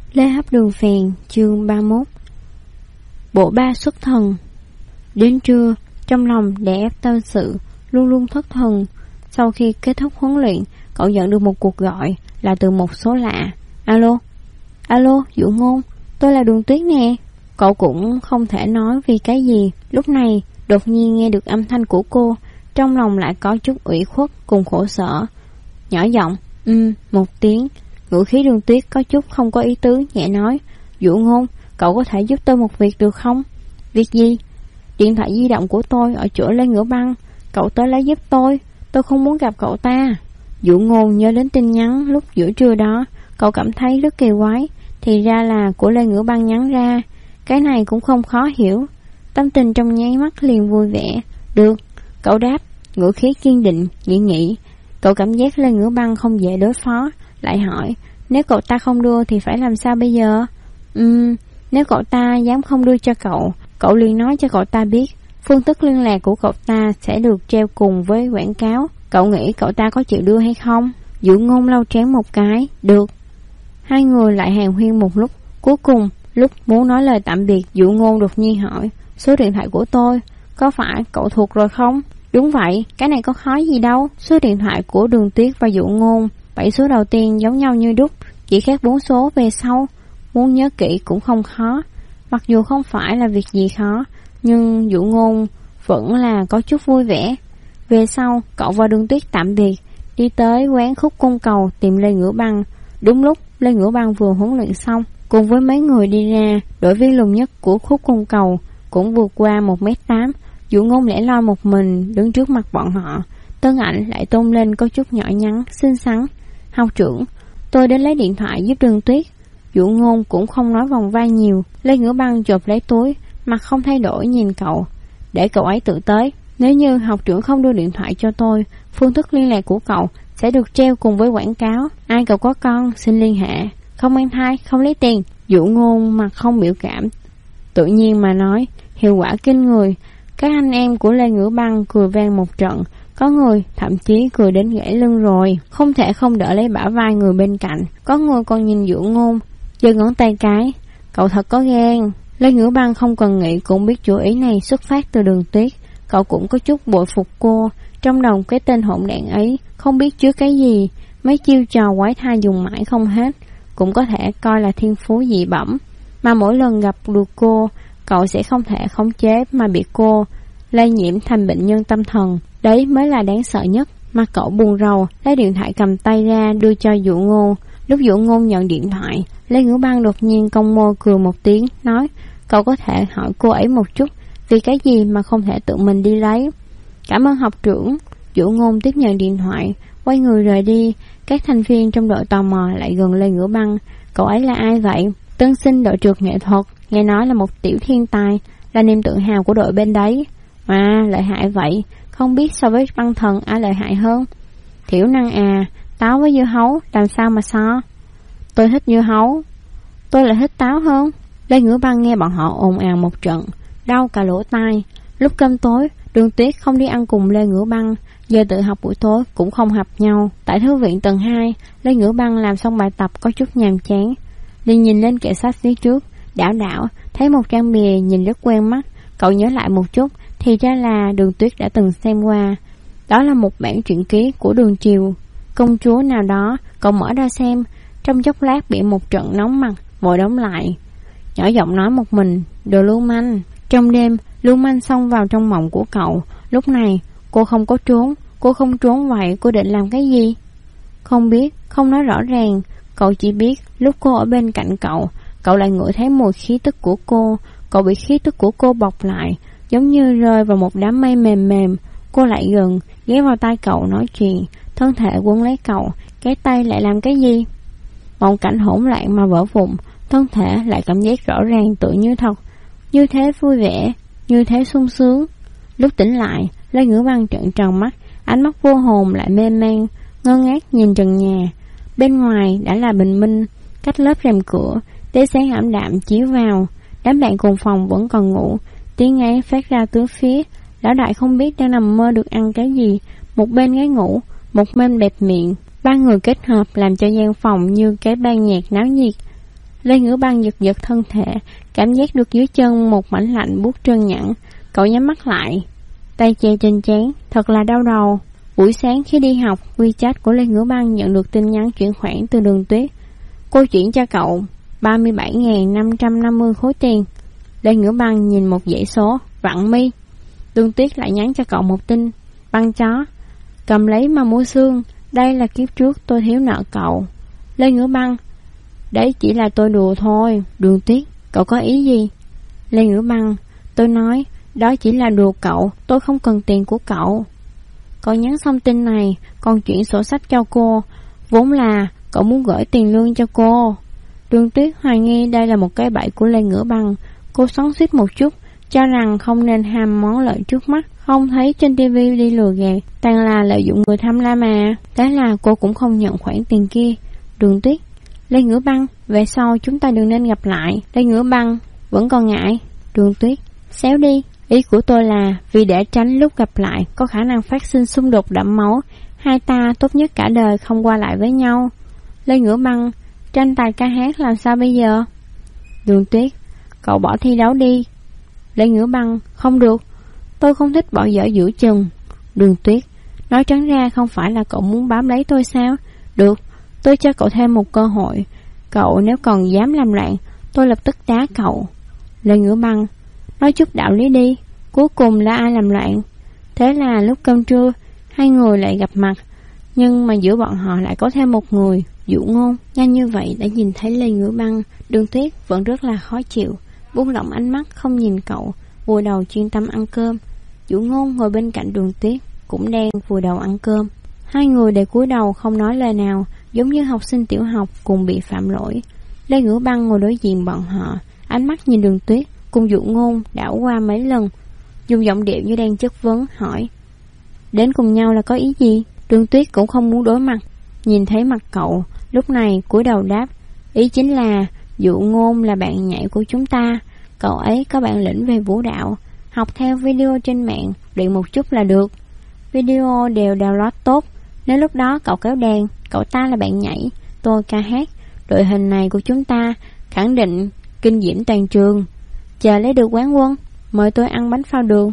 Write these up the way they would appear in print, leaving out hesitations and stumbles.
Lê Hấp Đường Phèn, chương 31. Bộ ba xuất thần. Đến trưa, trong lòng đè ép tâm sự, luôn luôn thất thần. Sau khi kết thúc huấn luyện, cậu nhận được một cuộc gọi là từ một số lạ. Alo? Alo, Dụ Ngôn, tôi là Đường Tuyết nè. Cậu cũng không thể nói vì cái gì. Lúc này, đột nhiên nghe được âm thanh của cô, trong lòng lại có chút ủy khuất cùng khổ sở. Nhỏ giọng, một tiếng. Ngữ khí Đường Tuyết có chút không có ý tứ, nhẹ nói, Dụ Ngôn, cậu có thể giúp tôi một việc được không? Việc gì? Điện thoại di động của tôi ở chỗ Lê Ngữ Băng, cậu tới lấy giúp tôi không muốn gặp cậu ta. Dụ Ngôn nhớ đến tin nhắn lúc giữa trưa đó, cậu cảm thấy rất kỳ quái, thì ra là của Lê Ngữ Băng nhắn ra. Cái này cũng không khó hiểu. Tâm tình trong nháy mắt liền vui vẻ. Được, cậu đáp, ngữ khí kiên định, nghĩ. Cậu cảm giác Lê Ngữ Băng không dễ đối phó, lại hỏi, nếu cậu ta không đưa thì phải làm sao bây giờ? Nếu cậu ta dám không đưa cho cậu liền nói cho cậu ta biết, phương thức liên lạc của cậu ta sẽ được treo cùng với quảng cáo. Cậu nghĩ cậu ta có chịu đưa hay không? Dụ Ngôn lau trán một cái, được. Hai người lại hàn huyên một lúc. Cuối cùng, lúc muốn nói lời tạm biệt, Dụ Ngôn đột nhiên hỏi, số điện thoại của tôi, có phải cậu thuộc rồi không? Đúng vậy, cái này có khó gì đâu. Số điện thoại của Đường Tuyết và Dụ Ngôn, 7 số đầu tiên giống nhau như đúc, chỉ khác 4 số về sau. Muốn nhớ kỹ cũng không khó. Mặc dù không phải là việc gì khó, nhưng Dụ Ngôn vẫn là có chút vui vẻ. Về sau, cậu và Đường Tuyết tạm biệt, đi tới quán Khúc Cung Cầu tìm Lê Ngữ Băng. Đúng lúc Lê Ngữ Băng vừa huấn luyện xong, cùng với mấy người đi ra. Đội viên lùn nhất của Khúc Cung Cầu cũng vượt qua 1m8. Dụ Ngôn lẻ loi một mình đứng trước mặt bọn họ, thân ảnh lại tôn lên có chút nhỏ nhắn, xinh xắn. Học trưởng, tôi đến lấy điện thoại giúp Đường Tuyết. Dụ Ngôn cũng không nói vòng vai nhiều. Lê Ngữ Băng chộp lấy túi, mặt không thay đổi nhìn cậu, để cậu ấy tự tới. Nếu như học trưởng không đưa điện thoại cho tôi, phương thức liên lạc của cậu sẽ được treo cùng với quảng cáo. Ai cậu có con xin liên hệ, không mang thai, không lấy tiền. Dụ Ngôn mặt không biểu cảm, tự nhiên mà nói, hiệu quả kinh người. Các anh em của Lê Ngữ Băng cười vang một trận, có người thậm chí cười đến gãy lưng rồi, không thể không đỡ lấy bả vai người bên cạnh. Có người còn nhìn Dụ Ngôn, giơ ngón tay cái, cậu thật có gan. Lê Ngữ Băng không cần nghĩ cũng biết chủ ý này xuất phát từ Đường Tuyết. Cậu cũng có chút bội phục cô, trong đầu cái tên hỗn đản ấy không biết chứa cái gì, mấy chiêu trò quái thai dùng mãi không hết, cũng có thể coi là thiên phú dị bẩm. Mà mỗi lần gặp được cô, cậu sẽ không thể khống chế mà bị cô lây nhiễm thành bệnh nhân tâm thần. Đấy mới là đáng sợ nhất. Mặt cậu buồn rầu, lấy điện thoại cầm tay ra đưa cho Dụ Ngôn. Lúc Dụ Ngôn nhận điện thoại, Lê Ngữ Băng đột nhiên cong môi cười một tiếng, nói, cậu có thể hỏi cô ấy một chút, vì cái gì mà không thể tự mình đi lấy. Cảm ơn học trưởng. Dụ Ngôn tiếp nhận điện thoại, quay người rời đi. Các thành viên trong đội tò mò lại gần Lê Ngữ Băng. Cậu ấy là ai vậy? Tân sinh đội trượt nghệ thuật, nghe nói là một tiểu thiên tài, là niềm tự hào của đội bên đấy. À, lợi hại vậy, không biết so với băng thần ai lợi hại hơn? Thiểu năng à, táo với dưa hấu, làm sao mà so? Tôi thích dưa hấu. Tôi lại thích táo hơn. Lê Ngữ Băng nghe bọn họ ồn ào một trận, đau cả lỗ tai. Lúc cơm tối, Đường Tuyết không đi ăn cùng Lê Ngữ Băng, giờ tự học buổi tối cũng không hợp nhau. Tại thư viện tầng 2, Lê Ngữ Băng làm xong bài tập có chút nhàm chán, liền nhìn lên kệ sách phía trước, đảo, thấy một trang bìa nhìn rất quen mắt. Cậu nhớ lại một chút, thì ra là Đường Tuyết đã từng xem qua. Đó là một bản truyện ký của Đường Triều công chúa nào đó. Cậu mở ra xem, trong chốc lát bị một trận nóng mặt, vội đóng lại, nhỏ giọng nói một mình, đồ lưu manh. Trong đêm, lưu manh xông vào trong mộng của cậu. Lúc này, cô không có trốn. Cô không trốn vậy, cô định làm cái gì? Không biết, không nói rõ ràng. Cậu chỉ biết, lúc cô ở bên cạnh cậu lại ngửi thấy mùi khí tức của cô. Cậu bị khí tức của cô bọc lại, giống như rơi vào một đám mây mềm mềm. Cô lại gần, ghé vào tai cậu nói chuyện, thân thể quấn lấy cậu, cái tay lại làm cái gì? Một cảnh hỗn loạn mà vỡ vụn, thân thể lại cảm giác rõ ràng tựa như thật, như thế vui vẻ, như thế sung sướng. Lúc tỉnh lại, Lê Ngữ Băng trợn tròn mắt, ánh mắt vô hồn lại mê man, ngơ ngác nhìn trần nhà. Bên ngoài đã là bình minh, cách lớp rèm cửa, tia sáng ảm đạm chiếu vào. Đám bạn cùng phòng vẫn còn ngủ, tiếng ngáy phát ra tứ phía. Lão đại không biết đang nằm mơ được ăn cái gì, một bên ngáy ngủ, một bên bẹp miệng. Ba người kết hợp làm cho gian phòng như cái ban nhạc náo nhiệt. Lê Ngữ Băng giật giật thân thể, cảm giác được dưới chân một mảnh lạnh buốt trơn nhẵn. Cậu nhắm mắt lại, tay che trên trán, thật là đau đầu. Buổi sáng khi đi học, WeChat của Lê Ngữ Băng nhận được tin nhắn chuyển khoản từ Đường Tuyết. Cô chuyển cho cậu 37.550 khối tiền. Lê Ngữ Băng nhìn một dãy số, vặn mi. Đường Tuyết lại nhắn cho cậu một tin: Băng chó, cầm lấy mà mua xương, đây là kiếp trước tôi thiếu nợ cậu. Lê Ngữ Băng: đấy chỉ là tôi đùa thôi. Đường Tuyết: cậu có ý gì? Lê Ngữ Băng: tôi nói, đó chỉ là đùa cậu, tôi không cần tiền của cậu. Cậu nhắn xong tin này, còn chuyển sổ sách cho cô, vốn là cậu muốn gửi tiền lương cho cô. Đường Tuyết hoài nghi đây là một cái bẫy của Lê Ngữ Băng. Cô xoắn xuýt một chút, cho rằng không nên ham món lợi trước mắt, không thấy trên TV đi lừa gạt, toàn là lợi dụng người tham lam mà. Thế là cô cũng không nhận khoản tiền kia. Đường Tuyết: Lê Ngữ Băng, về sau chúng ta đừng nên gặp lại. Lê Ngữ Băng vẫn còn ngại. Đường Tuyết: xéo đi, ý của tôi là vì để tránh lúc gặp lại có khả năng phát sinh xung đột đẫm máu, hai ta tốt nhất cả đời không qua lại với nhau. Lê Ngữ Băng: tranh tài ca hát làm sao bây giờ? Đường Tuyết: cậu bỏ thi đấu đi. Lê Ngữ Băng: không được, tôi không thích bỏ dở giữa chừng. Đường Tuyết: nói trắng ra không phải là cậu muốn bám lấy tôi sao? Được, tôi cho cậu thêm một cơ hội. Cậu nếu còn dám làm loạn, tôi lập tức đá cậu. Lê Ngữ Băng: nói chút đạo lý đi, cuối cùng là ai làm loạn? Thế là lúc cơm trưa, hai người lại gặp mặt, nhưng mà giữa bọn họ lại có thêm một người, Dụ Ngôn. Nhanh như vậy đã nhìn thấy Lê Ngữ Băng, Đường Tuyết vẫn rất là khó chịu, buông lỏng ánh mắt không nhìn cậu, vùi đầu chuyên tâm ăn cơm. Dụ Ngôn ngồi bên cạnh Đường Tuyết, cũng đang vùi đầu ăn cơm. Hai người đều cúi đầu không nói lời nào, giống như học sinh tiểu học cùng bị phạm lỗi. Lê Ngữ Băng ngồi đối diện bọn họ, ánh mắt nhìn Đường Tuyết cùng Dụ Ngôn đảo qua mấy lần, dùng giọng điệu như đang chất vấn, hỏi: đến cùng nhau là có ý gì? Đường Tuyết cũng không muốn đối mặt, nhìn thấy mặt cậu, lúc này cúi đầu đáp: ý chính là Dụ Ngôn là bạn nhảy của chúng ta, cậu ấy có bản lĩnh về vũ đạo, học theo video trên mạng, luyện một chút là được. Video đều download tốt, nếu lúc đó cậu kéo đàn, cậu ta là bạn nhảy, tôi ca hát, đội hình này của chúng ta khẳng định kinh diễm toàn trường. Chờ lấy được quán quân, mời tôi ăn bánh phao đường.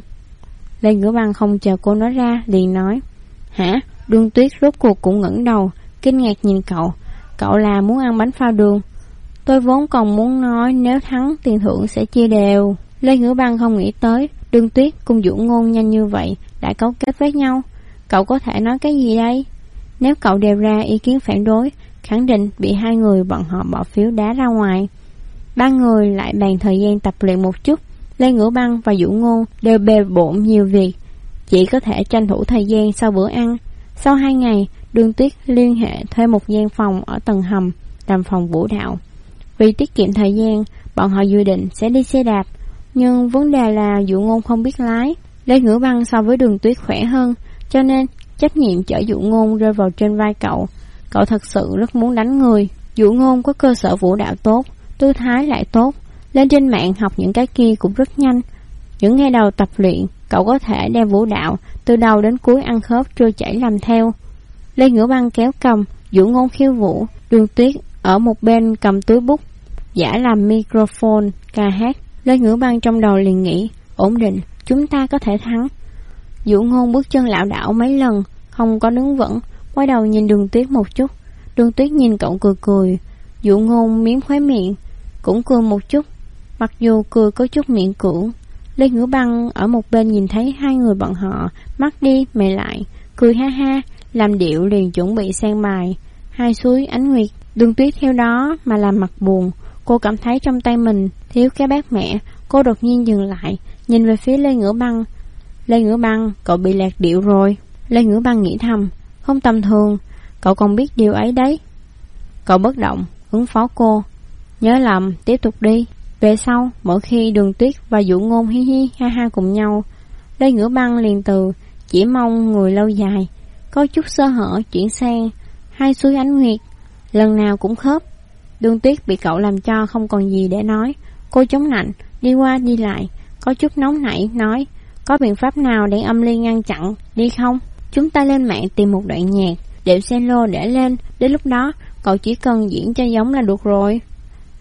Lê Ngữ Băng không chờ cô nói ra, liền nói: hả? Đường Tuyết rốt cuộc cũng ngẩng đầu, kinh ngạc nhìn cậu. Cậu là muốn ăn bánh phao đường? Tôi vốn còn muốn nói nếu thắng tiền thưởng sẽ chia đều. Lê Ngữ Băng không nghĩ tới Đường Tuyết cùng Dụ Ngôn nhanh như vậy đã cấu kết với nhau. Cậu có thể nói cái gì đây? Nếu cậu đều ra ý kiến phản đối, khẳng định bị hai người bọn họ bỏ phiếu đá ra ngoài. Ba người lại bàn thời gian tập luyện một chút. Lê Ngữ Băng và Dụ Ngôn đều bề bộn nhiều việc, chỉ có thể tranh thủ thời gian sau bữa ăn. Sau 2 ngày, Đường Tuyết liên hệ thuê một gian phòng ở tầng hầm làm phòng vũ đạo. Vì tiết kiệm thời gian, bọn họ dự định sẽ đi xe đạp, nhưng vấn đề là Dụ Ngôn không biết lái. Lê Ngữ Băng so với Đường Tuyết khỏe hơn, cho nên trách nhiệm chở Dụ Ngôn rơi vào trên vai cậu. Cậu thật sự rất muốn đánh người. Dụ Ngôn có cơ sở vũ đạo tốt, tư thái lại tốt, lên trên mạng học những cái kia cũng rất nhanh. Những ngày đầu tập luyện, cậu có thể đem vũ đạo từ đầu đến cuối ăn khớp trôi chảy làm theo. Lê Ngữ Băng kéo cầm, Dụ Ngôn khiêu vũ, Đường Tuyết ở một bên cầm túi bút, giả làm microphone ca hát. Lê Ngữ Băng trong đầu liền nghĩ, ổn định, chúng ta có thể thắng. Dụ Ngôn bước chân lảo đảo mấy lần, không có đứng vững, quay đầu nhìn Đường Tuyết một chút. Đường Tuyết nhìn cậu cười cười. Dụ Ngôn miếm khóe miệng, cũng cười một chút, mặc dù cười có chút miễn cưỡng. Lê Ngữ Băng ở một bên nhìn thấy hai người bọn họ mắt đi mày lại, cười ha ha, làm điệu liền chuẩn bị sang bài Hai Suối Ánh Nguyệt. Đường Tuyết theo đó mà làm mặt buồn. Cô cảm thấy trong tay mình thiếu cái bát mẹ. Cô đột nhiên dừng lại, nhìn về phía Lê Ngữ Băng. Lê Ngữ Băng, cậu bị lạc điệu rồi. Lê Ngữ Băng nghĩ thầm, không tầm thường, cậu còn biết điều ấy đấy. Cậu bất động, ứng phó cô. Nhớ lầm, tiếp tục đi. Về sau, mỗi khi Đường Tuyết và Dụ Ngôn hi hi ha ha cùng nhau, Lê Ngữ Băng liền từ chỉ mong người lâu dài, có chút sơ hở chuyển sang Hai Suối Ánh Nguyệt, lần nào cũng khớp. Đường Tuyết bị cậu làm cho không còn gì để nói. Cô chống nạnh, đi qua đi lại, có chút nóng nảy, nói, có biện pháp nào để âm ly ngăn chặn đi không? Chúng ta lên mạng tìm một đoạn nhạc, đệm cello để lên, đến lúc đó cậu chỉ cần diễn cho giống là được rồi.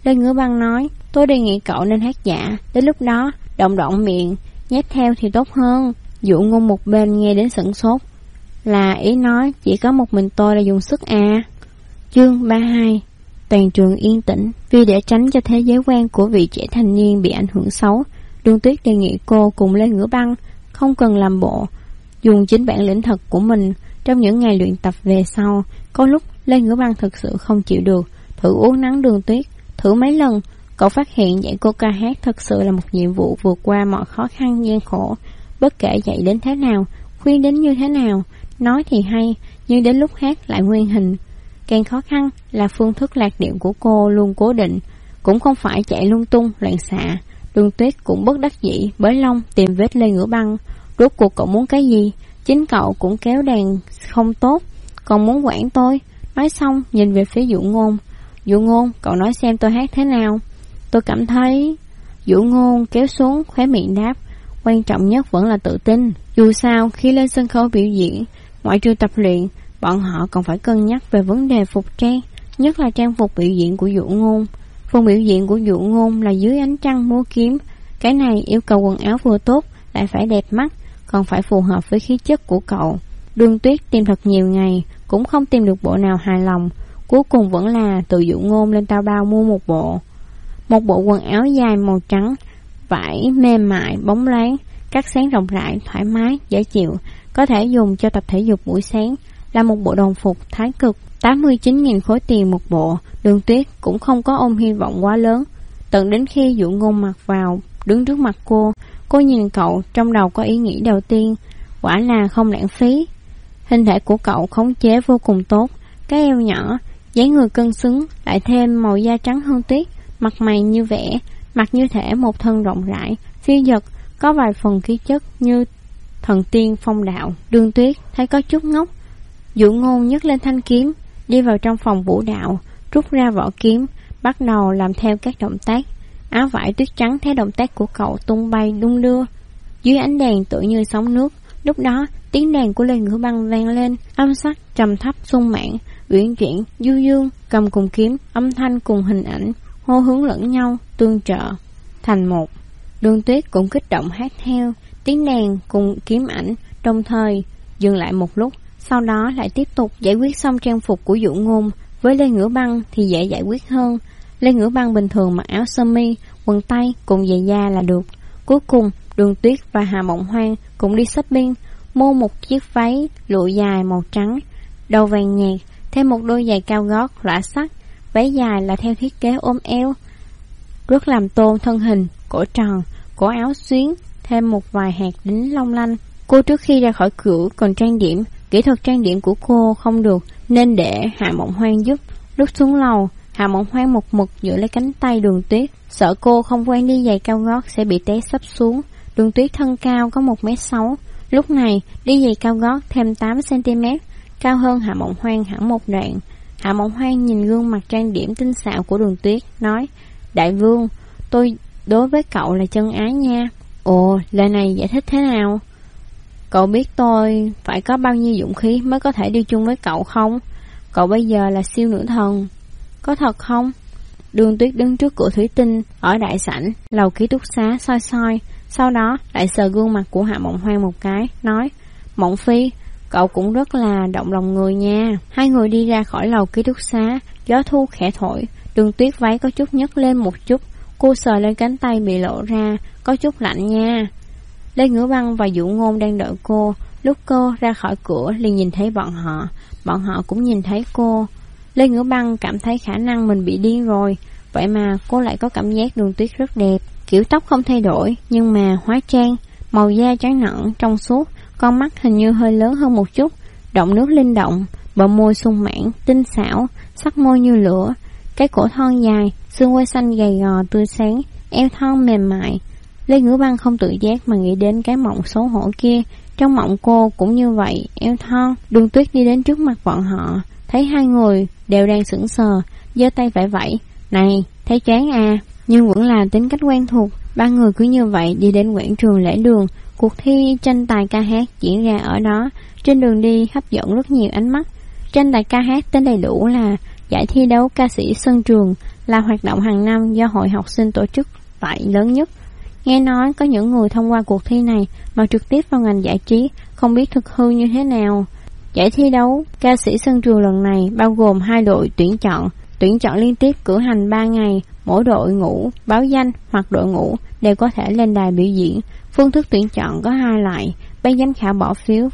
Lê Ngữ Băng nói, tôi đề nghị cậu nên hát giả, đến lúc đó động miệng, nhét theo thì tốt hơn. Dụ Ngôn một bên nghe đến sửng sốt. Là ý nói chỉ có một mình tôi là dùng sức à? Chương 32. Toàn trường yên tĩnh. Vì để tránh cho thế giới quan của vị trẻ thanh niên bị ảnh hưởng xấu, Đường Tuyết đề nghị cô cùng Lê Ngữ Băng không cần làm bộ, dùng chính bản lĩnh thật của mình. Trong những ngày luyện tập về sau, có lúc Lê Ngữ Băng thực sự không chịu được, thử uống nắng Đường Tuyết. Thử mấy lần, cậu phát hiện dạy cô ca hát thật sự là một nhiệm vụ vượt qua mọi khó khăn gian khổ. Bất kể dạy đến thế nào, khuyên đến như thế nào, nói thì hay, nhưng đến lúc hát lại nguyên hình. Càng khó khăn là phương thức lạc điệu của cô luôn cố định, cũng không phải chạy lung tung, loạn xạ. Đường Tuyết cũng bất đắc dĩ bới lông tìm vết Lê Ngữ Băng. Rốt cuộc cậu muốn cái gì? Chính cậu cũng kéo đàn không tốt, còn muốn quản tôi. Nói xong nhìn về phía Dụ Ngôn. Dụ Ngôn, cậu nói xem tôi hát thế nào. Tôi cảm thấy... Dụ Ngôn kéo xuống khóe miệng đáp, quan trọng nhất vẫn là tự tin. Dù sao khi lên sân khấu biểu diễn, ngoại trừ tập luyện, bọn họ còn phải cân nhắc về vấn đề phục trang, nhất là trang phục biểu diễn của Dụ Ngôn. Phần biểu diễn của Dụ Ngôn là dưới ánh trăng múa kiếm. Cái này yêu cầu quần áo vừa tốt, lại phải đẹp mắt, còn phải phù hợp với khí chất của cậu. Đường Tuyết tìm thật nhiều ngày, cũng không tìm được bộ nào hài lòng. Cuối cùng vẫn là từ Dụ Ngôn lên Tao Bao mua một bộ quần áo dài màu trắng, vải mềm mại, bóng loáng, cắt sáng rộng rãi, thoải mái, dễ chịu, có thể dùng cho tập thể dục buổi sáng. Là một bộ đồng phục thái cực, 89.000 khối tiền một bộ. Đường Tuyết cũng không có ôm hy vọng quá lớn. Tận đến khi Dụ Ngôn mặc vào, đứng trước mặt cô nhìn cậu, trong đầu có ý nghĩ đầu tiên, quả là không lãng phí. Hình thể của cậu khống chế vô cùng tốt, cái eo nhỏ, dáng người cân xứng, lại thêm màu da trắng hơn tuyết, mặt mày như vẽ, mặt như thể một thân rộng rãi, phiêu dật, có vài phần khí chất như thần tiên phong đạo. Đường Tuyết thấy có chút ngốc. Dụ Ngôn nhấc lên thanh kiếm, đi vào trong phòng vũ đạo, rút ra vỏ kiếm, bắt đầu làm theo các động tác. Áo vải tuyết trắng theo động tác của cậu tung bay đung đưa dưới ánh đèn tựa như sóng nước. Lúc đó tiếng đàn của Lê Ngữ Băng vang lên, âm sắc trầm thấp sung mãn, uyển chuyển du dương, cầm cùng kiếm, âm thanh cùng hình ảnh hô hướng lẫn nhau, tương trợ thành một. Đường Tuyết cũng kích động hát theo, tiếng đàn cùng kiếm ảnh đồng thời dừng lại một lúc, sau đó lại tiếp tục. Giải quyết xong trang phục của Dụ Ngôn, với Lê Ngữ Băng thì dễ giải quyết hơn. Lê Ngữ Băng bình thường mặc áo sơ mi, quần tây cùng giày da là được. Cuối cùng Đường Tuyết và Hà Mộng Hoang cũng đi shopping, mua một chiếc váy lụa dài màu trắng, đầu vàng nhạt, thêm một đôi giày cao gót lạ sắc. Váy dài là theo thiết kế ôm eo, rất làm tôn thân hình, cổ tròn, cổ áo xuyến, thêm một vài hạt đính long lanh. Cô trước khi ra khỏi cửa còn trang điểm, kỹ thuật trang điểm của cô không được nên để Hạ Mộng Hoang giúp. Lúc xuống lầu, Hạ Mộng Hoang một mực giữ lấy cánh tay Đường Tuyết, sợ cô không quen đi giày cao gót sẽ bị té sấp xuống. Đường Tuyết thân cao có 1m6, lúc này đi giày cao gót thêm 8cm, cao hơn Hạ Mộng Hoang hẳn một đoạn. Hạ Mộng Hoang nhìn gương mặt trang điểm tinh xảo của Đường Tuyết, nói: Đại vương, tôi đối với cậu là chân ái nha. Ồ, lời này giải thích thế nào? Cậu biết tôi phải có bao nhiêu dũng khí mới có thể đi chung với cậu không? Cậu bây giờ là siêu nữ thần. Có thật không? Đường Tuyết đứng trước cửa thủy tinh ở đại sảnh lầu ký túc xá soi soi, sau đó lại sờ gương mặt của Hạ Mộng Hoang một cái, nói: Mộng Phi, cậu cũng rất là động lòng người nha. Hai người đi ra khỏi lầu ký túc xá, gió thu khẽ thổi, Đường Tuyết váy có chút nhấc lên một chút, cô sờ lên cánh tay bị lộ ra, có chút lạnh nha. Lê Ngữ Băng và Dụ Ngôn đang đợi cô, lúc cô ra khỏi cửa liền nhìn thấy bọn họ cũng nhìn thấy cô. Lê Ngữ Băng cảm thấy khả năng mình bị điên rồi, vậy mà cô lại có cảm giác Đường Tuyết rất đẹp. Kiểu tóc không thay đổi, nhưng mà hóa trang, màu da trắng nõn trong suốt, con mắt hình như hơi lớn hơn một chút, động nước linh động, bờ môi sung mãn, tinh xảo, sắc môi như lửa, cái cổ thon dài, xương quai xanh gầy gò tươi sáng, eo thon mềm mại. Lê Ngữ Băng không tự giác mà nghĩ đến cái mộng xấu hổ kia. Trong mộng cô cũng như vậy, eo thon. Đường Tuyết đi đến trước mặt bọn họ, thấy hai người đều đang sững sờ, giơ tay vẫy vẫy: Này, thấy chán à? Nhưng vẫn là tính cách quen thuộc. Ba người cứ như vậy đi đến quảng trường lễ đường. Cuộc thi tranh tài ca hát diễn ra ở đó. Trên đường đi hấp dẫn rất nhiều ánh mắt. Tranh tài ca hát tên đầy đủ là Giải thi đấu ca sĩ sân trường là hoạt động hàng năm do hội học sinh tổ chức tại lớn nhất. Nghe nói có những người thông qua cuộc thi này mà trực tiếp vào ngành giải trí, không biết thực hư như thế nào. Giải thi đấu ca sĩ sân trường lần này bao gồm 2 đội tuyển chọn liên tiếp cử hành 3 ngày, mỗi đội ngũ báo danh hoặc đội ngũ đều có thể lên đài biểu diễn. Phương thức tuyển chọn có 2 loại, ban giám khảo bỏ phiếu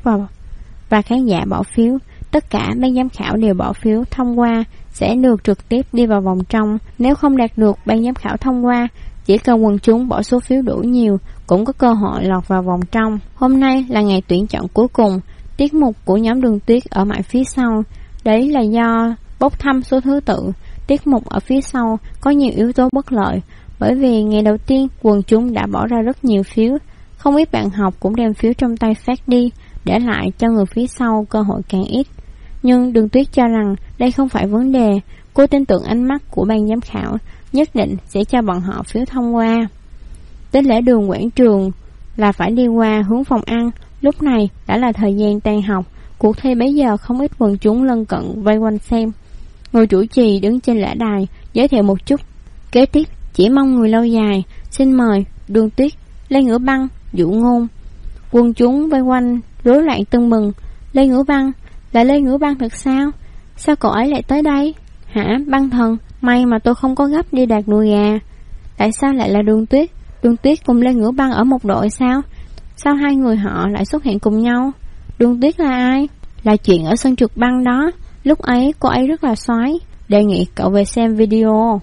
và khán giả bỏ phiếu. Tất cả ban giám khảo đều bỏ phiếu thông qua sẽ được trực tiếp đi vào vòng trong. Nếu không đạt được ban giám khảo thông qua, chỉ cần quần chúng bỏ số phiếu đủ nhiều cũng có cơ hội lọt vào vòng trong. Hôm nay là ngày tuyển chọn cuối cùng. Tiết mục của nhóm Đường Tuyết ở mãi phía sau. Đấy là do bốc thăm số thứ tự. Tiết mục ở phía sau có nhiều yếu tố bất lợi, bởi vì ngày đầu tiên quần chúng đã bỏ ra rất nhiều phiếu. Không ít bạn học cũng đem phiếu trong tay phát đi, để lại cho người phía sau cơ hội càng ít. Nhưng Đường Tuyết cho rằng đây không phải vấn đề. Cô tin tưởng ánh mắt của ban giám khảo, nhất định sẽ cho bọn họ phiếu thông qua. Đến lễ đường quảng trường là phải đi qua hướng phòng ăn. Lúc này đã là thời gian tan học. Cuộc thi bấy giờ không ít quần chúng lân cận vây quanh xem. Người chủ trì đứng trên lễ đài giới thiệu một chút. Kế tiếp chỉ mong người lâu dài. Xin mời Đường Tuyết, Lê Ngữ Băng, Dụ Ngôn. Quần chúng vây quanh rối loạn tưng bừng. Lê Ngữ Băng? Là Lê Ngữ Băng thật sao? Sao cậu ấy lại tới đây? Hả, Băng thần, may mà tôi không có gấp đi đạt đùi gà. Tại sao lại là Đường Tuyết? Đường Tuyết cùng Lê Ngữ Băng ở một đội sao? Sao hai người họ lại xuất hiện cùng nhau? Đường Tuyết là ai? Là chuyện ở sân trượt băng đó. Lúc ấy cô ấy rất là xoái. Đề nghị cậu về xem video.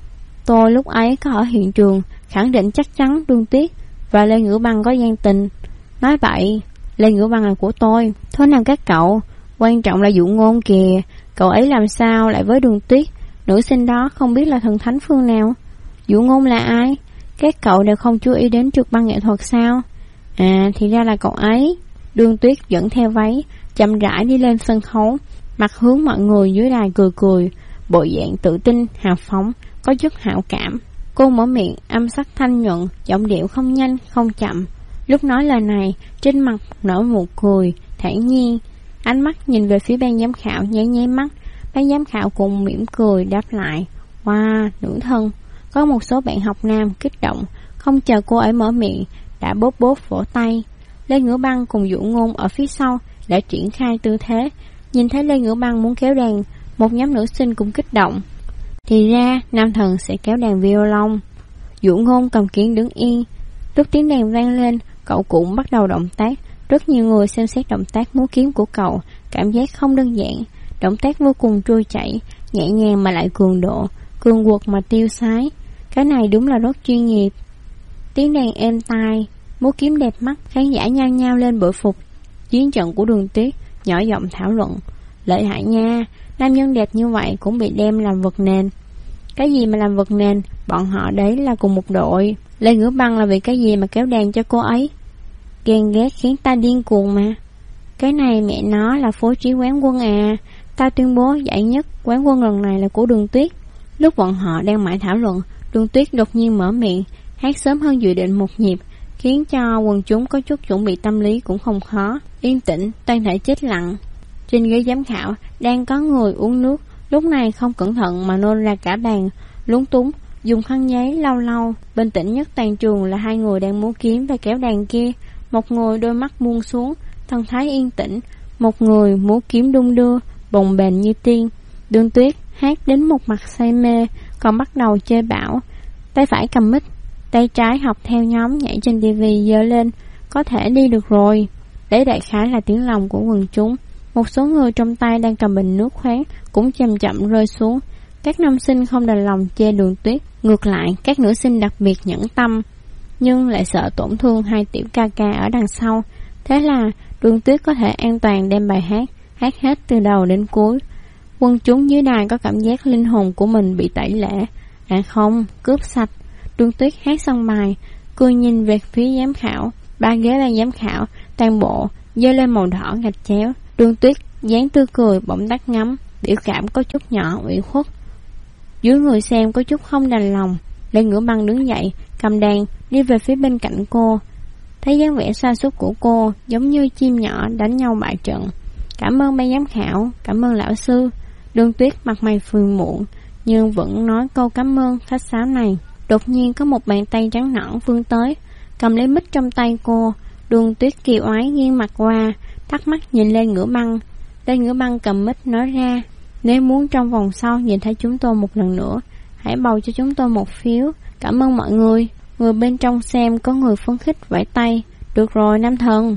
Tôi lúc ấy có ở hiện trường, khẳng định chắc chắn Đường Tuyết và Lê Ngữ Băng có gian tình. Nói vậy, Lê Ngữ Băng là của tôi. Thôi nào các cậu, quan trọng là Dụ Ngôn kìa. Cậu ấy làm sao lại với Đường Tuyết? Nữ sinh đó không biết là thần thánh phương nào. Dụ Ngôn là ai? Các cậu đều không chú ý đến trượt băng nghệ thuật sao? À, thì ra là cậu ấy. Đường Tuyết dẫn theo váy, chậm rãi đi lên sân khấu, mặt hướng mọi người dưới đài cười cười, bộ dạng tự tin, hào phóng, có chút hảo cảm. Cô mở miệng, âm sắc thanh nhuận, giọng điệu không nhanh, không chậm. Lúc nói lời này, trên mặt nở một cười, thản nhiên. Ánh mắt nhìn về phía ban giám khảo, nháy nháy mắt. Ban giám khảo cùng mỉm cười đáp lại. Wow, nữ thân. Có một số bạn học nam kích động, không chờ cô ấy mở miệng, đã bóp bóp vỗ tay. Lê Ngữ Băng cùng Dụ Ngôn ở phía sau đã triển khai tư thế. Nhìn thấy Lê Ngữ Băng muốn kéo đàn, một nhóm nữ sinh cũng kích động. Thì ra nam thần sẽ kéo đàn violon. Dụ Ngôn cầm kiếm đứng yên. Lúc tiếng đàn vang lên, cậu cũng bắt đầu động tác. Rất nhiều người xem xét động tác múa kiếm của cậu, cảm giác không đơn giản. Động tác vô cùng trôi chảy, nhẹ nhàng mà lại cường độ, cường quật mà tiêu sái. Cái này đúng là rất chuyên nghiệp. Tiếng đàn êm tai, múa kiếm đẹp mắt, khán giả nhao nhao lên bội phục chiến trận của Đường Tuyết, nhỏ giọng thảo luận. Lợi hại nha, nam nhân đẹp như vậy cũng bị đem làm vật nền. Cái gì mà làm vật nền, bọn họ đấy là cùng một đội. Lê Ngữ Băng là vì cái gì mà kéo đàn cho cô ấy? Ghen ghét khiến ta điên cuồng mà. Cái này mẹ nó là phối trí quán quân à. Ta tuyên bố giải nhất quán quân lần này là của Đường Tuyết. Lúc bọn họ đang mãi thảo luận, Đường Tuyết đột nhiên mở miệng, hát sớm hơn dự định một nhịp, khiến cho quần chúng có chút chuẩn bị tâm lý cũng không khó. Yên tĩnh, toàn thể chết lặng. Trên ghế giám khảo đang có người uống nước, lúc này không cẩn thận mà nôn ra cả bàn, lúng túng dùng khăn giấy lau lau. Bình tĩnh nhất toàn trường là hai người đang múa kiếm và kéo đàn kia. Một người đôi mắt buông xuống, thần thái yên tĩnh, một người múa kiếm đung đưa, bồng bềnh như tiên. Đường Tuyết hát đến một mặt say mê, còn bắt đầu chơi bảo. Tay phải cầm mic, tay trái học theo nhóm nhảy trên tivi giơ lên, có thể đi được rồi. Đấy đại khái là tiếng lòng của quần chúng. Một số người trong tay đang cầm bình nước khoáng cũng chậm chậm rơi xuống. Các nam sinh không đành lòng chê Đường Tuyết, ngược lại các nữ sinh đặc biệt nhẫn tâm, nhưng lại sợ tổn thương hai tiểu ca ca ở đằng sau. Thế là Đường Tuyết có thể an toàn đem bài hát hết từ đầu đến cuối. Quân chúng dưới đài có cảm giác linh hồn của mình bị tẩy lễ. À không, cướp sạch. Đường Tuyết hát xong bài, cười nhìn về phía giám khảo. Ba ghế ban giám khảo toàn bộ giơ lên màu đỏ gạch chéo. Đường Tuyết dáng tươi cười bỗng tắt ngấm, biểu cảm có chút nhỏ ủy khuất. Dưới người xem có chút không đành lòng. Lê Ngữ Băng đứng dậy, cầm đàn đi về phía bên cạnh cô. Thấy dáng vẻ sa sút của cô giống như chim nhỏ đánh nhau bại trận. Cảm ơn ban giám khảo, cảm ơn lão sư. Đường Tuyết mặt mày phiền muộn, nhưng vẫn nói câu cảm ơn khách sáo này. Đột nhiên có một bàn tay trắng nõn vươn tới, cầm lấy mic trong tay cô. Đường Tuyết kỳ oái nghiêng mặt qua, thắc mắc nhìn Lê Ngữ Băng. Lê Ngữ Băng cầm mic nói ra: nếu muốn trong vòng sau nhìn thấy chúng tôi một lần nữa, hãy bầu cho chúng tôi một phiếu. Cảm ơn mọi người. Người bên trong xem có người phấn khích vẫy tay. Được rồi Nam Thần.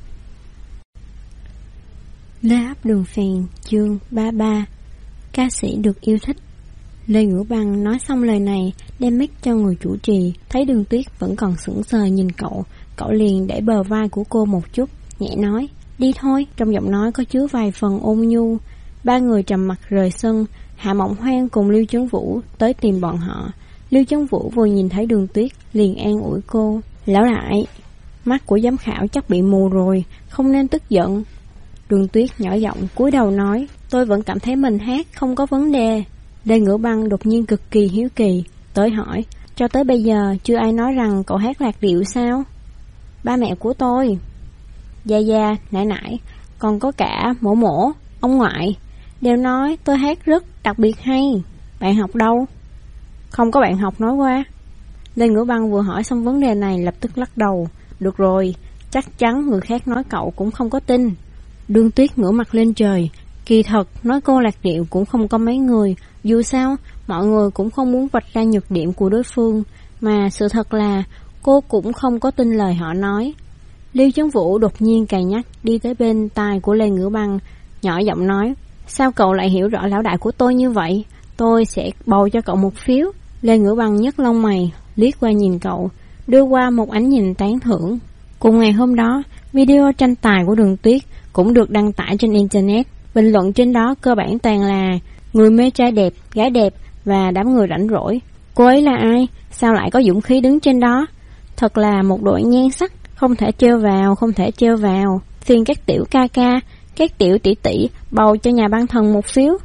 Lê ấp đường phèn, chương 33. Ca sĩ được yêu thích. Lê Ngữ Băng nói xong lời này, đem mic cho người chủ trì. Thấy Đường Tuyết vẫn còn sững sờ nhìn cậu, cậu liền đẩy bờ vai của cô một chút, nhẹ nói: đi thôi. Trong giọng nói có chứa vài phần ôn nhu. Ba người trầm mặc rời sân. Hạ Mộng Hoan cùng Lưu Chấn Vũ tới tìm bọn họ. Lưu Chấn Vũ vừa nhìn thấy Đường Tuyết liền an ủi cô: lão đại, mắt của giám khảo chắc bị mù rồi, không nên tức giận. Đường Tuyết nhỏ giọng cúi đầu nói: tôi vẫn cảm thấy mình hát không có vấn đề. Lê Ngữ Băng đột nhiên cực kỳ hiếu kỳ, tới hỏi: cho tới bây giờ chưa ai nói rằng cậu hát lạc điệu sao? Ba mẹ của tôi, gia gia, nải nải, còn có cả mổ mổ, ông ngoại đều nói tôi hát rất đặc biệt hay. Bạn học đâu? Không có bạn học nói qua. Lê Ngữ Băng vừa hỏi xong vấn đề này lập tức lắc đầu: được rồi, chắc chắn người khác nói cậu cũng không có tin. Đường Tuyết ngửa mặt lên trời. Kỳ thật nói cô lạc điệu cũng không có mấy người. Dù sao mọi người cũng không muốn vạch ra nhược điểm của đối phương. Mà sự thật là cô cũng không có tin lời họ nói. Lưu Chấn Vũ đột nhiên cài nhắc đi tới bên tai của Lê Ngữ Băng, nhỏ giọng nói: sao cậu lại hiểu rõ lão đại của tôi như vậy? Tôi sẽ bầu cho cậu một phiếu. Lê Ngữ Băng nhấc lông mày, liếc qua nhìn cậu, đưa qua một ánh nhìn tán thưởng. Cùng ngày hôm đó, video tranh tài của Đường Tuyết cũng được đăng tải trên Internet. Bình luận trên đó cơ bản toàn là người mê trai đẹp, gái đẹp và đám người rảnh rỗi. Cô ấy là ai? Sao lại có dũng khí đứng trên đó? Thật là một đội nhan sắc, không thể trêu vào, không thể trêu vào. Phiền các tiểu ca ca, các tiểu tỷ tỷ bầu cho nhà băng thần một phiếu.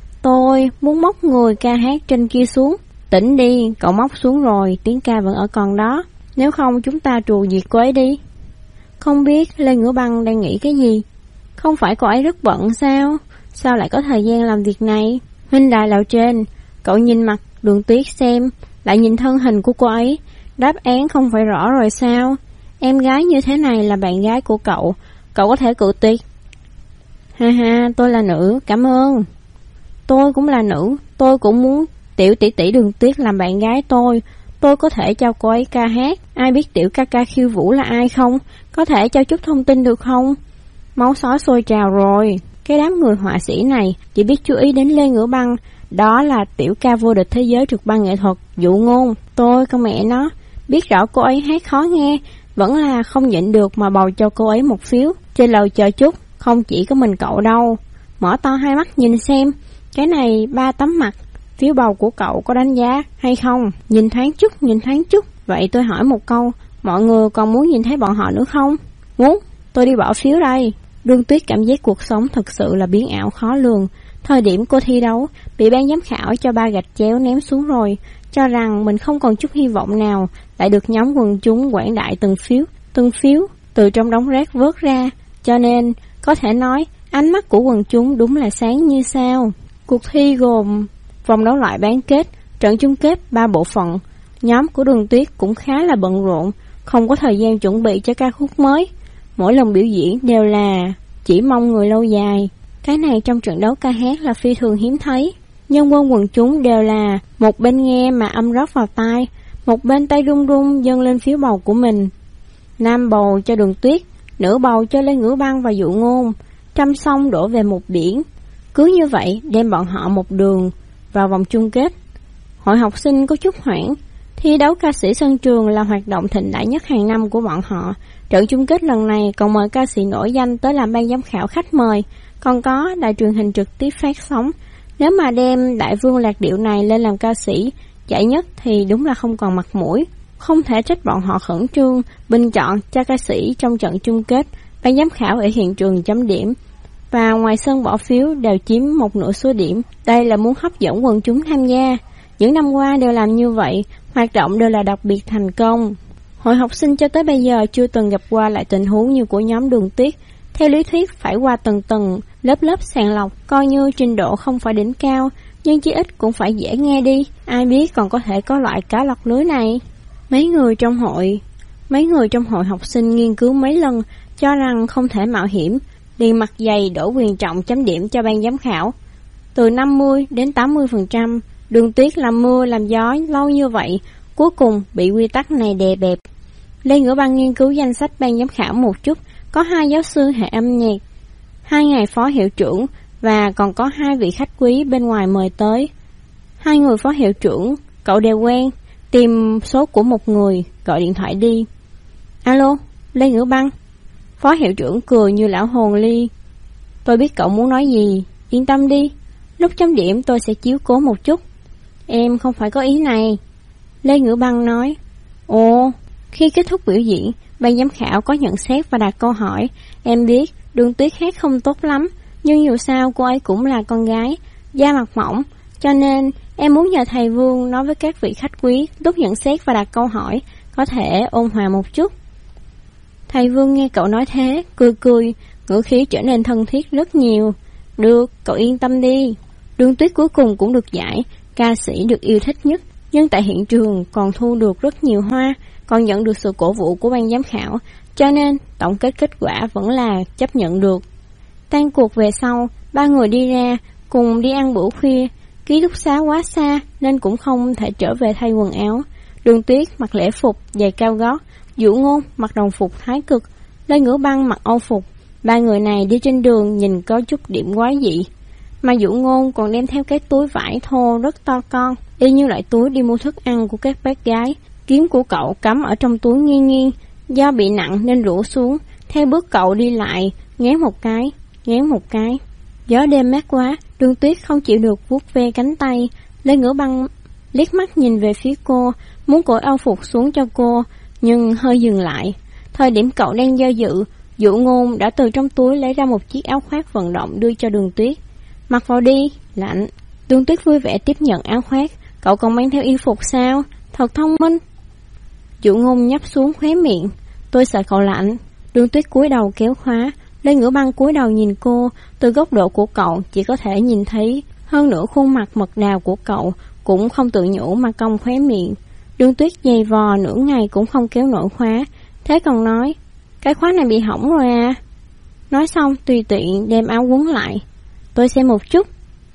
Tôi muốn móc người ca hát trên kia xuống. Tỉnh đi, cậu móc xuống rồi, tiếng ca vẫn ở còn đó. Nếu không chúng ta trù diệt cô ấy đi. Không biết Lê Ngữ Băng đang nghĩ cái gì? Không phải cô ấy rất bận sao? Sao lại có thời gian làm việc này? Huynh đài lầu trên, cậu nhìn mặt Đường Tuyết xem, lại nhìn thân hình của cô ấy. Đáp án không phải rõ rồi sao? Em gái như thế này là bạn gái của cậu, cậu có thể cự tuyệt. Ha ha, tôi là nữ, cảm ơn. Tôi cũng là nữ, tôi cũng muốn tiểu tỷ tỷ Đường Tuyết làm bạn gái tôi có thể cho cô ấy ca hát. Ai biết tiểu ca ca khiêu vũ là ai không? Có thể cho chút thông tin được không? Máu sói sôi trào rồi. Cái đám người họa sĩ này chỉ biết chú ý đến Lê Ngữ Băng. Đó là tiểu ca vô địch thế giới trượt băng nghệ thuật Dụ Ngôn. Tôi con mẹ nó, biết rõ cô ấy hát khó nghe, vẫn là không nhịn được mà bầu cho cô ấy một phiếu. Trên lầu chờ chút, không chỉ có mình cậu đâu. Mở to hai mắt nhìn xem, cái này 3 tấm mặt. Phiếu bầu của cậu có đánh giá hay không? Nhìn thoáng chút. Vậy tôi hỏi một câu, mọi người còn muốn nhìn thấy bọn họ nữa không? Muốn, tôi đi bỏ phiếu đây. Đường Tuyết cảm giác cuộc sống thật sự là biến ảo khó lường. Thời điểm cô thi đấu, bị ban giám khảo cho 3 gạch chéo ném xuống rồi, cho rằng mình không còn chút hy vọng nào, lại được nhóm quần chúng quảng đại từng phiếu từ trong đống rác vớt ra. Cho nên, có thể nói, ánh mắt của quần chúng đúng là sáng như sao. Cuộc thi gồm vòng đấu loại bán kết, trận chung kết 3 bộ phận. Nhóm của Đường Tuyết cũng khá là bận rộn, không có thời gian chuẩn bị cho ca khúc mới. Mỗi lần biểu diễn đều là chỉ mong người lâu dài. Cái này trong trận đấu ca hát là phi thường hiếm thấy. Nhân quân quần chúng đều là một bên nghe mà âm rót vào tai, một bên tay run run dâng lên phiếu bầu của mình. Nam bầu cho Đường Tuyết, nữ bầu cho Lê Ngữ Băng và Dụ Ngôn. Trăm sông đổ về một biển. Cứ như vậy đem bọn họ một đường vào vòng chung kết. Hội học sinh có chút hoảng. Thi đấu ca sĩ sân trường là hoạt động thịnh đại nhất hàng năm của bọn họ. Trận chung kết lần này còn mời ca sĩ nổi danh tới làm ban giám khảo khách mời, còn có đài truyền hình trực tiếp phát sóng. Nếu mà đem đại vương lạc điệu này lên làm ca sĩ giải nhất thì đúng là không còn mặt mũi. Không thể trách bọn họ khẩn trương bình chọn cho ca sĩ trong trận chung kết. Ban giám khảo ở hiện trường chấm điểm và ngoài sân bỏ phiếu đều chiếm 1/2 số điểm. Đây là muốn hấp dẫn quần chúng tham gia. Những năm qua đều làm như vậy, hoạt động đều là đặc biệt thành công. Hội học sinh cho tới bây giờ chưa từng gặp qua lại tình huống như của nhóm Đường Tuyết. Theo lý thuyết phải qua từng tầng, lớp lớp sàng lọc, coi như trình độ không phải đỉnh cao, nhưng chí ít cũng phải dễ nghe đi, ai biết còn có thể có loại cá lọc lưới này. Mấy người trong hội học sinh nghiên cứu mấy lần, cho rằng không thể mạo hiểm, liền mặt dày đổ quyền trọng chấm điểm cho ban giám khảo. Từ 50 đến 80%, Đường Tuyết làm mưa làm gió lâu như vậy, cuối cùng bị quy tắc này đè bẹp. Lê Ngữ Băng nghiên cứu danh sách ban giám khảo một chút, có 2 giáo sư hệ âm nhạc, 2 ngài phó hiệu trưởng và còn có 2 vị khách quý bên ngoài mời tới. 2 người phó hiệu trưởng, cậu đều quen, tìm số của một người, gọi điện thoại đi. Alo, Lê Ngữ Băng. Phó hiệu trưởng cười như lão hồn ly. Tôi biết cậu muốn nói gì, yên tâm đi, lúc chấm điểm tôi sẽ chiếu cố một chút. Em không phải có ý này. Lê Ngữ Băng nói. Ồ, khi kết thúc biểu diễn, ban giám khảo có nhận xét và đặt câu hỏi. Em biết Đường Tuyết hát không tốt lắm, nhưng dù sao cô ấy cũng là con gái, da mặt mỏng, cho nên em muốn nhờ thầy Vương nói với các vị khách quý lúc nhận xét và đặt câu hỏi, có thể ôn hòa một chút. Thầy Vương nghe cậu nói thế, cười, ngữ khí trở nên thân thiết rất nhiều. Được, cậu yên tâm đi. Đường Tuyết cuối cùng cũng được giải, ca sĩ được yêu thích nhất, nhưng tại hiện trường còn thu được rất nhiều hoa, còn nhận được sự cổ vũ của ban giám khảo, cho nên tổng kết quả vẫn là chấp nhận được. Tan cuộc về sau, 3 người đi ra, cùng đi ăn bữa khuya. Ký túc xá quá xa nên cũng không thể trở về thay quần áo. Đường Tuyết mặc lễ phục, giày cao gót, Vũ Ngôn mặc đồng phục thái cực, Lê Ngữ Băng mặc âu phục. 3 người này đi trên đường nhìn có chút điểm quái dị. Mà Vũ Ngôn còn đem theo cái túi vải thô rất to con, y như loại túi đi mua thức ăn của các bác gái. Kiếm của cậu cắm ở trong túi nghiêng, do bị nặng nên rũ xuống. Theo bước cậu đi lại, ngén một cái. Gió đêm mát quá, Đường Tuyết không chịu được vuốt ve cánh tay. Lê Ngữ Băng liếc mắt nhìn về phía cô, muốn cởi âu phục xuống cho cô, nhưng hơi dừng lại. Thời điểm cậu đang do dự, Vũ Ngôn đã từ trong túi lấy ra một chiếc áo khoác vận động đưa cho Đường Tuyết. Mặc vào đi, lạnh. Đường Tuyết vui vẻ tiếp nhận áo khoác. Cậu còn mang theo y phục sao? Thật thông minh. Vũ Ngôn nhấp xuống khóe miệng. Tôi sợ cậu lạnh. Đường Tuyết cúi đầu kéo khóa. Lê Ngữ Băng cúi đầu nhìn cô. Từ góc độ của cậu chỉ có thể nhìn thấy. Hơn nữa khuôn mặt mật đào của cậu cũng không tự nhủ mà cong khóe miệng. Đường Tuyết giày vò nửa ngày cũng không kéo nổi khóa. Thế còn nói, cái khóa này bị hỏng rồi à? Nói xong tùy tiện đem áo quấn lại. Tôi xem một chút.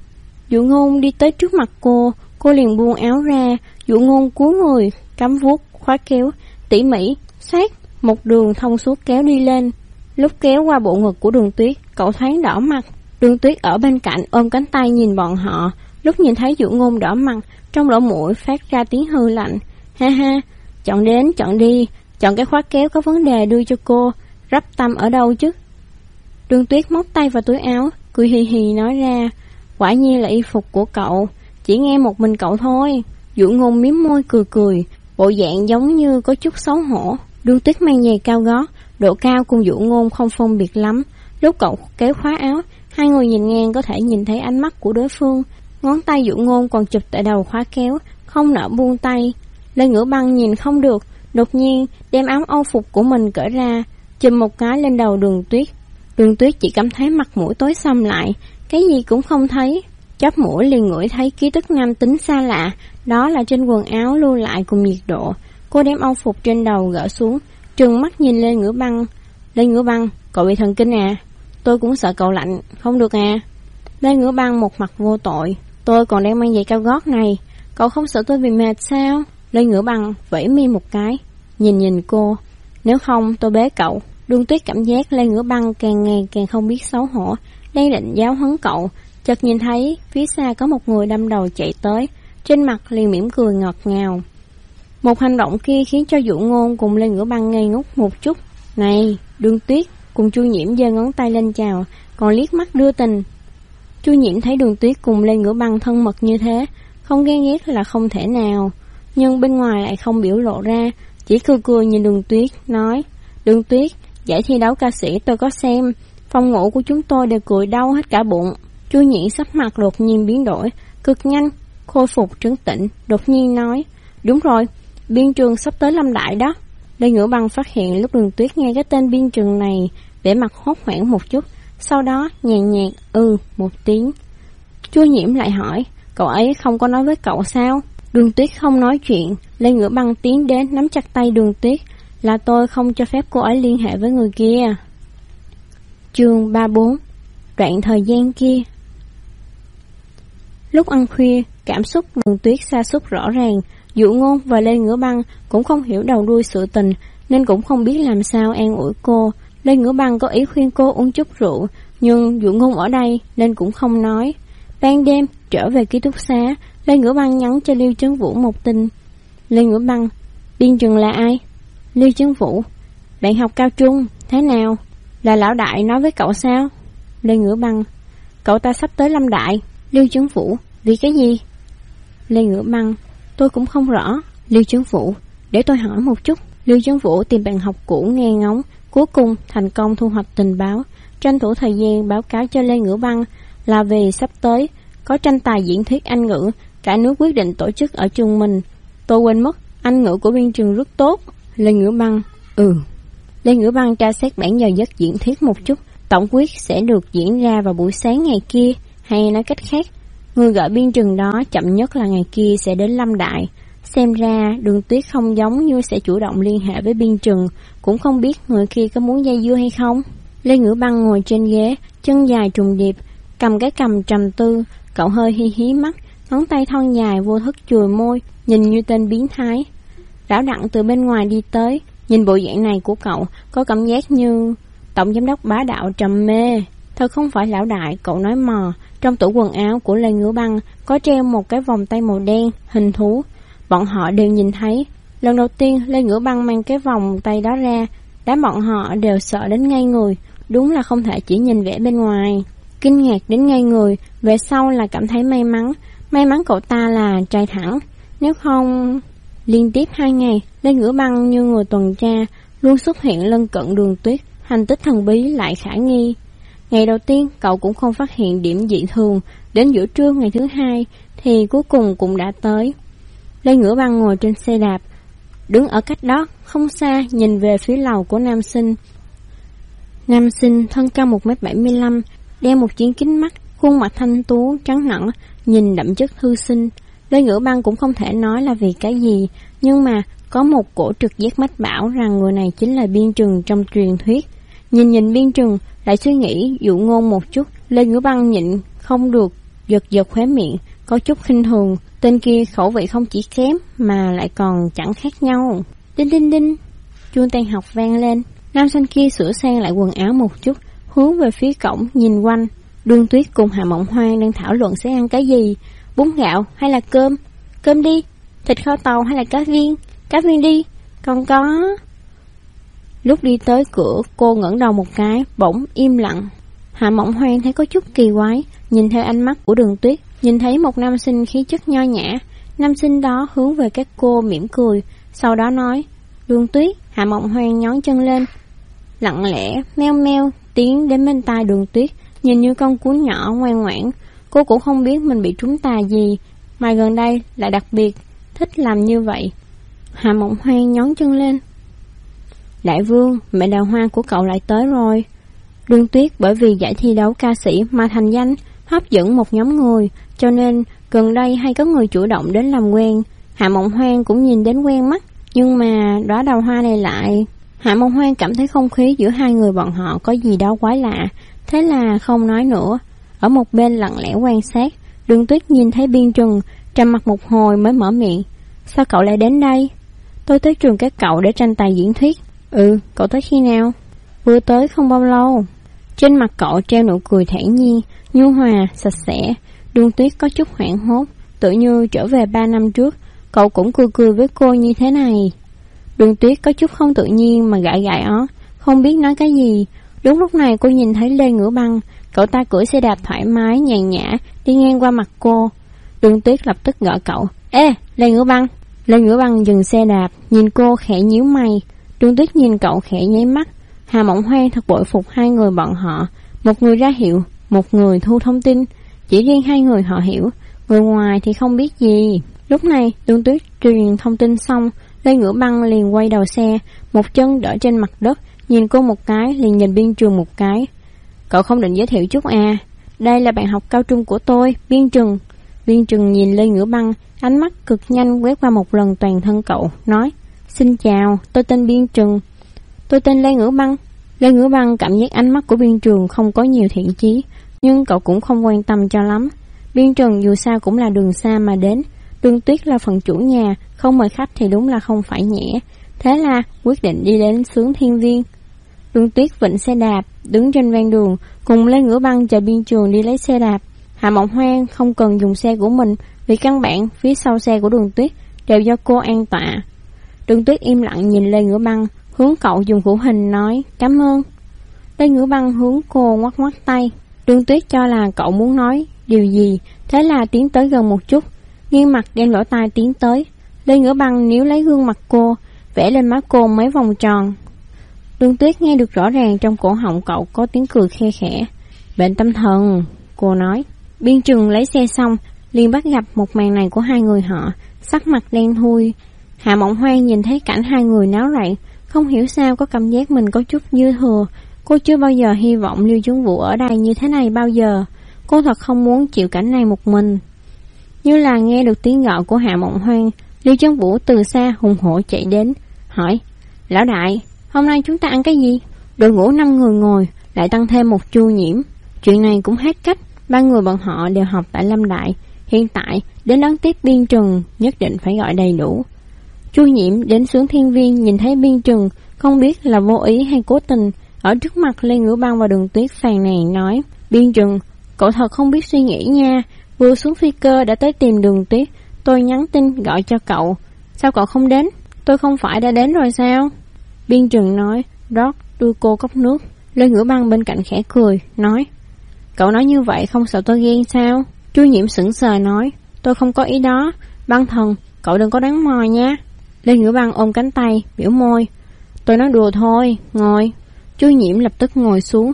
Vũ Ngôn đi tới trước mặt cô liền buông áo ra. Vũ Ngôn cúi người, cắm vuốt khóa kéo, tỉ mỉ, sát, một đường thông suốt kéo đi lên. Lúc kéo qua bộ ngực của Đường Tuyết, cậu thoáng đỏ mặt. Đường Tuyết ở bên cạnh ôm cánh tay nhìn bọn họ. Lúc nhìn thấy Vũ Ngôn đỏ mặt, trong lỗ mũi phát ra tiếng hư lạnh. Ha ha, chọn đến, chọn đi, chọn cái khóa kéo có vấn đề đưa cho cô, rắp tâm ở đâu chứ? Đường Tuyết móc tay vào túi áo, cười hì hì nói ra, quả nhiên là y phục của cậu, chỉ nghe một mình cậu thôi. Vũ Ngôn mím môi cười, bộ dạng giống như có chút xấu hổ. Đường Tuyết mang giày cao gót, độ cao cùng Vũ Ngôn không phân biệt lắm. Lúc cậu kéo khóa áo, hai người nhìn ngang có thể nhìn thấy ánh mắt của đối phương. Ngón tay Vũ Ngôn còn chụp tại đầu khóa kéo, không nỡ buông tay. Lê Ngữ Băng nhìn không được, đột nhiên đem áo âu phục của mình cởi ra, chùm một cái lên đầu Đường Tuyết. Đường Tuyết chỉ cảm thấy mặt mũi tối sầm lại, cái gì cũng không thấy. Chóp mũi liền ngửi thấy ký tức nam tính xa lạ, đó là trên quần áo lưu lại cùng nhiệt độ. Cô đem âu phục trên đầu gỡ xuống, trừng mắt nhìn Lê Ngữ Băng. Lê Ngữ Băng, cậu bị thần kinh à? Tôi cũng sợ cậu lạnh, không được à? Lê Ngữ Băng một mặt vô tội. Tôi còn đang mang giày cao gót này, cậu không sợ tôi bị mệt sao? Lê Ngữ Băng vẫy mi một cái, nhìn cô. Nếu không tôi bế cậu. Đường Tuyết cảm giác Lê Ngữ Băng càng ngày càng không biết xấu hổ, đang định giáo huấn cậu, chợt nhìn thấy phía xa có một người đâm đầu chạy tới, trên mặt liền mỉm cười ngọt ngào. Một hành động kia khiến cho Vũ Ngôn cùng Lê Ngữ Băng ngây ngốc một chút. Này, Đường Tuyết cùng Chu Nhiễm giơ ngón tay lên chào, còn liếc mắt đưa tình. Chu Nhiễm thấy Đường Tuyết cùng Lê Ngữ Băng thân mật như thế, không ghen ghét là không thể nào, nhưng bên ngoài lại không biểu lộ ra, chỉ cười nhìn Đường Tuyết, nói: Đường Tuyết, giải thi đấu ca sĩ tôi có xem, phòng ngủ của chúng tôi đều cười đau hết cả bụng. Chu Nhiễm sắc mặt đột nhiên biến đổi, cực nhanh khôi phục trấn tĩnh, đột nhiên nói: Đúng rồi, biên trường sắp tới Lâm Đại đó. Lê Ngữ Băng phát hiện lúc Đường Tuyết nghe cái tên biên trường này, vẻ mặt hốt hoảng một chút, sau đó nhàn nhạt một tiếng. Chu Nhiễm lại hỏi, cậu ấy không có nói với cậu sao? Đường Tuyết không nói chuyện. Lê Ngữ Băng tiến đến nắm chặt tay Đường Tuyết. Là tôi không cho phép cô ấy liên hệ với người kia. Chương 34. Đoạn thời gian kia. Lúc ăn khuya, cảm xúc Đường Tuyết sa sút rõ ràng. Dụ Ngôn và Lê Ngữ Băng cũng không hiểu đầu đuôi sự tình, nên cũng không biết làm sao an ủi cô. Lê Ngữ Băng có ý khuyên cô uống chút rượu, nhưng Dụ Ngôn ở đây nên cũng không nói. Ban đêm, trở về ký túc xá, Lê Ngữ Băng nhắn cho Lưu Chấn Vũ một tin. Lê Ngữ Băng, Biên Trừng là ai? Lưu Chấn Vũ, bạn học cao trung, thế nào? Là lão đại nói với cậu sao? Lê Ngữ Băng, cậu ta sắp tới Lâm Đại. Lưu Chấn Vũ, vì cái gì? Lê Ngữ Băng, tôi cũng không rõ. Lưu Chấn Vũ, để tôi hỏi một chút. Lưu Chấn Vũ tìm bạn học cũ nghe ngóng, cuối cùng thành công thu hoạch tình báo, tranh thủ thời gian báo cáo cho Lê Ngữ Băng là vì sắp tới có tranh tài diễn thuyết Anh ngữ, cả nước quyết định tổ chức ở trường mình. Tôi quên mất, Anh ngữ của Biên Trường rất tốt. Lê Ngữ Băng, Lê Ngữ Băng tra xét bản giờ giấc diễn thuyết một chút. Tổng quyết sẽ được diễn ra vào buổi sáng ngày kia, hay nói cách khác, người gọi Biên Trường đó chậm nhất là ngày kia sẽ đến Lâm Đại. Xem ra Đường Tuyết không giống như sẽ chủ động liên hệ với Biên Trường, cũng không biết người kia có muốn dây dưa hay không. Lê Ngữ Băng ngồi trên ghế, chân dài trùng điệp, cầm cái cằm trầm tư. Cậu hơi hí mắt, ngón tay thon dài vô thức chùi môi, nhìn như tên biến thái. Lão Đặng từ bên ngoài đi tới, nhìn bộ dạng này của cậu, có cảm giác như tổng giám đốc bá đạo trầm mê. Thật không phải lão đại, cậu nói mò. Trong tủ quần áo của Lê Ngữ Băng có treo một cái vòng tay màu đen, hình thú. Bọn họ đều nhìn thấy. Lần đầu tiên Lê Ngữ Băng mang cái vòng tay đó ra, đám bọn họ đều sợ đến ngây người. Đúng là không thể chỉ nhìn vẻ bên ngoài. Kinh ngạc đến ngây người, về sau là cảm thấy may mắn. May mắn cậu ta là trai thẳng. Nếu không... Liên tiếp 2 ngày, Lê Ngữ Băng như người tuần tra, luôn xuất hiện lân cận Đường Tuyết, hành tích thần bí lại khả nghi. Ngày đầu tiên, cậu cũng không phát hiện điểm dị thường, đến giữa trưa ngày thứ 2, thì cuối cùng cũng đã tới. Lê Ngữ Băng ngồi trên xe đạp, đứng ở cách đó, không xa, nhìn về phía lầu của nam sinh. Nam sinh thân cao 1m75, đeo một chiếc kính mắt, khuôn mặt thanh tú, trắng nõn, nhìn đậm chất thư sinh. Lê Ngữ Băng cũng không thể nói là vì cái gì, nhưng mà có một cổ trực giác mách bảo rằng người này chính là Biên Trừng trong truyền thuyết. Nhìn Biên Trừng, lại suy nghĩ Dụ Ngôn một chút, Lê Ngữ Băng nhịn không được, giật khóe miệng, có chút khinh thường. Tên kia khẩu vị không chỉ kém mà lại còn chẳng khác nhau. Đinh đinh đinh, chuông tan học vang lên. Nam sinh kia sửa sang lại quần áo một chút, hướng về phía cổng nhìn quanh. Đường Tuyết cùng Hạ Mộng Hoang đang thảo luận sẽ ăn cái gì, bún gạo hay là cơm. Cơm đi. Thịt kho tàu hay là cá viên? Cá viên đi. Còn có... Lúc đi tới cửa, cô ngẩng đầu một cái, bỗng im lặng. Hạ Mộng Hoang thấy có chút kỳ quái, nhìn theo ánh mắt của Đường Tuyết, nhìn thấy một nam sinh khí chất nho nhã. Nam sinh đó hướng về các cô mỉm cười, sau đó nói, Đường Tuyết. Hạ Mộng Hoang nhón chân lên, lặng lẽ, meo meo, tiến đến bên tai Đường Tuyết, nhìn như con cún nhỏ ngoan ngoãn. Cô cũng không biết mình bị trúng tà gì, mà gần đây lại đặc biệt thích làm như vậy. Hạ Mộng Hoang nhón chân lên, Đại Vương, mẹ Đào Hoa của cậu lại tới rồi. Đường Tuyết bởi vì giải thi đấu ca sĩ mà thành danh, hấp dẫn một nhóm người, cho nên gần đây hay có người chủ động đến làm quen. Hạ Mộng Hoang cũng nhìn đến quen mắt, nhưng mà đóa đào hoa này lại... Hạ Mộng Hoang cảm thấy không khí giữa hai người bọn họ có gì đó quái lạ, thế là không nói nữa. Ở một bên lặng lẽ quan sát. Đường Tuyết nhìn thấy Biên Trừng, trầm mặt một hồi mới mở miệng. Sao cậu lại đến đây? Tôi tới trường các cậu để tranh tài diễn thuyết. Cậu tới khi nào? Vừa tới không bao lâu. Trên mặt cậu treo nụ cười thản nhiên, nhu hòa, sạch sẽ. Đường Tuyết có chút hoảng hốt, tự như trở về 3 năm trước, cậu cũng cười với cô như thế này. Đường Tuyết có chút không tự nhiên mà gãi ó, không biết nói cái gì. Đúng lúc này cô nhìn thấy Lê Ngữ Băng, cậu ta cưỡi xe đạp thoải mái, nhàn nhã, đi ngang qua mặt cô. Đường Tuyết lập tức gọi cậu, Ê, Lê Ngữ Băng. Lê Ngữ Băng dừng xe đạp, nhìn cô khẽ nhíu mày. Đường Tuyết nhìn cậu khẽ nháy mắt. Hà Mộng Hoang thật bội phục hai người bọn họ, một người ra hiệu, một người thu thông tin. Chỉ riêng hai người họ hiểu, người ngoài thì không biết gì. Lúc này Đường Tuyết truyền thông tin xong, Lê Ngữ Băng liền quay đầu xe, một chân đỡ trên mặt đất, nhìn cô một cái, liền nhìn Biên Trường một cái. Cậu không định giới thiệu chút à? Đây là bạn học cao trung của tôi, Biên Trừng. Biên Trừng nhìn Lê Ngữ Băng, ánh mắt cực nhanh quét qua một lần toàn thân cậu, nói: Xin chào, tôi tên Biên Trừng. Tôi tên Lê Ngữ Băng. Lê Ngữ Băng cảm giác ánh mắt của Biên Trường không có nhiều thiện chí, nhưng cậu cũng không quan tâm cho lắm. Biên Trừng dù sao cũng là đường xa mà đến, Đường Tuyết là phần chủ nhà, không mời khách thì đúng là không phải nhẹ. Thế là quyết định đi đến Xướng Thiên Viên. Đường Tuyết vịnh xe đạp, đứng trên ven đường, cùng Lê Ngữ Băng chờ Biên Trường đi lấy xe đạp. Hạ Mộng Hoang không cần dùng xe của mình, vì căn bản phía sau xe của Đường Tuyết đều do cô an tọa. Đường Tuyết im lặng nhìn Lê Ngữ Băng, hướng cậu dùng khẩu hình nói cảm ơn. Lê Ngữ Băng hướng cô ngoắc ngoắc tay. Đường Tuyết cho là cậu muốn nói điều gì, thế là tiến tới gần một chút, nghiêng mặt đem lỗ tai tiến tới. Lê Ngữ Băng níu lấy gương mặt cô, vẽ lên má cô mấy vòng tròn. Đường Tuyết nghe được rõ ràng trong cổ họng cậu có tiếng cười khe khẽ. Bệnh tâm thần, cô nói. Biên Trường lấy xe xong, liền bắt gặp một màn này của hai người họ, sắc mặt đen thui. Hạ Mộng Hoang nhìn thấy cảnh hai người náo loạn, không hiểu sao có cảm giác mình có chút dư thừa. Cô chưa bao giờ hy vọng Liêu Chấn Vũ ở đây như thế này bao giờ. Cô thật không muốn chịu cảnh này một mình. Như là nghe được tiếng gọi của Hạ Mộng Hoang, Liêu Chấn Vũ từ xa hùng hổ chạy đến, hỏi: Lão đại, hôm nay chúng ta ăn cái gì? Đội ngũ 5 người ngồi, lại tăng thêm một Chu Nhiễm. Chuyện này cũng hết cách, 3 người bọn họ đều học tại Lâm Đại. Hiện tại, đến đón tiếp Biên Trừng, nhất định phải gọi đầy đủ. Chu Nhiễm đến Xướng Thiên Viên nhìn thấy Biên Trừng, không biết là vô ý hay cố tình, ở trước mặt Lê Ngữ Băng và Đường Tuyết phàn nàn nói: Biên Trừng, cậu thật không biết suy nghĩ nha. Vừa xuống phi cơ đã tới tìm Đường Tuyết, tôi nhắn tin gọi cho cậu. Sao cậu không đến? Tôi không phải đã đến rồi sao? Biên Trừng nói, rót đưa cô cốc nước. Lê Ngữ Băng bên cạnh khẽ cười, nói: Cậu nói như vậy không sợ tôi ghen sao? Chu Nhiễm sững sờ nói: Tôi không có ý đó. Băng thần, cậu đừng có đoán mò nha. Lê Ngữ Băng ôm cánh tay, biểu môi: Tôi nói đùa thôi, ngồi. Chu Nhiễm lập tức ngồi xuống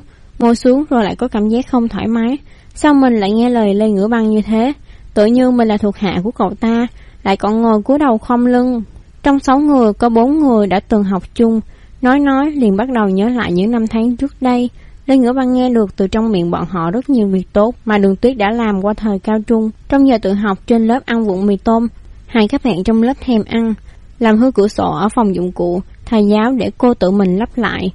rồi lại có cảm giác không thoải mái. Sao mình lại nghe lời Lê Ngữ Băng như thế? Tự như mình là thuộc hạ của cậu ta, lại còn ngồi cúi đầu khom lưng. Trong 6 người có 4 người đã từng học chung. Nói liền bắt đầu nhớ lại những năm tháng trước đây. Lê Ngữ Băng nghe được từ trong miệng bọn họ rất nhiều việc tốt mà Đường Tuyết đã làm qua thời cao trung. Trong giờ tự học trên lớp ăn vụng mì tôm, hai các bạn trong lớp thèm ăn, làm hư cửa sổ ở phòng dụng cụ, thầy giáo để cô tự mình lắp lại.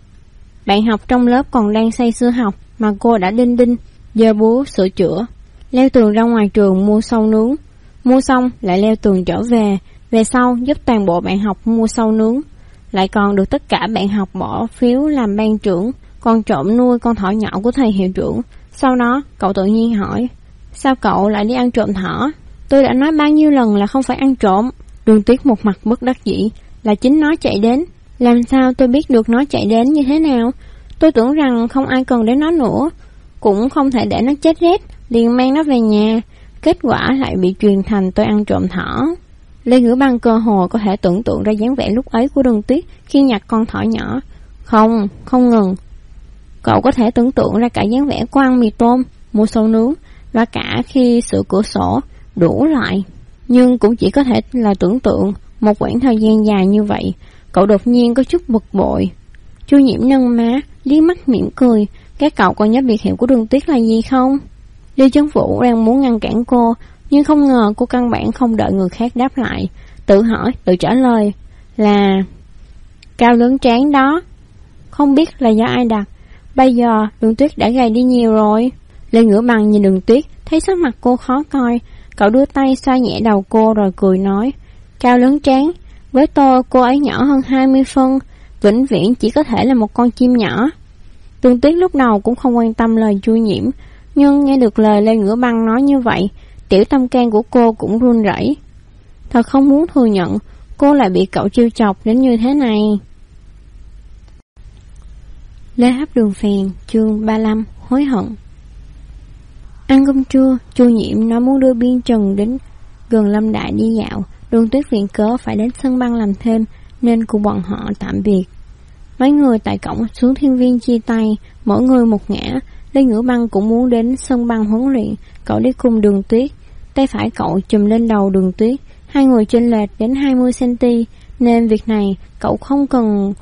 Bạn học trong lớp còn đang say sưa học mà cô đã đinh giơ búa sửa chữa. Leo tường ra ngoài trường mua sâu nướng, mua xong lại leo tường trở về, về sau giúp toàn bộ bạn học mua sâu nướng, lại còn được tất cả bạn học bỏ phiếu làm ban trưởng, còn trộm nuôi con thỏ nhỏ của thầy hiệu trưởng. Sau đó cậu tự nhiên hỏi: Sao cậu lại đi ăn trộm thỏ? Tôi đã nói bao nhiêu lần là không phải ăn trộm. Đường Tuyết một mặt bất đắc dĩ: Là chính nó chạy đến. Làm sao tôi biết được nó chạy đến như thế nào? Tôi tưởng rằng không ai cần đến nó nữa, cũng không thể để nó chết rét, liền mang nó về nhà. Kết quả lại bị truyền thành tôi ăn trộm thỏ. Lê Ngữ Băng cơ hồ có thể tưởng tượng ra dáng vẻ lúc ấy của Đường Tuyết khi nhặt con thỏ nhỏ. Không ngừng. Cậu có thể tưởng tượng ra cả dáng vẻ của ăn mì tôm, mua sâu nướng, và cả khi sửa cửa sổ, đủ loại. Nhưng cũng chỉ có thể là tưởng tượng. Một quãng thời gian dài như vậy, cậu đột nhiên có chút bực bội. Chu Nhiễm nâng má, liếc mắt mỉm cười. Các cậu còn nhớ biệt hiệu của Đường Tuyết là gì không? Liêu Chấn Vũ đang muốn ngăn cản cô, nhưng không ngờ cô căn bản không đợi người khác đáp lại, tự hỏi, tự trả lời: Là cao lớn tráng đó. Không biết là do ai đặt. Bây giờ Đường Tuyết đã gầy đi nhiều rồi. Lê Ngữ Băng nhìn Đường Tuyết, thấy sắc mặt cô khó coi. Cậu đưa tay xoa nhẹ đầu cô rồi cười nói: Cao lớn tráng, với tôi cô ấy nhỏ hơn 20 phân, vĩnh viễn chỉ có thể là một con chim nhỏ. Đường Tuyết lúc đầu cũng không quan tâm lời Chu Nhiễm, nhưng nghe được lời Lê Ngữ Băng nói như vậy, tiểu tâm can của cô cũng run rẩy. Thật không muốn thừa nhận cô lại bị cậu trêu chọc đến như thế này. Lê Hấp Đường Phèn, chương 35, hối hận. Ăn cơm trưa, Chu Nhiễm nói muốn đưa Biên Trừng đến gần Lâm Đại đi dạo. Đường Tuyết viện cớ phải đến sân băng làm thêm, nên cùng bọn họ tạm biệt. Mấy người tại cổng Xướng Thiên Viên chia tay, mỗi người một ngã. Lê Ngữ Băng cũng muốn đến sân băng huấn luyện, cậu đi cùng Đường Tuyết. Tay phải cậu chùm lên đầu Đường Tuyết, hai người chênh lệch đến 20cm, nên việc này cậu không cần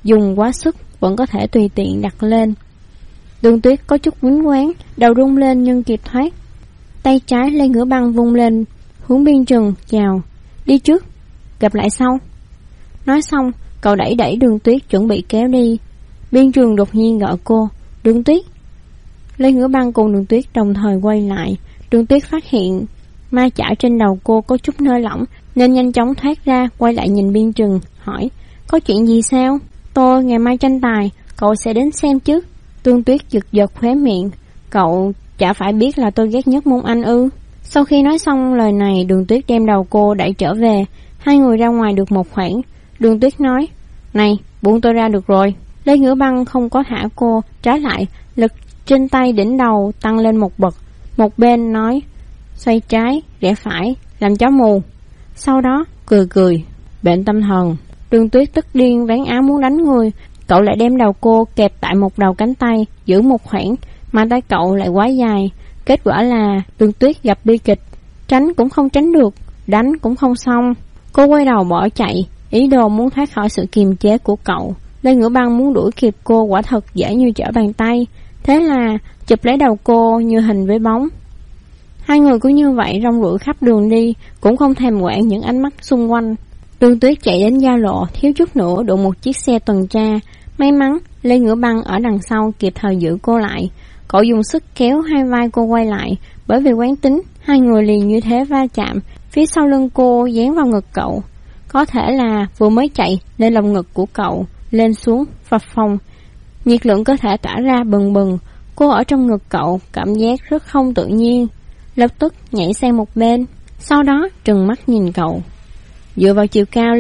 dùng quá sức vẫn có thể tùy tiện đặt lên. Đường Tuyết có chút quýnh quáng, đầu rung lên nhưng kịp thoát. Tay trái Lê Ngữ Băng vung lên, hướng Biên Trừng chào, đi trước, gặp lại sau. Nói xong, cậu đẩy Đường Tuyết chuẩn bị kéo đi. Biên Trừng đột nhiên gọi cô, Đường Tuyết. Lê Ngữ Băng cùng Đường Tuyết đồng thời quay lại. Đường Tuyết phát hiện ma chảo trên đầu cô có chút nới lỏng, nên nhanh chóng thoát ra, quay lại nhìn Biên Trừng, hỏi, có chuyện gì sao? Tôi ngày mai tranh tài, cậu sẽ đến xem chứ? Đường Tuyết giật giật khóe miệng, cậu chả phải biết là tôi ghét nhất môn Anh ư? Sau khi nói xong lời này, Đường Tuyết đem đầu cô đẩy trở về. Hai người ra ngoài được một khoảng. Đường Tuyết nói, này, buông tôi ra được rồi. Lê Ngữ Băng không có thả cô, trái lại, lực trên tay đỉnh đầu tăng lên một bậc. Một bên nói, xoay trái, rẽ phải, làm chó mù. Sau đó, cười, bệnh tâm thần. Đường Tuyết tức điên vén áo muốn đánh người. Cậu lại đem đầu cô kẹp tại một đầu cánh tay, giữ một khoảng, mà tay cậu lại quá dài. Kết quả là Đường Tuyết gặp bi kịch, tránh cũng không tránh được, đánh cũng không xong. Cô quay đầu bỏ chạy, ý đồ muốn thoát khỏi sự kiềm chế của cậu. Lê Ngữ Băng muốn đuổi kịp cô quả thật dễ như trở bàn tay, thế là chụp lấy đầu cô như hình với bóng. Hai người cứ như vậy rong ruổi khắp đường đi, cũng không thèm quản những ánh mắt xung quanh. Đường Tuyết chạy đến giao lộ, thiếu chút nữa đụng một chiếc xe tuần tra. May mắn Lê Ngữ Băng ở đằng sau kịp thời giữ cô lại. Cậu dùng sức kéo hai vai cô quay lại, bởi vì quán tính, hai người liền như thế va chạm. Phía sau lưng cô dán vào ngực cậu. Có thể là vừa mới chạy nên lồng ngực của cậu lên xuống phập phồng, nhiệt lượng cơ thể tỏa ra bừng bừng. Cô ở trong ngực cậu cảm giác rất không tự nhiên, lập tức nhảy sang một bên, sau đó trừng mắt nhìn cậu. Dựa vào chiều cao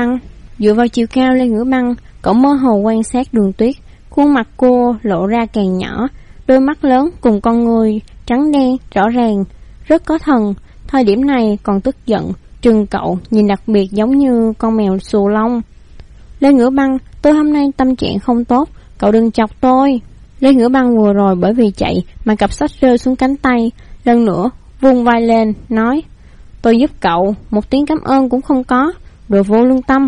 Lê Ngữ Băng, cậu mơ hồ quan sát Đường Tuyết. Khuôn mặt cô lộ ra càng nhỏ, đôi mắt lớn cùng con người trắng đen rõ ràng, rất có thần. Thời điểm này còn tức giận, trừng cậu nhìn đặc biệt giống như con mèo xù lông. Lê Ngữ Băng, tôi hôm nay tâm trạng không tốt, cậu đừng chọc tôi. Lê Ngữ Băng vừa rồi bởi vì chạy mà cặp sách rơi xuống cánh tay, lần nữa vung vai lên nói, tôi giúp cậu, một tiếng cảm ơn cũng không có, đồ vô lương tâm.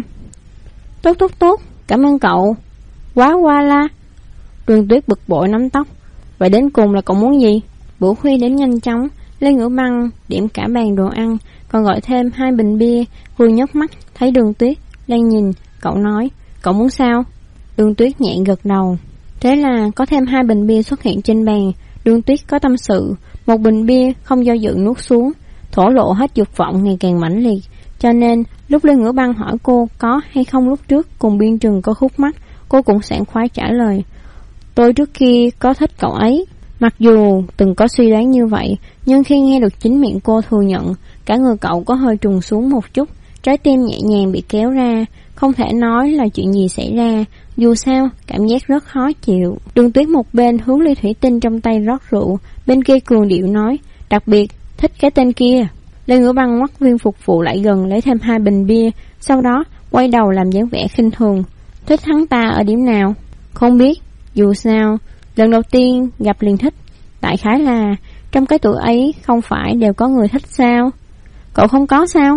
Tốt, cảm ơn cậu. Quá qua la. Đường Tuyết bực bội nắm tóc. Vậy đến cùng là cậu muốn gì? Bữa khuya đến nhanh chóng, Lê Ngữ Băng điểm cả bàn đồ ăn, còn gọi thêm 2 bình bia. Vừa nhấc mắt thấy Đường Tuyết đang nhìn, cậu nói, cậu muốn sao? Đường Tuyết nhẹ gật đầu. Thế là có thêm 2 bình bia xuất hiện trên bàn. Đường Tuyết có tâm sự, một bình bia không do dự nuốt xuống, thổ lộ hết dục vọng ngày càng mãnh liệt. Cho nên lúc Lê Ngữ Băng hỏi cô có hay không lúc trước cùng Biên Trừng có khúc mắc, cô cũng sảng khoái trả lời, tôi trước kia có thích cậu ấy. Mặc dù từng có suy đoán như vậy, nhưng khi nghe được chính miệng cô thừa nhận, cả người cậu có hơi trùng xuống một chút, trái tim nhẹ nhàng bị kéo ra, không thể nói là chuyện gì xảy ra, dù sao cảm giác rất khó chịu. Đường Tuyết một bên hướng ly thủy tinh trong tay rót rượu, bên kia cường điệu nói, đặc biệt thích cái tên kia. Lê Ngữ Băng ngoắt viên phục vụ lại gần lấy thêm 2 bình bia, sau đó quay đầu làm dáng vẻ khinh thường. Thích hắn ta ở điểm nào? Không biết, dù sao lần đầu tiên gặp liền thích. Đại khái là trong cái tuổi ấy không phải đều có người thích sao? Cậu không có sao?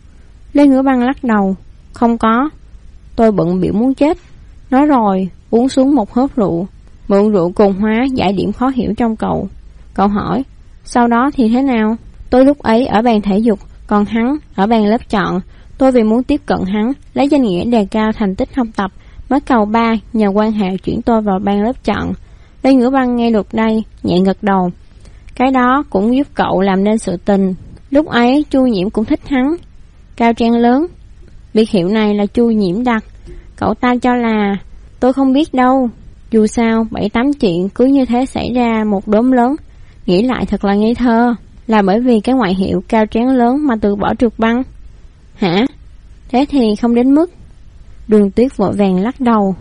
Lê Ngữ Băng lắc đầu, không có, tôi bận biểu muốn chết. Nói rồi uống xuống một hớp rượu, mượn rượu cồn hóa giải điểm khó hiểu trong cậu. Cậu hỏi, sau đó thì thế nào? Tôi lúc ấy ở bàn thể dục, còn hắn ở bàn lớp chọn. Tôi vì muốn tiếp cận hắn, lấy danh nghĩa đề cao thành tích học tập, mới cầu ba nhờ quan hệ chuyển tôi vào ban lớp chọn. Lê Ngữ Băng nghe được đây, nhẹ gật đầu. Cái đó cũng giúp cậu làm nên sự tình. Lúc ấy Chu Nhiễm cũng thích hắn. Cao trang lớn, biệt hiệu này là Chu Nhiễm đặt. Cậu ta cho là tôi không biết đâu. Dù sao 7-8 chuyện cứ như thế xảy ra một đốm lớn. Nghĩ lại thật là ngây thơ. Là bởi vì cái ngoại hiệu cao tráng lớn mà từ bỏ trượt băng. Hả? Thế thì không đến mức. Đường Tuyết vội vàng lắc đầu.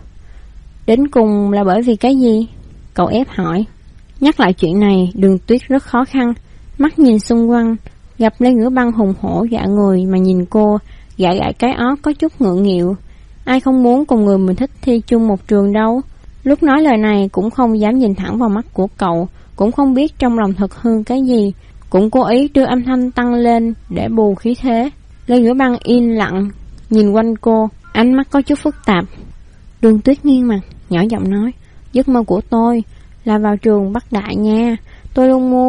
Đến cùng là bởi vì cái gì? Cậu ép hỏi. Nhắc lại chuyện này, Đường Tuyết rất khó khăn. Mắt nhìn xung quanh, gặp Lê Ngữ Băng hùng hổ dạ người mà nhìn cô, gãi gãi cái ót có chút ngượng nghịu. Ai không muốn cùng người mình thích thi chung một trường đâu. Lúc nói lời này cũng không dám nhìn thẳng vào mắt của cậu, cũng không biết trong lòng thật hư cái gì, cũng cố ý đưa âm thanh tăng lên để bù khí thế. Lê Ngữ Băng im lặng nhìn quanh cô, ánh mắt có chút phức tạp. Đường Tuyết nghiêng mặt, nhỏ giọng nói, giấc mơ của tôi là vào trường Bắc Đại nha. Tôi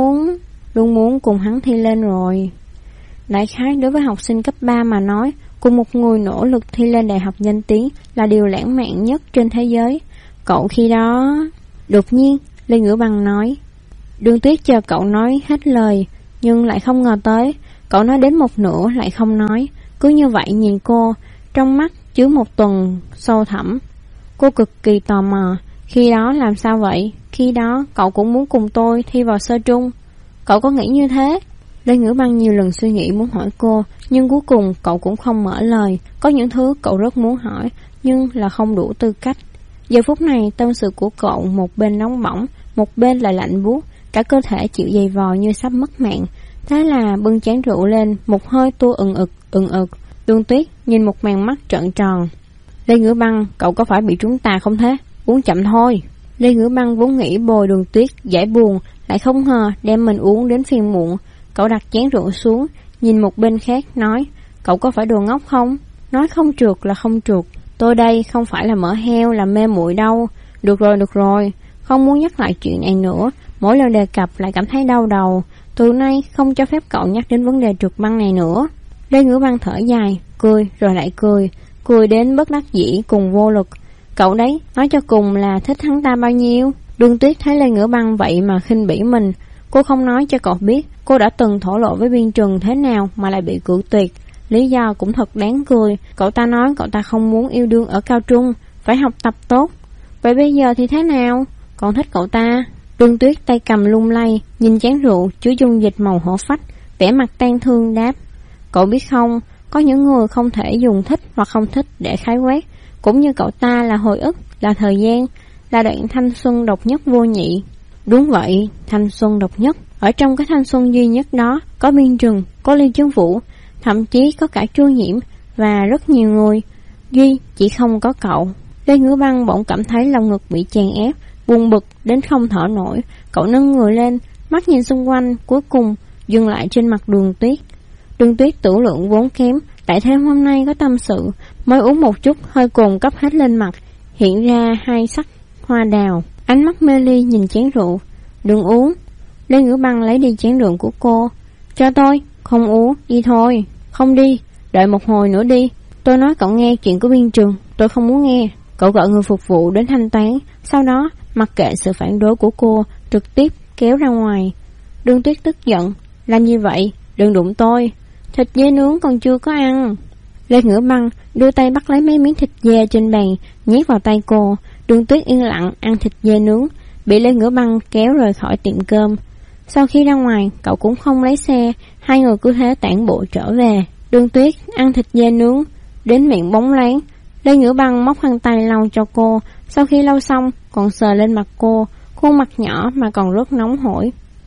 luôn muốn cùng hắn thi lên rồi. Đại khái đối với học sinh cấp 3 mà nói, cùng một người nỗ lực thi lên đại học danh tiếng là điều lãng mạn nhất trên thế giới. Cậu khi đó... Đột nhiên, Lê Ngữ Băng nói. Đường Tuyết chờ cậu nói hết lời, nhưng lại không ngờ tới. Cậu nói đến một nửa lại không nói. Cứ như vậy nhìn cô, trong mắt chứa một tuần sâu thẳm. Cô cực kỳ tò mò. Khi đó làm sao vậy? Khi đó cậu cũng muốn cùng tôi thi vào sơ trung. Cậu có nghĩ như thế? Lê Ngữ Băng nhiều lần suy nghĩ muốn hỏi cô, nhưng cuối cùng cậu cũng không mở lời. Có những thứ cậu rất muốn hỏi, nhưng là không đủ tư cách. Giờ phút này tâm sự của cậu một bên nóng bỏng, một bên lại lạnh buốt, cả cơ thể chịu dày vò như sắp mất mạng. Thế là bưng chén rượu lên, một hơi tua ừng ực. Đường Tuyết nhìn một màn mắt trợn tròn. Lê Ngữ Băng, cậu có phải bị trúng tà không thế? Uống chậm thôi. Lê Ngữ Băng vốn nghĩ bồi Đường Tuyết giải buồn, lại không ngờ đem mình uống đến phiền muộn. Cậu đặt chén rượu xuống, nhìn một bên khác nói, cậu có phải đồ ngốc không? Nói không trượt là không trượt. Tôi đây không phải là mỡ heo, là mê muội đâu. Được rồi, không muốn nhắc lại chuyện này nữa. Mỗi lần đề cập lại cảm thấy đau đầu. Từ nay không cho phép cậu nhắc đến vấn đề trượt băng này nữa. Lê Ngữ Băng thở dài, cười rồi lại cười đến bất đắc dĩ cùng vô lực. Cậu đấy, nói cho cùng là thích hắn ta bao nhiêu? Đường Tuyết thấy Lê Ngữ Băng vậy mà khinh bỉ mình. Cô không nói cho cậu biết cô đã từng thổ lộ với Biên Trừng thế nào mà lại bị cự tuyệt. Lý do cũng thật đáng cười. Cậu ta nói cậu ta không muốn yêu đương ở cao trung, phải học tập tốt. Vậy bây giờ thì thế nào? Còn thích cậu ta? Đường Tuyết tay cầm lung lay, nhìn chén rượu chứa dung dịch màu hổ phách, vẻ mặt tang thương đáp. Cậu biết không, có những người không thể dùng thích hoặc không thích để khái quát. Cũng như cậu ta là hồi ức, là thời gian, là đoạn thanh xuân độc nhất vô nhị. Đúng vậy, thanh xuân độc nhất. Ở trong cái thanh xuân duy nhất đó, có Biên Trừng, có Ly Chấn Vũ, thậm chí có cả Chu Nhiễm và rất nhiều người. Duy chỉ không có cậu. Lê Ngữ Băng bỗng cảm thấy lòng ngực bị chèn ép, buồn bực đến không thở nổi. Cậu nâng người lên, mắt nhìn xung quanh, cuối cùng dừng lại trên mặt Đường Tuyết. Đường Tuyết tử lượng vốn kém, lại thêm hôm nay có tâm sự, mới uống một chút, hơi cồn cấp hết lên mặt, hiện ra hai sắc hoa đào. Ánh mắt mê ly nhìn chén rượu. Đừng uống. Lê Ngữ Băng lấy đi chén rượu của cô. Cho tôi. Không uống, đi thôi. Không đi, đợi một hồi nữa đi. Tôi nói cậu nghe chuyện của Biên Trừng. Tôi không muốn nghe. Cậu gọi người phục vụ đến thanh toán, sau đó mặc kệ sự phản đối của cô, trực tiếp kéo ra ngoài. Đường Tuyết tức giận. Làm như vậy, đừng đụng tôi. Thịt dê nướng còn chưa có ăn. Lê Ngữ Băng đưa tay bắt lấy mấy miếng thịt dê trên bàn, nhét vào tay cô. Đường Tuyết yên lặng ăn thịt dê nướng, bị Lê Ngữ Băng kéo rời khỏi tiệm cơm. Sau khi ra ngoài, cậu cũng không lấy xe, hai người cứ thế tản bộ trở về. Đường Tuyết ăn thịt dê nướng đến miệng bóng loáng. Lê Ngữ Băng móc khăn tay lau cho cô, sau khi lau xong còn sờ lên mặt cô, khuôn mặt nhỏ mà còn rất nóng hổi.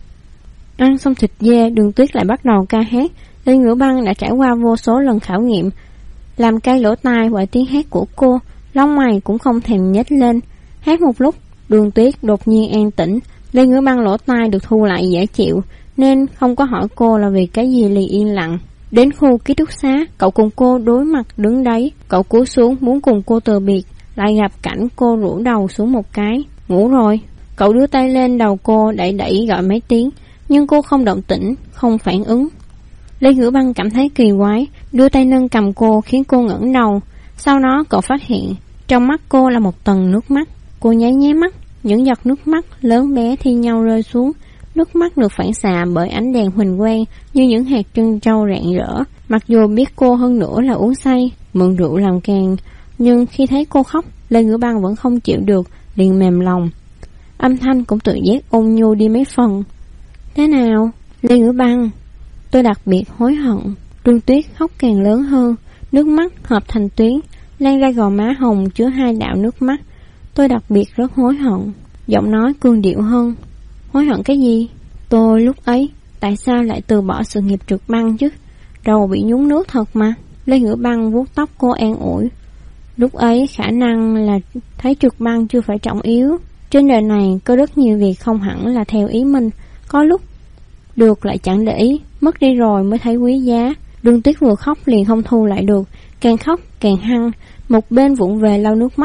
Ăn xong thịt dê, Đường Tuyết lại bắt đầu ca hát. Lê Ngữ Băng đã trải qua vô số lần khảo nghiệm, làm cay lỗ tai bởi tiếng hát của cô, lông mày cũng không thèm nhếch lên. Hát một lúc, Đường Tuyết đột nhiên an tĩnh. Lê Ngữ Băng lỗ tai được thu lại dễ chịu, nên không có hỏi cô là vì cái gì liền yên lặng. Đến khu ký túc xá, cậu cùng cô đối mặt đứng đấy. Cậu cúi xuống muốn cùng cô từ biệt, lại gặp cảnh cô rũ đầu xuống một cái. Ngủ rồi. Cậu đưa tay lên đầu cô đẩy gọi mấy tiếng, nhưng cô không động tĩnh, không phản ứng. Lê Ngữ Băng cảm thấy kỳ quái, đưa tay nâng cầm cô khiến cô ngẩng đầu. Sau đó cậu phát hiện trong mắt cô là một tầng nước mắt. Cô nháy mắt, những giọt nước mắt lớn bé thi nhau rơi xuống. Nước mắt được phản xạ bởi ánh đèn huỳnh quang như những hạt trân châu rạng rỡ. Mặc dù biết cô hơn nữa là uống say, mượn rượu làm càng, nhưng khi thấy cô khóc, Lê Ngữ Băng vẫn không chịu được, liền mềm lòng. Âm thanh cũng tự giác ôn nhu đi mấy phần. Thế nào, Lê Ngữ Băng? Tôi đặc biệt hối hận. Đường Tuyết khóc càng lớn hơn, nước mắt hợp thành tuyến, lan ra gò má hồng chứa hai đạo nước mắt. Tôi đặc biệt rất hối hận. Giọng nói cương điệu hơn. Hối hận cái gì? Tôi lúc ấy tại sao lại từ bỏ sự nghiệp trượt băng chứ? Đầu bị nhúng nước thật mà. Lê Ngữ Băng vuốt tóc cô an ủi. Lúc ấy khả năng là thấy trượt băng chưa phải trọng yếu. Trên đời này có rất nhiều việc không hẳn là theo ý mình. Có lúc được lại chẳng để ý, mất đi rồi mới thấy quý giá. Đường Tuyết vừa khóc liền không thu lại được, càng khóc càng hăng, một bên vụng về lau nước mắt,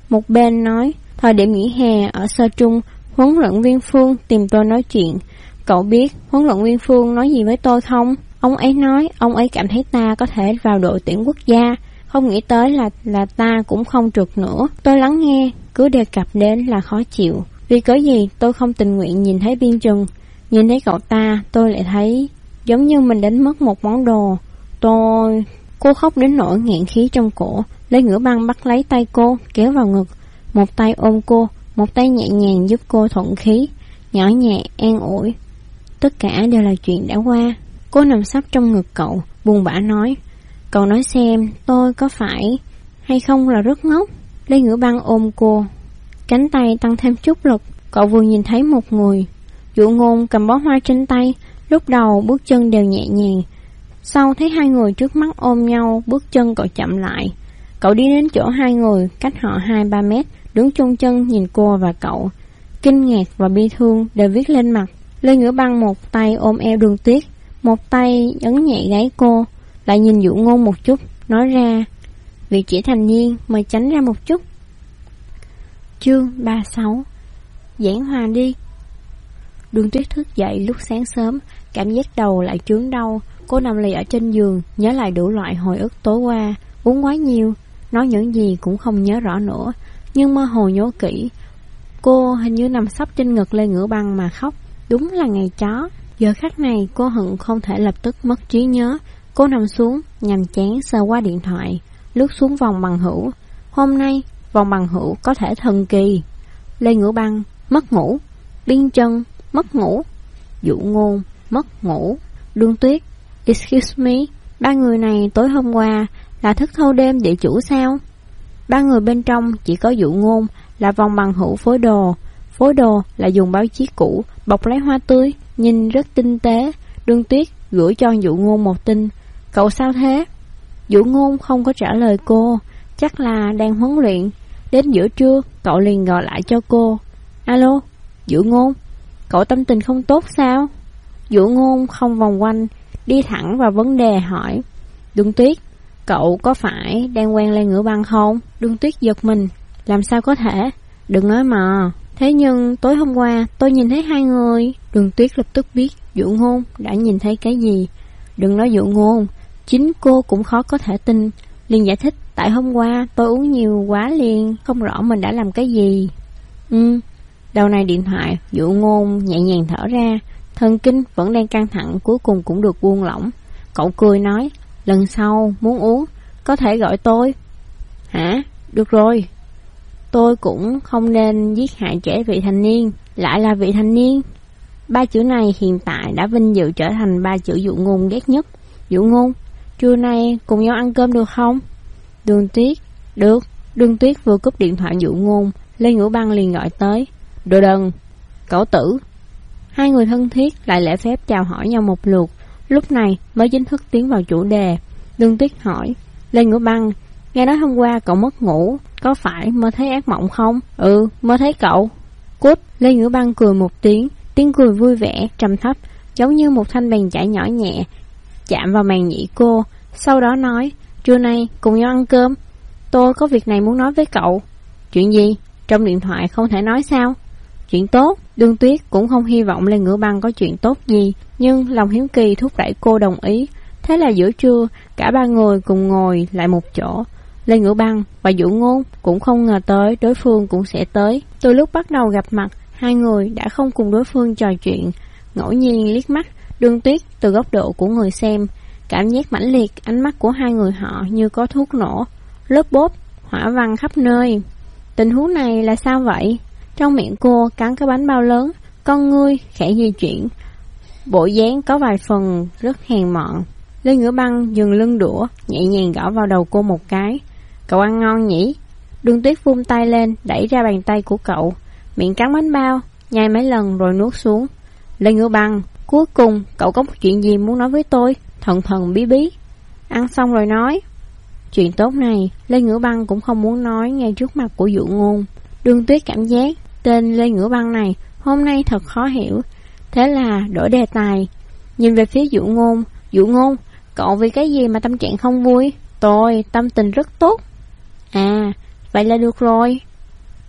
Một bên nói, thời điểm nghỉ hè ở sơ trung, huấn luyện viên Phương tìm tôi nói chuyện. Cậu biết huấn luyện viên Phương nói gì với tôi không? Ông ấy nói ông ấy cảm thấy ta có thể vào đội tuyển quốc gia. Không nghĩ tới là ta cũng không trượt nữa. Tôi lắng nghe, cứ đề cập đến là khó chịu. Vì cớ gì tôi không tình nguyện nhìn thấy Biên Trừng. Nhìn thấy cậu ta tôi lại thấy giống như mình đánh mất một món đồ. Cô khóc đến nỗi nghẹn khí trong cổ. Lê Ngữ Băng bắt lấy tay cô kéo vào ngực, một tay ôm cô, một tay nhẹ nhàng giúp cô thuận khí, nhỏ nhẹ an ủi. Tất cả đều là chuyện đã qua. Cô nằm sấp trong ngực cậu, buồn bã nói, cậu nói xem tôi có phải hay không là rất ngốc. Lê Ngữ Băng ôm cô, cánh tay tăng thêm chút lực. Cậu vừa nhìn thấy một người. Dụ Ngôn cầm bó hoa trên tay, lúc đầu bước chân đều nhẹ nhàng, sau thấy hai người trước mắt ôm nhau, bước chân cậu chậm lại. Cậu đi đến chỗ hai người, cách họ 2-3 mét, đứng chôn chân nhìn cô và cậu. Kinh ngạc và bi thương đều viết lên mặt. Lê Ngữ Băng một tay ôm eo Đường Tuyết, một tay ấn nhẹ gáy cô, lại nhìn Dụ Ngôn một chút, nói ra, việc chỉ thành niên mời tránh ra một chút. Chương 36. Giảng hòa đi. Đường Tuyết thức dậy lúc sáng sớm, cảm giác đầu lại trướng đau. Cô nằm lì ở trên giường, nhớ lại đủ loại hồi ức tối qua. Uống quá nhiều, nói những gì cũng không nhớ rõ nữa, nhưng mơ hồ nhớ kỹ. Cô hình như nằm sấp trên ngực Lê Ngữ Băng mà khóc. Đúng là ngày chó. Giờ khắc này cô hận không thể lập tức mất trí nhớ. Cô nằm xuống, nhằm chán sờ qua điện thoại, lướt xuống vòng bằng hữu. Hôm nay vòng bằng hữu có thể thần kỳ. Lê Ngữ Băng mất ngủ, Biên Trân mất ngủ, Dụ Ngôn mất ngủ, Đường Tuyết. Excuse me, ba người này tối hôm qua là thức thâu đêm địa chủ sao? Ba người bên trong chỉ có Dụ Ngôn là vòng bằng hữu phối đồ. Phối đồ là dùng báo chí cũ bọc lấy hoa tươi, nhìn rất tinh tế. Đường Tuyết gửi cho Dụ Ngôn một tin. Cậu sao thế? Dụ Ngôn không có trả lời cô, chắc là đang huấn luyện. Đến giữa trưa cậu liền gọi lại cho cô. Alo, Dụ Ngôn, cậu tâm tình không tốt sao? Dụ Ngôn không vòng quanh, đi thẳng vào vấn đề hỏi. Đường Tuyết, cậu có phải đang quen Lê Ngữ Băng không? Đường Tuyết giật mình, làm sao có thể? Đừng nói mà. Thế nhưng tối hôm qua tôi nhìn thấy hai người. Đường Tuyết lập tức biết Dụ Ngôn đã nhìn thấy cái gì. Đừng nói Dụ Ngôn, chính cô cũng khó có thể tin. Liền giải thích, tại hôm qua tôi uống nhiều quá liền không rõ mình đã làm cái gì. Đầu này điện thoại, Dụ Ngôn nhẹ nhàng thở ra. Thần kinh vẫn đang căng thẳng cuối cùng cũng được buông lỏng. Cậu cười nói, lần sau muốn uống có thể gọi tôi. Hả? Được rồi. Tôi cũng không nên giết hại trẻ vị thành niên. Lại là vị thành niên. Ba chữ này hiện tại đã vinh dự trở thành ba chữ Dụ Ngôn ghét nhất. Dụ Ngôn, trưa nay cùng nhau ăn cơm được không? Đường Tuyết, được. Đường Tuyết vừa cúp điện thoại Dụ Ngôn, Lê Ngữ Băng liền gọi tới. Đồ đần, cậu tử. Hai người thân thiết lại lễ phép chào hỏi nhau một lượt, lúc này mới chính thức tiến vào chủ đề. Đường Tuyết hỏi, Lê Ngữ Băng, nghe nói hôm qua cậu mất ngủ, có phải mơ thấy ác mộng không? Ừ, mơ thấy cậu. Cút. Lê Ngữ Băng cười một tiếng, tiếng cười vui vẻ, trầm thấp, giống như một thanh bàn chải nhỏ nhẹ, chạm vào màng nhĩ cô, sau đó nói, trưa nay cùng nhau ăn cơm. Tôi có việc này muốn nói với cậu. Chuyện gì? Trong điện thoại không thể nói sao? Chuyện tốt. Đường Tuyết cũng không hy vọng Lê Ngữ Băng có chuyện tốt gì, nhưng lòng hiếu kỳ thúc đẩy cô đồng ý. Thế là giữa trưa, cả ba người cùng ngồi lại một chỗ. Lê Ngữ Băng và Dụ Ngôn cũng không ngờ tới đối phương cũng sẽ tới. Từ lúc bắt đầu gặp mặt, hai người đã không cùng đối phương trò chuyện. Ngẫu nhiên liếc mắt, Đường Tuyết từ góc độ của người xem, cảm giác mãnh liệt, ánh mắt của hai người họ như có thuốc nổ, lớp bốp, hỏa văng khắp nơi. Tình huống này là sao vậy? Trong miệng cô cắn cái bánh bao lớn, con ngươi khẽ di chuyển, bộ dáng có vài phần rất hèn mọn. Lê Ngữ Băng dừng lưng đũa, nhẹ nhàng gõ vào đầu cô một cái. Cậu ăn ngon nhỉ? Đường Tuyết vung tay lên, đẩy ra bàn tay của cậu, miệng cắn bánh bao, nhai mấy lần rồi nuốt xuống. Lê Ngữ Băng, cuối cùng cậu có một chuyện gì muốn nói với tôi? Thần thần bí bí. Ăn xong rồi nói. Chuyện tốt này Lê Ngữ Băng cũng không muốn nói ngay trước mặt của Dụ Ngôn. Đường Tuyết cảm giác tên Lê Ngữ Băng này hôm nay thật khó hiểu, thế là đổi đề tài, nhìn về phía Dụ Ngôn. Dụ Ngôn, cậu vì cái gì mà tâm trạng không vui? Tôi tâm tình rất tốt. À, vậy là được rồi.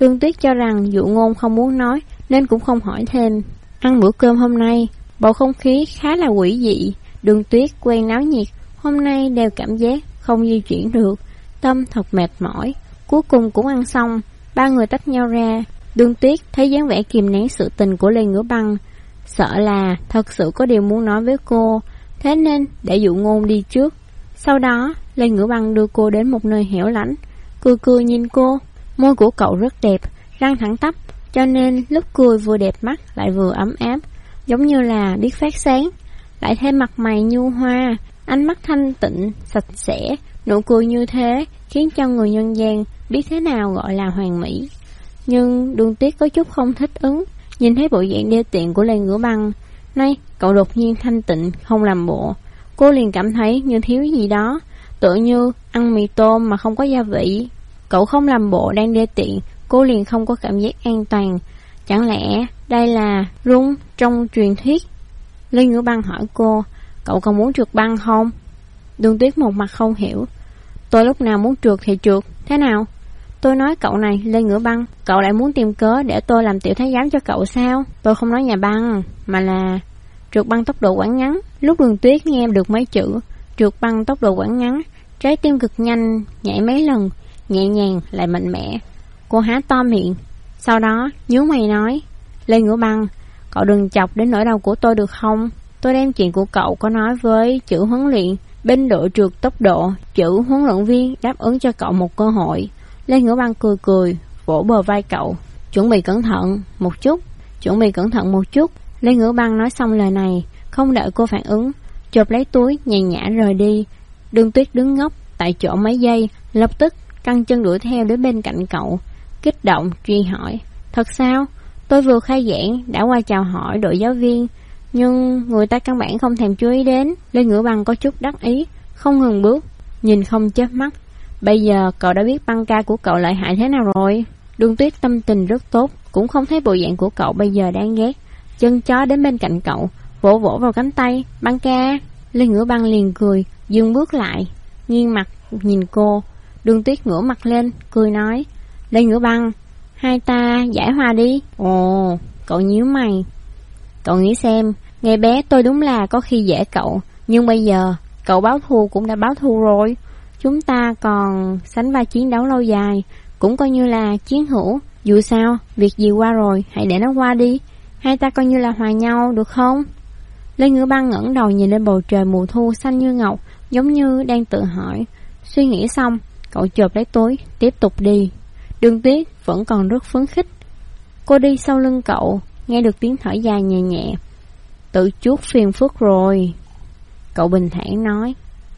Đường Tuyết cho rằng Dụ Ngôn không muốn nói nên cũng không hỏi thêm. Ăn bữa cơm hôm nay, bầu không khí khá là quỷ dị. Đường Tuyết quen náo nhiệt, hôm nay đều cảm giác không di chuyển được, tâm thật mệt mỏi. Cuối cùng cũng ăn xong, ba người tách nhau ra. Đường Tuyết thấy dáng vẻ kìm nén sự tình của Lê Ngữ Băng, sợ là thật sự có điều muốn nói với cô, thế nên để Dụ Ngôn đi trước. Sau đó Lê Ngữ Băng đưa cô đến một nơi hẻo lánh, cười cười nhìn cô. Môi của cậu rất đẹp, răng thẳng tắp, cho nên lúc cười vừa đẹp mắt lại vừa ấm áp, giống như là biết phát sáng. Lại thêm mặt mày nhu hoa, ánh mắt thanh tịnh, sạch sẽ, nụ cười như thế khiến cho người nhân gian biết thế nào gọi là hoàn mỹ. Nhưng Đường Tuyết có chút không thích ứng, nhìn thấy bộ dạng đê tiện của Lê Ngữ Băng. Nay cậu đột nhiên thanh tịnh không làm bộ, cô liền cảm thấy như thiếu gì đó, tựa như ăn mì tôm mà không có gia vị. Cậu không làm bộ đang đê tiện, cô liền không có cảm giác an toàn. Chẳng lẽ đây là rung trong truyền thuyết? Lê Ngữ Băng hỏi cô, cậu còn muốn trượt băng không? Đường Tuyết một mặt không hiểu. Tôi lúc nào muốn trượt thì trượt, thế nào? Tôi nói cậu này, Lê Ngữ Băng, cậu lại muốn tìm cớ để tôi làm tiểu thái giám cho cậu sao? Tôi không nói nhà băng, mà là trượt băng tốc độ quãng ngắn. Lúc Đường Tuyết nghe được mấy chữ trượt băng tốc độ quãng ngắn, trái tim cực nhanh, nhảy mấy lần, nhẹ nhàng lại mạnh mẽ. Cô há to miệng, sau đó nhướng mày nói, Lê Ngữ Băng, cậu đừng chọc đến nỗi đau của tôi được không? Tôi đem chuyện của cậu có nói với chữ huấn luyện bên đội trượt tốc độ, chữ huấn luyện viên đáp ứng cho cậu một cơ hội. Lê Ngữ Băng cười cười, vỗ bờ vai cậu, chuẩn bị cẩn thận một chút, chuẩn bị cẩn thận một chút. Lê Ngữ Băng nói xong lời này, không đợi cô phản ứng, chộp lấy túi nhàn nhã rời đi. Đường Tuyết đứng ngốc tại chỗ mấy giây, lập tức căng chân đuổi theo đến bên cạnh cậu, kích động truy hỏi, thật sao? Tôi vừa khai giảng đã qua chào hỏi đội giáo viên, nhưng người ta căn bản không thèm chú ý đến. Lê Ngữ Băng có chút đắc ý, không ngừng bước, nhìn không chớp mắt. Bây giờ cậu đã biết băng ca của cậu lợi hại thế nào rồi? Đường Tuyết tâm tình rất tốt, cũng không thấy bộ dạng của cậu bây giờ đáng ghét. Chân chó đến bên cạnh cậu, vỗ vỗ vào cánh tay, băng ca. Lê Ngữ Băng liền cười, dừng bước lại, nghiêng mặt nhìn cô. Đường Tuyết ngửa mặt lên, cười nói, Lê Ngữ Băng, hai ta giải hòa đi. Ồ, cậu nhíu mày. Cậu nghĩ xem, ngày bé tôi đúng là có khi dễ cậu, nhưng bây giờ cậu báo thù cũng đã báo thù rồi. Chúng ta còn sánh vai chiến đấu lâu dài, cũng coi như là chiến hữu. Dù sao, việc gì qua rồi, hãy để nó qua đi. Hai ta coi như là hòa nhau, được không? Lê Ngữ Băng ngẩng đầu nhìn lên bầu trời mùa thu xanh như ngọc, giống như đang tự hỏi. Suy nghĩ xong, cậu chộp lấy túi, tiếp tục đi. Đường Tuyết vẫn còn rất phấn khích. Cô đi sau lưng cậu, nghe được tiếng thở dài nhẹ nhẹ. Tự chuốc phiền phức rồi, cậu bình thản nói.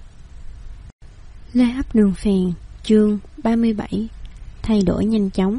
Lê Hấp Đường Phèn, chương 37. Thay đổi nhanh chóng.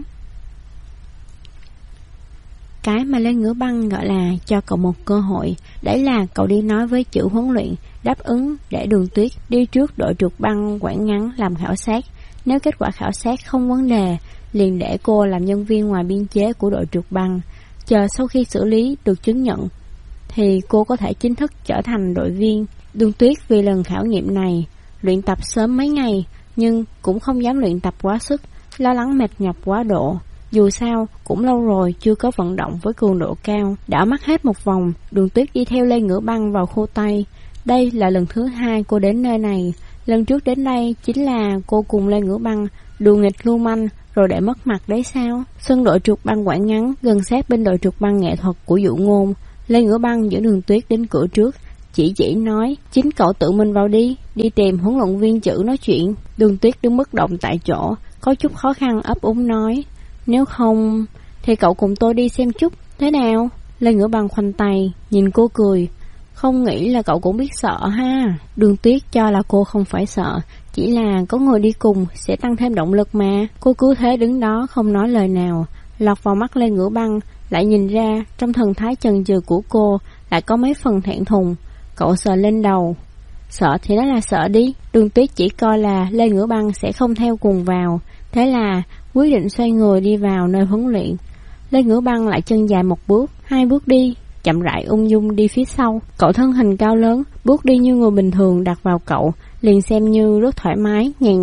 Cái mà Lê Ngữ Băng gọi là cho cậu một cơ hội, đấy là cậu đi nói với chữ huấn luyện, đáp ứng để Đường Tuyết đi trước đội trượt băng quãng ngắn làm khảo sát. Nếu kết quả khảo sát không vấn đề, liền để cô làm nhân viên ngoài biên chế của đội trượt băng. Chờ sau khi xử lý được chứng nhận, thì cô có thể chính thức trở thành đội viên. Đường Tuyết vì lần khảo nghiệm này luyện tập sớm mấy ngày, nhưng cũng không dám luyện tập quá sức, lo lắng mệt nhọc quá độ. Dù sao cũng lâu rồi chưa có vận động với cường độ cao. Đảo mắt hết một vòng, Đường Tuyết đi theo Lê Ngữ Băng vào khu Tây. Đây là lần thứ hai cô đến nơi này. Lần trước đến đây chính là cô cùng Lê Ngữ Băng đùa nghịch lưu manh rồi để mất mặt đấy sao. Sân đội trượt băng quãng ngắn gần sát bên đội trượt băng nghệ thuật của Dụ Ngôn. Lê Ngữ Băng dẫn Đường Tuyết đến cửa trước, chỉ nói, chính cậu tự mình vào đi tìm huấn luyện viên chữ nói chuyện. Đường Tuyết đứng bất động tại chỗ, có chút khó khăn ấp úng nói, nếu không thì cậu cùng tôi đi xem chút, thế nào? Lê Ngữ Băng khoanh tay, nhìn cô cười, không nghĩ là cậu cũng biết sợ ha. Đường Tuyết cho là cô không phải sợ, chỉ là có người đi cùng sẽ tăng thêm động lực mà. Cô cứ thế đứng đó không nói lời nào, lọt vào mắt Lê Ngữ Băng, lại nhìn ra trong thần thái chần chừ của cô lại có mấy phần thẹn thùng. Cậu sờ lên đầu, sợ thì nói là sợ đi. Đường Tuyết chỉ coi là Lê Ngữ Băng sẽ không theo cùng vào, thế là quyết định xoay người đi vào nơi huấn luyện. Lê Ngữ Băng lại chân dài một bước, hai bước đi, chậm rãi ung dung đi phía sau. Cậu thân hình cao lớn, bước đi như người bình thường đặt vào cậu, liền xem như rất thoải mái, nhàn nhã.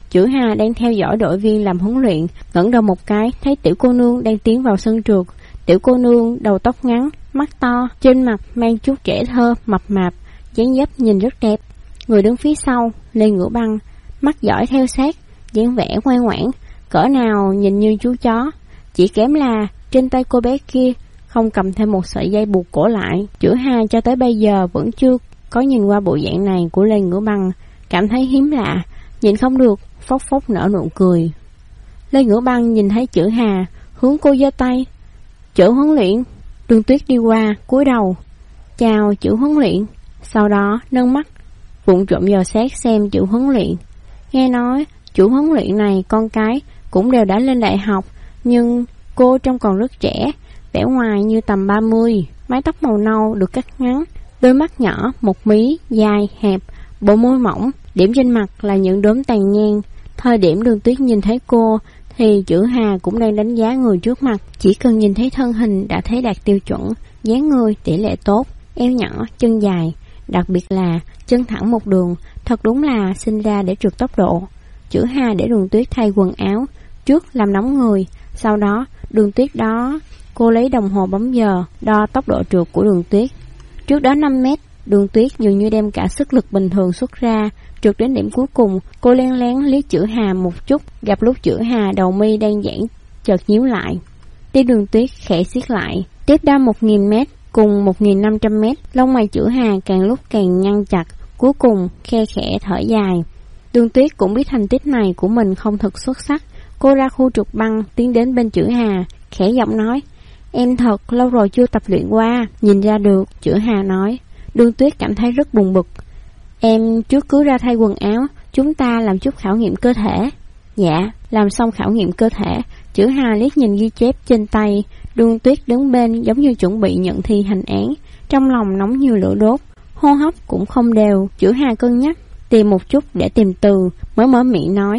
Chữ Hà đang theo dõi đội viên làm huấn luyện, ngẩng đầu một cái, thấy tiểu cô nương đang tiến vào sân trượt. Tiểu cô nương đầu tóc ngắn, mắt to, trên mặt mang chút trẻ thơ, mập mạp, dáng dấp nhìn rất đẹp. Người đứng phía sau, Lê Ngữ Băng, mắt dõi theo sát, dáng vẻ ngoan ngoãn, cỡ nào nhìn như chú chó. Chỉ kém là trên tay cô bé kia không cầm thêm một sợi dây buộc cổ lại. Chữ Hà cho tới bây giờ vẫn chưa có nhìn qua bộ dạng này của Lê Ngữ Băng, cảm thấy hiếm lạ, nhìn không được, phốc phốc nở nụ cười. Lê Ngữ Băng nhìn thấy Chữ Hà, hướng cô giơ tay. Chữ huấn luyện. Đường Tuyết đi qua, cúi đầu chào Chữ huấn luyện, sau đó nâng mắt vụng trộm dò xét xem Chữ huấn luyện. Nghe nói Chữ huấn luyện này con cái cũng đều đã lên đại học, nhưng cô trông còn rất trẻ, vẻ ngoài như tầm 30, mái tóc màu nâu được cắt ngắn, đôi mắt nhỏ, một mí, dài, hẹp, bộ môi mỏng, điểm trên mặt là những đốm tàn nhang. Thời điểm Đường Tuyết nhìn thấy cô thì Chữ Hà cũng đang đánh giá người trước mặt, chỉ cần nhìn thấy thân hình đã thấy đạt tiêu chuẩn, dáng người tỷ lệ tốt, eo nhỏ, chân dài, đặc biệt là chân thẳng một đường, thật đúng là sinh ra để trượt tốc độ. Chữ Hà để Đường Tuyết thay quần áo, trước làm nóng người, sau đó Đường Tuyết đó cô lấy đồng hồ bấm giờ đo tốc độ trượt của Đường Tuyết. Trước đó 5 mét, Đường Tuyết dường như đem cả sức lực bình thường xuất ra, trượt đến điểm cuối cùng, cô lén lén liếc Chữ Hà một chút, gặp lúc Chữ Hà đầu mi đang giãn, chợt nhíu lại. Tim Đường Tuyết khẽ siết lại. Tiếp đo 1000 mét cùng 1500 mét, lông mày Chữ Hà càng lúc càng nhăn chặt, cuối cùng khe khẽ thở dài. Đường Tuyết cũng biết thành tích này của mình không thật xuất sắc, cô ra khu trượt băng tiến đến bên Chữ Hà, khẽ giọng nói: "Em thật lâu rồi chưa tập luyện qua." Nhìn ra được, Chữ Hà nói. Đường Tuyết cảm thấy rất buồn bực. "Em trước cứ ra thay quần áo, chúng ta làm chút khảo nghiệm cơ thể." Dạ. Làm xong khảo nghiệm cơ thể, Chữ Hà liếc nhìn ghi chép trên tay. Đường Tuyết đứng bên giống như chuẩn bị nhận thi hành án, trong lòng nóng như lửa đốt, hô hấp cũng không đều. Chữ Hà cân nhắc, tìm một chút để tìm từ, mới mở miệng nói: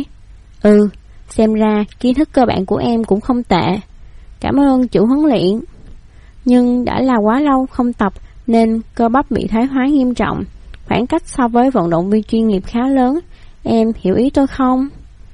Xem ra kiến thức cơ bản của em cũng không tệ. Cảm ơn Chủ huấn luyện. Nhưng đã là quá lâu không tập nên cơ bắp bị thoái hóa nghiêm trọng, khoảng cách so với vận động viên chuyên nghiệp khá lớn. Em hiểu ý tôi không?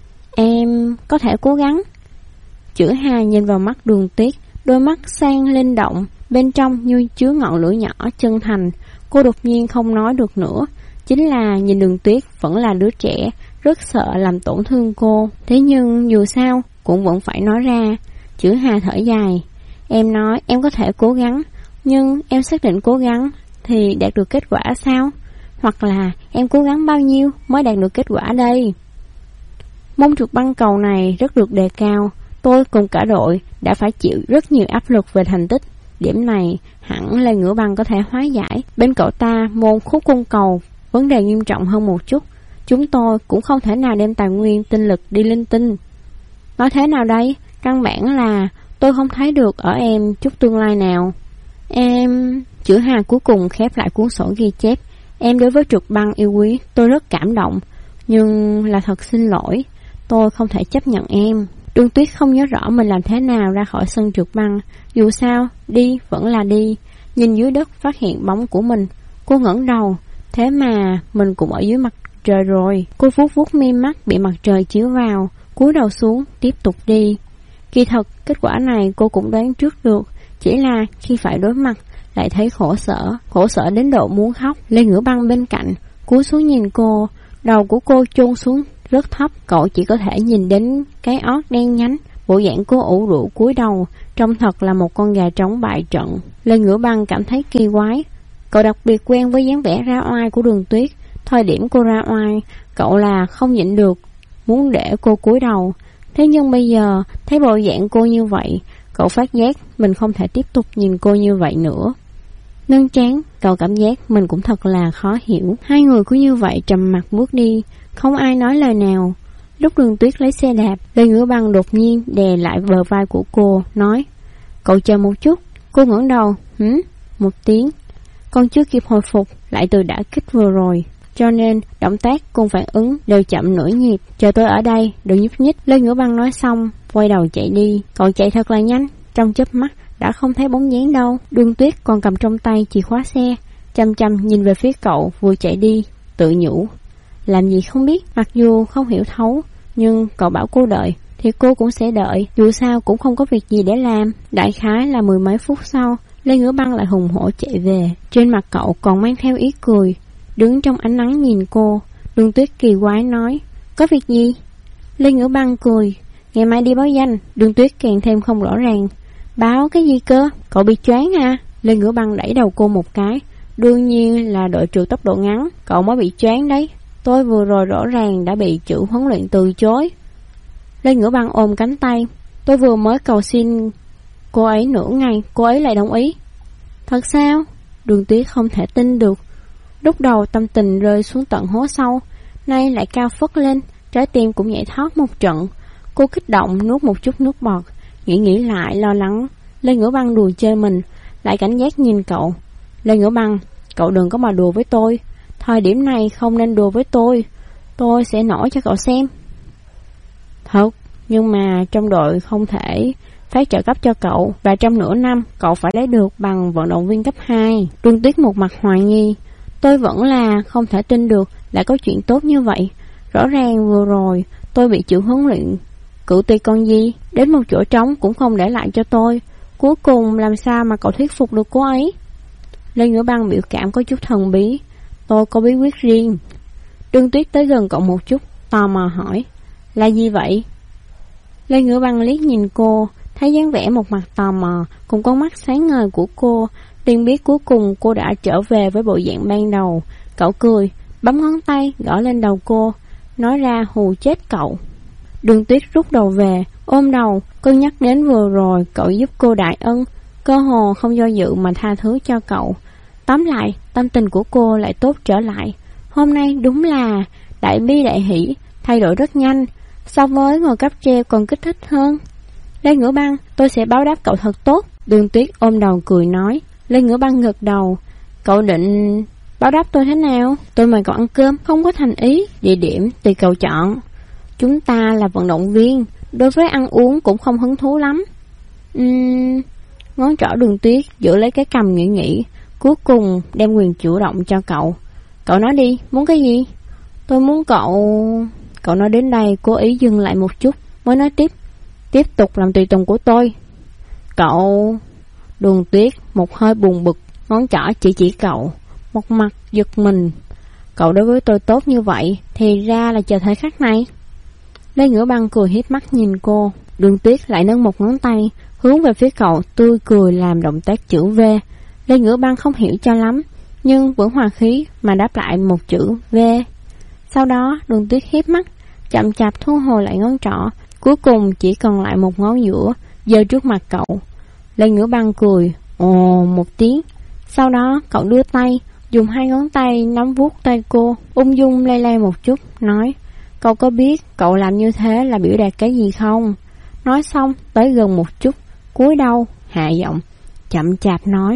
Em có thể cố gắng. Chữ Hà nhìn vào mắt Đường Tuyết, đôi mắt sang linh động, bên trong như chứa ngọn lửa nhỏ chân thành. Cô đột nhiên không nói được nữa, chính là nhìn Đường Tuyết vẫn là đứa trẻ, rất sợ làm tổn thương cô. Thế nhưng dù sao cũng vẫn phải nói ra. Chữ Hà thở dài. Em nói em có thể cố gắng, nhưng em xác định cố gắng thì đạt được kết quả sao? Hoặc là em cố gắng bao nhiêu mới đạt được kết quả đây? Môn trượt băng cầu này rất được đề cao. Tôi cùng cả đội đã phải chịu rất nhiều áp lực về thành tích. Điểm này hẳn Lê Ngữ Băng có thể hóa giải. Bên cậu ta môn khúc cung cầu vấn đề nghiêm trọng hơn một chút. Chúng tôi cũng không thể nào đem tài nguyên tinh lực đi linh tinh. Nói thế nào đây? Căn bản là tôi không thấy được ở em chút tương lai nào. Em... Chữ Hà cuối cùng khép lại cuốn sổ ghi chép. Em đối với trượt băng yêu quý, tôi rất cảm động. Nhưng là thật xin lỗi, tôi không thể chấp nhận em. Đường Tuyết không nhớ rõ mình làm thế nào ra khỏi sân trượt băng. Dù sao, đi vẫn là đi. Nhìn dưới đất phát hiện bóng của mình, cô ngẩng đầu. Thế mà mình cũng ở dưới mặt trời rồi. Cô vuốt vuốt mi mắt bị mặt trời chiếu vào, cúi đầu xuống tiếp tục đi. Kỳ thật kết quả này cô cũng đoán trước được, chỉ là khi phải đối mặt lại thấy khổ sở đến độ muốn khóc. Lê Ngữ Băng bên cạnh cúi xuống nhìn cô, đầu của cô chôn xuống rất thấp, cậu chỉ có thể nhìn đến cái ót đen nhánh. Bộ dạng cô ủ rũ cúi đầu, trông thật là một con gà trống bại trận. Lê Ngữ Băng cảm thấy kỳ quái. Cậu đặc biệt quen với dáng vẻ ra oai của Đường Tuyết. Thời điểm cô ra oai, cậu là không nhịn được muốn để cô cúi đầu. Thế nhưng bây giờ thấy bộ dạng cô như vậy, cậu phát giác mình không thể tiếp tục nhìn cô như vậy nữa. Nâng trán, cậu cảm giác mình cũng thật là khó hiểu. Hai người cứ như vậy trầm mặc bước đi, không ai nói lời nào. Lúc Đường Tuyết lấy xe đạp, Lê Ngữ Băng đột nhiên đè lại bờ vai của cô, nói: Cậu chờ một chút. Cô ngẩng đầu, một tiếng. Còn chưa kịp hồi phục lại từ đả kích vừa rồi, cho nên động tác cùng phản ứng đều chậm nửa nhịp. Chờ tôi ở đây, đừng nhúc nhích. Lê Ngữ Băng nói xong, quay đầu chạy đi. Cậu chạy thật là nhanh, trong chớp mắt đã không thấy bóng dáng đâu. Đường Tuyết còn cầm trong tay chìa khóa xe, chăm chăm nhìn về phía cậu vừa chạy đi, tự nhủ: làm gì không biết. Mặc dù không hiểu thấu, Nhưng cậu bảo cô đợi thì cô cũng sẽ đợi, dù sao cũng không có việc gì để làm. Đại khái là 10 mấy phút sau, Lê Ngữ Băng lại hùng hổ chạy về. Trên mặt cậu còn mang theo ý cười, đứng trong ánh nắng nhìn cô. Đường Tuyết kỳ quái nói, có việc gì? Lê Ngữ Băng cười, ngày mai đi báo danh. Đường Tuyết càng thêm không rõ ràng, báo cái gì cơ? Cậu bị choáng à? Lê Ngữ Băng đẩy đầu cô một cái, đương nhiên là đội trượt tốc độ ngắn, cậu mới bị choáng đấy. Tôi vừa rồi rõ ràng đã bị chủ huấn luyện từ chối. Lê Ngữ Băng ôm cánh tay, tôi vừa mới cầu xin cô ấy nửa ngày, cô ấy lại đồng ý. Thật sao? Đường Tuyết không thể tin được. Lúc đầu tâm tình rơi xuống tận hố sâu, nay lại cao phất lên, trái tim cũng nhảy thoát một trận. Cô kích động nuốt một chút nước bọt, nghĩ lại lo lắng. Lê Ngữ Băng đùa chơi mình, lại cảnh giác nhìn cậu. Lê Ngữ Băng, cậu đừng có mà đùa với tôi. Thời điểm này không nên đùa với tôi sẽ nổi cho cậu xem. Thật, nhưng mà trong đội không thể phát trợ cấp cho cậu, và trong nửa năm cậu phải lấy được bằng vận động viên cấp 2. Đường Tuyết một mặt hoài nghi, tôi vẫn là không thể tin được lại có chuyện tốt như vậy. Rõ ràng vừa rồi tôi bị chịu huấn luyện cự tùy con gì, đến một chỗ trống cũng không để lại cho tôi. Cuối cùng làm sao mà cậu thuyết phục được cô ấy? Lê Ngữ Băng biểu cảm có chút thần bí, tôi có bí quyết riêng. Đường Tuyết tới gần cậu một chút, tò mò hỏi, là gì vậy? Lê Ngữ Băng liếc nhìn cô, thấy dáng vẻ một mặt tò mò cùng con mắt sáng ngời của cô, liền biết cuối cùng cô đã trở về với bộ dạng ban đầu. Cậu cười, bấm ngón tay gõ lên đầu cô, nói ra hù chết cậu. Đường Tuyết rút đầu về, ôm đầu, cân nhắc đến vừa rồi cậu giúp cô đại ân, cơ hồ không do dự mà tha thứ cho cậu. Tóm lại, tâm tình của cô lại tốt trở lại. Hôm nay đúng là đại bi đại hỷ, thay đổi rất nhanh, so với ngồi cáp treo còn kích thích hơn. Lê Ngữ Băng, tôi sẽ báo đáp cậu thật tốt. Đường Tuyết ôm đầu cười nói. Lê Ngữ Băng gật đầu, cậu định báo đáp tôi thế nào? Tôi mời cậu ăn cơm, không có thành ý. Địa điểm tùy cậu chọn. Chúng ta là vận động viên, đối với ăn uống cũng không hứng thú lắm. Ngón trỏ Đường Tuyết giữ lấy cái cằm nghĩ, cuối cùng đem quyền chủ động cho cậu. Cậu nói đi, muốn cái gì? Tôi muốn Cậu nói đến đây cố ý dừng lại một chút, mới nói tiếp tục làm tùy tùng của tôi. Cậu... Đường Tuyết một hơi buồn bực, ngón trỏ chỉ cậu, một mặt giật mình. Cậu đối với tôi tốt như vậy, thì ra là chờ thời khắc này. Lê Ngữ Băng cười hiếp mắt nhìn cô. Đường Tuyết lại nâng một ngón tay hướng về phía cậu, tươi cười làm động tác chữ V. Lê Ngữ Băng không hiểu cho lắm, nhưng vẫn hòa khí mà đáp lại một chữ V. Sau đó Đường Tuyết hiếp mắt, chậm chạp thu hồi lại ngón trỏ, cuối cùng chỉ còn lại một ngón giữa giơ trước mặt cậu. Lê Ngữ Băng cười ồ một tiếng. Sau đó cậu đưa tay, dùng hai ngón tay nắm vuốt tay cô, ung dung lay lay một chút, nói, cậu có biết cậu làm như thế là biểu đạt cái gì không? Nói xong tới gần một chút, cúi đầu hạ giọng, chậm chạp nói,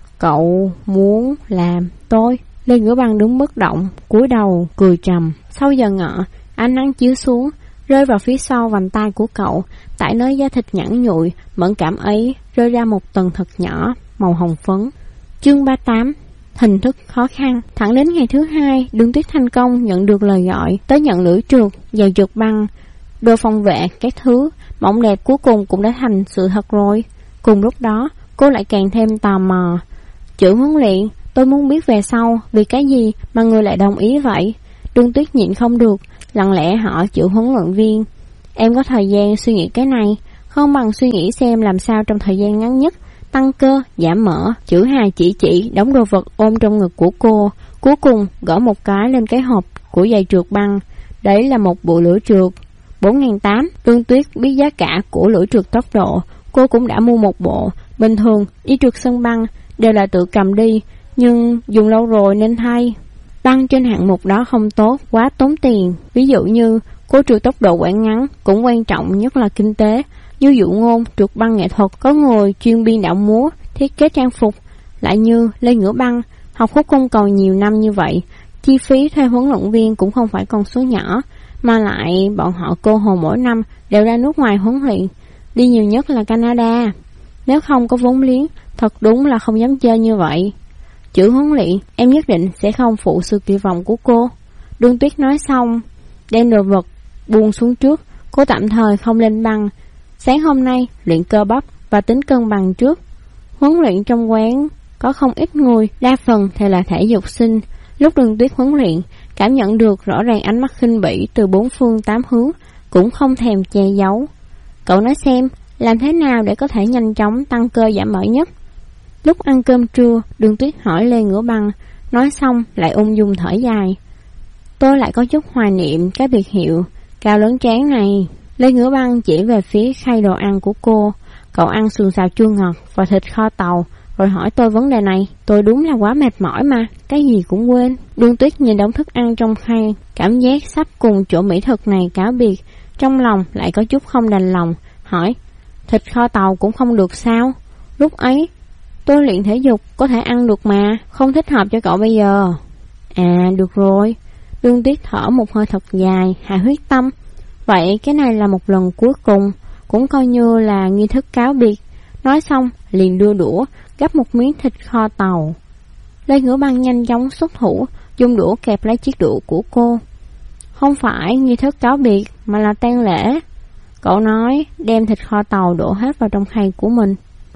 cậu muốn làm tôi. Lê Ngữ Băng đứng bất động, cúi đầu cười trầm. Sau giờ ngọ, ánh nắng chiếu xuống, rơi vào phía sau vành tay của cậu, tại nơi da thịt nhẵn nhụi mẫn cảm ấy rơi ra một tầng thật nhỏ màu hồng phấn. Chương 38. Hình thức khó khăn. Thẳng đến ngày thứ hai, Đường Tuyết thành công nhận được lời gọi tới nhận lưỡi trượt, giày trượt băng, đồ phòng vệ, các thứ. Mộng đẹp cuối cùng cũng đã thành sự thật rồi. Cùng lúc đó, cô lại càng thêm tò mò. Chữ huấn luyện, tôi muốn biết về sau vì cái gì mà người lại đồng ý vậy. Đường Tuyết nhịn không được, lặng lẽ hỏi chữ huấn luyện viên, em có thời gian suy nghĩ cái này, không bằng suy nghĩ xem làm sao trong thời gian ngắn nhất tăng cơ, giảm mỡ. Chữ Hà chỉ đóng đồ vật ôm trong ngực của cô, cuối cùng gõ một cái lên cái hộp của giày trượt băng. Đấy là một bộ lưỡi trượt 4.800. Đường Tuyết biết giá cả của lưỡi trượt tốc độ, cô cũng đã mua một bộ. Bình thường đi trượt sân băng đều là tự cầm đi, nhưng dùng lâu rồi nên thay. Băng trên hạng mục đó không tốt, quá tốn tiền. Ví dụ như cô trượt tốc độ quãng ngắn cũng quan trọng nhất là kinh tế. Như dụ ngôn trượt băng nghệ thuật có người chuyên biên đạo múa, thiết kế trang phục. Lại như Lê Ngữ Băng học khúc cung cầu nhiều năm như vậy, chi phí thuê huấn luyện viên cũng không phải con số nhỏ, mà lại bọn họ cơ hồ mỗi năm đều ra nước ngoài huấn luyện, đi nhiều nhất là Canada. Nếu không có vốn liếng, thật đúng là không dám chơi như vậy. Chữ huấn luyện, em nhất định sẽ không phụ sự kỳ vọng của cô. Đường Tuyết nói xong, đem đồ vật buông xuống trước, cô tạm thời không lên băng. Sáng hôm nay luyện cơ bắp và tính cân bằng trước. Huấn luyện trong quán có không ít người, đa phần thì là thể dục sinh. Lúc Đường Tuyết huấn luyện, cảm nhận được rõ ràng ánh mắt khinh bỉ từ bốn phương tám hướng, cũng không thèm che giấu. Cậu nói xem, làm thế nào để có thể nhanh chóng tăng cơ giảm mỡ nhất? Lúc ăn cơm trưa, Đường Tuyết hỏi Lê Ngửa Băng, nói xong lại ung dung thở dài. Tôi lại có chút hoài niệm cái biệt hiệu cao lớn tráng này. Lê Ngửa Băng chỉ về phía khay đồ ăn của cô. Cậu ăn sườn xào chua ngọt và thịt kho tàu, rồi hỏi tôi vấn đề này. Tôi đúng là quá mệt mỏi mà, cái gì cũng quên. Đường Tuyết nhìn đống thức ăn trong khay, cảm giác sắp cùng chỗ mỹ thực này cáo biệt, trong lòng lại có chút không đành lòng, hỏi, thịt kho tàu cũng không được sao? Lúc ấy, tôi luyện thể dục, có thể ăn được mà, không thích hợp cho cậu bây giờ. À, được rồi. Đường Tuyết thở một hơi thật dài, hạ huyết tâm. Vậy cái này là một lần cuối cùng, cũng coi như là nghi thức cáo biệt. Nói xong, liền đưa đũa, gắp một miếng thịt kho tàu. Lê Ngửa Băng nhanh chóng xuất thủ, dùng đũa kẹp lấy chiếc đũa của cô. Không phải nghi thức cáo biệt, mà là tang lễ. Cậu nói, đem thịt kho tàu đổ hết vào trong khay của mình.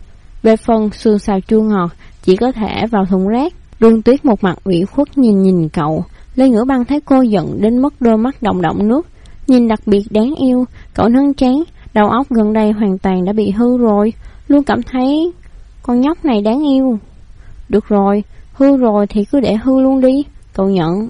Về phần sườn xào chua ngọt, chỉ có thể vào thùng rác. Đường Tuyết một mặt ủy khuất nhìn cậu. Lê Ngửa Băng thấy cô giận đến mức đôi mắt động động nước, nhìn đặc biệt đáng yêu. Cậu nâng trán, đầu óc gần đây hoàn toàn đã bị hư rồi, luôn cảm thấy con nhóc này đáng yêu. Được rồi, hư rồi thì cứ để hư luôn đi, cậu nhận.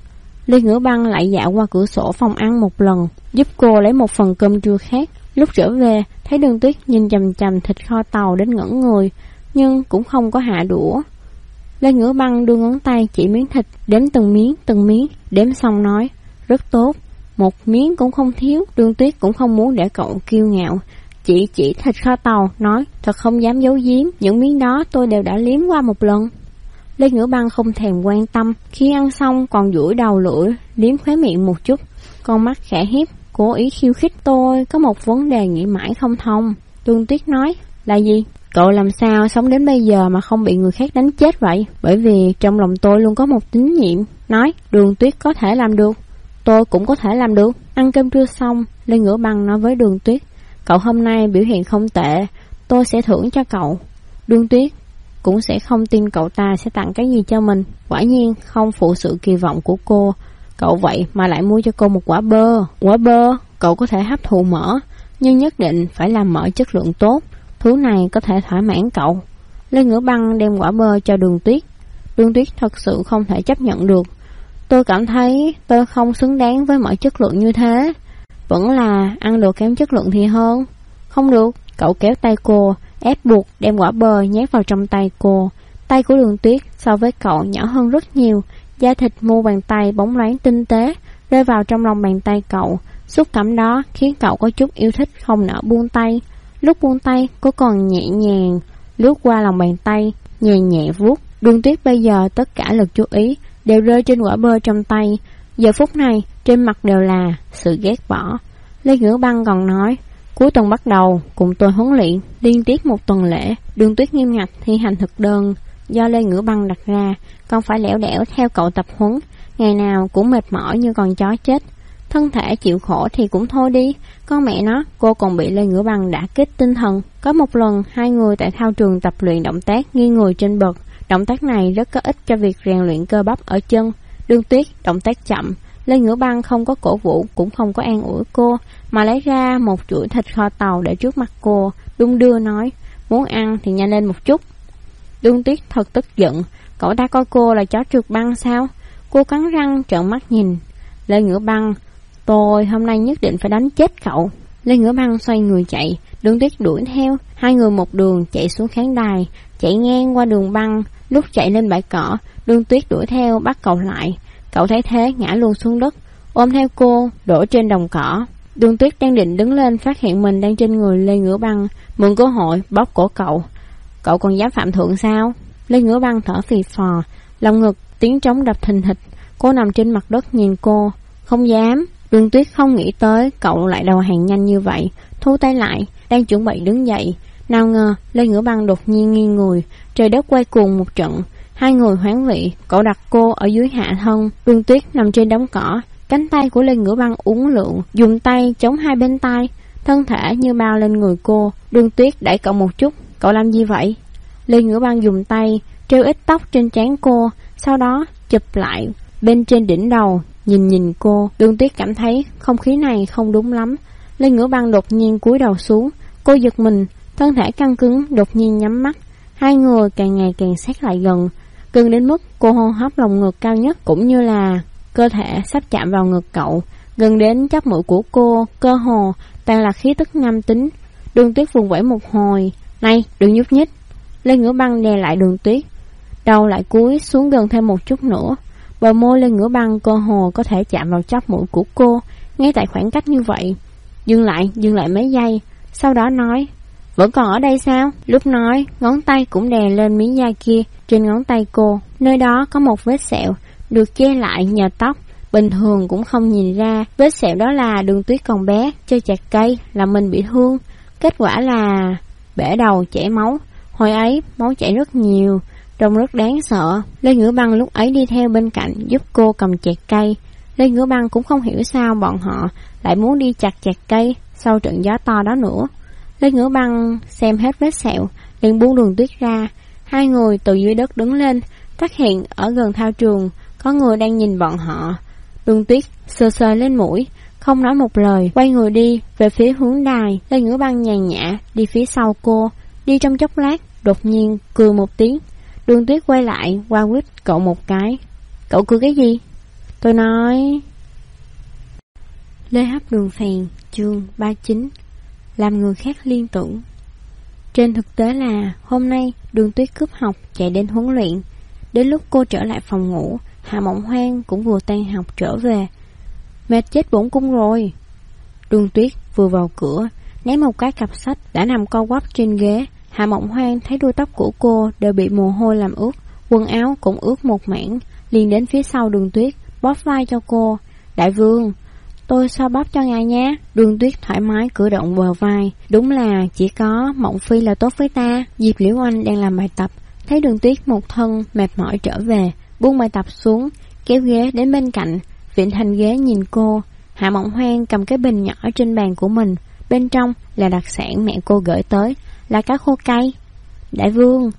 Lê Ngửa Băng lại dạo qua cửa sổ phòng ăn một lần, giúp cô lấy một phần cơm trưa khác. Lúc trở về, thấy Đường Tuyết nhìn chằm chằm thịt kho tàu đến ngẩn người, nhưng cũng không có hạ đũa. Lê Ngửa Băng đưa ngón tay chỉ miếng thịt, đếm từng miếng, đếm xong nói, rất tốt, một miếng cũng không thiếu. Đường Tuyết cũng không muốn để cậu kiêu ngạo, chỉ thịt kho tàu, nói, thật không dám giấu giếm, những miếng đó tôi đều đã liếm qua một lần. Lê Ngửa Băng không thèm quan tâm, khi ăn xong còn duỗi đầu lưỡi, liếm khóe miệng một chút, con mắt khẽ hiếp, cố ý khiêu khích. Tôi có một vấn đề nghĩ mãi không thông. Đường Tuyết nói, là gì? Cậu làm sao sống đến bây giờ mà không bị người khác đánh chết vậy? Bởi vì trong lòng tôi luôn có một tín nhiệm. Nói, Đường Tuyết có thể làm được, tôi cũng có thể làm được. Ăn cơm trưa xong, Lê Ngửa Băng nói với Đường Tuyết, cậu hôm nay biểu hiện không tệ, tôi sẽ thưởng cho cậu. Đường Tuyết cũng sẽ không tin cậu ta sẽ tặng cái gì cho mình. Quả nhiên không phụ sự kỳ vọng của cô. Cậu vậy mà lại mua cho cô một quả bơ. Quả bơ, cậu có thể hấp thụ mỡ, nhưng nhất định phải làm mỡ chất lượng tốt. Thứ này có thể thỏa mãn cậu. Lê Ngửa Băng đem quả bơ cho Đường Tuyết. Đường Tuyết thật sự không thể chấp nhận được. Tôi cảm thấy tôi không xứng đáng với mỡ chất lượng như thế. Vẫn là ăn đồ kém chất lượng thì hơn. Không được. Cậu kéo tay cô, ép buộc đem quả bơ nhét vào trong tay cô. Tay của Đường Tuyết so với cậu nhỏ hơn rất nhiều. Da thịt mu bàn tay bóng loáng tinh tế rơi vào trong lòng bàn tay cậu. Xúc cảm đó khiến cậu có chút yêu thích không nỡ buông tay. Lúc buông tay, cô còn nhẹ nhàng lướt qua lòng bàn tay, nhẹ vuốt. Đường Tuyết bây giờ tất cả lực chú ý đều rơi trên quả bơ trong tay. Giờ phút này trên mặt đều là sự ghét bỏ. Lê Ngửa Băng còn nói, cuối tuần bắt đầu cùng tôi huấn luyện liên tiếp một tuần lễ. Đường Tuyết nghiêm ngặt thi hành thực đơn do Lê Ngửa Băng đặt ra, còn phải lẻo đẻo theo cậu tập huấn, ngày nào cũng mệt mỏi như con chó chết. Thân thể chịu khổ thì cũng thôi đi, con mẹ nó, cô còn bị Lê Ngửa Băng đả kích tinh thần. Có một lần, hai người tại thao trường tập luyện động tác nghiêng người trên bậc. Động tác này rất có ích cho việc rèn luyện cơ bắp ở chân. Đường Tuyết động tác chậm, Lê Ngửa Băng không có cổ vũ, cũng không có an ủi cô, mà lấy ra một chuỗi thịt kho tàu để trước mặt cô, đung đưa nói, muốn ăn thì nhanh lên một chút. Đường Tuyết thật tức giận, cậu ta coi cô là chó trượt băng sao? Cô cắn răng trợn mắt nhìn. Lê Ngửa Băng, tôi hôm nay nhất định phải đánh chết cậu. Lê Ngửa Băng xoay người chạy, Đường Tuyết đuổi theo. Hai người một đường chạy xuống khán đài, chạy ngang qua đường băng. Lúc chạy lên bãi cỏ, Đường Tuyết đuổi theo bắt cậu lại. Cậu thấy thế ngã luôn xuống đất, ôm theo cô đổ trên đồng cỏ. Đường Tuyết đang định đứng lên, phát hiện mình đang trên người Lê Ngửa Băng, mượn cơ hội bóp cổ cậu. Cậu còn dám phạm thượng sao? Lê Ngửa Băng thở phì phò, lòng ngực tiếng trống đập thình thịch. Cô nằm trên mặt đất nhìn cô. Không dám. Đường Tuyết không nghĩ tới cậu lại đầu hàng nhanh như vậy, thu tay lại, đang chuẩn bị đứng dậy. Nào ngờ Lê Ngửa Băng đột nhiên nghiêng người, trời đất quay cuồng một trận. Hai người hoán vị, cậu đặt cô ở dưới hạ thân. Đường Tuyết nằm trên đống cỏ, Cánh tay của Lê Ngữ Băng uốn lượn, dùng tay chống hai bên tai, thân thể như bao lên người cô. Đường Tuyết đẩy cậu một chút. Cậu làm gì vậy? Lê Ngữ Băng dùng tay treo ít tóc trên trán cô, sau đó chụp lại bên trên đỉnh đầu, nhìn cô. Đường Tuyết cảm thấy không khí này không đúng lắm. Lê Ngữ Băng đột nhiên cúi đầu xuống. Cô giật mình, thân thể căng cứng, đột nhiên nhắm mắt. Hai người càng ngày càng sát lại gần đến mức cô hô hấp lồng ngực cao nhất, cũng như là cơ thể sắp chạm vào ngực cậu. Gần đến chóp mũi của cô, cơ hồ toàn là khí tức nam tính. Đường Tuyết vùng vẫy một hồi. Này, đừng nhúc nhích. Lê Ngữ Băng đè lại Đường Tuyết, đầu lại cúi xuống gần thêm một chút nữa. Bờ môi Lê Ngữ Băng cơ hồ có thể chạm vào chóp mũi của cô, ngay tại khoảng cách như vậy. Dừng lại mấy giây, sau đó nói, vẫn còn ở đây sao? Lúc nói, ngón tay cũng đè lên miếng da kia trên ngón tay cô. Nơi đó có một vết sẹo, được che lại nhờ tóc, bình thường cũng không nhìn ra. Vết sẹo đó là Đường Tuyết còn bé, chơi chặt cây, làm mình bị thương. Kết quả là bể đầu chảy máu. Hồi ấy, máu chảy rất nhiều, trông rất đáng sợ. Lê Ngữ Băng lúc ấy đi theo bên cạnh giúp cô cầm chặt cây. Lê Ngữ Băng cũng không hiểu sao bọn họ lại muốn đi chặt cây sau trận gió to đó nữa. Lê Ngữ Băng xem hết vết sẹo, liền buông Đường Tuyết ra. Hai người từ dưới đất đứng lên, phát hiện ở gần thao trường có người đang nhìn bọn họ. Đường Tuyết sờ lên mũi, không nói một lời, quay người đi về phía hướng đài. Lê Ngữ Băng nhàn nhã đi phía sau cô. Đi trong chốc lát, đột nhiên cười một tiếng. Đường Tuyết quay lại, qua quýt cậu một cái. Cậu cười cái gì? Tôi nói... Lê Hấp Đường Phèn, chương 39. Làm người khác liên tưởng. Trên thực tế là hôm nay Đường Tuyết cúp học chạy đến huấn luyện. Đến lúc cô trở lại phòng ngủ, Hạ Mộng Hoang cũng vừa tan học trở về. Mệt chết bổn cung rồi. Đường Tuyết vừa vào cửa, ném một cái cặp sách đã nằm co quắp trên ghế. Hạ Mộng Hoang thấy đuôi tóc của cô đều bị mồ hôi làm ướt, quần áo cũng ướt một mảng, liền đến phía sau Đường Tuyết, bóp vai cho cô. Đại vương, tôi xoa bóp cho ngài nhé. Đường Tuyết thoải mái cử động bờ vai. Đúng là chỉ có Mộng Phi là tốt với ta. Diệp Liễu Anh đang làm bài tập, thấy Đường Tuyết một thân mệt mỏi trở về, buông bài tập xuống, kéo ghế đến bên cạnh, vịn thành ghế nhìn cô. Hạ Mộng Hoang cầm cái bình nhỏ trên bàn của mình, bên trong là đặc sản mẹ cô gửi tới, là cá khô cay. Đại vương,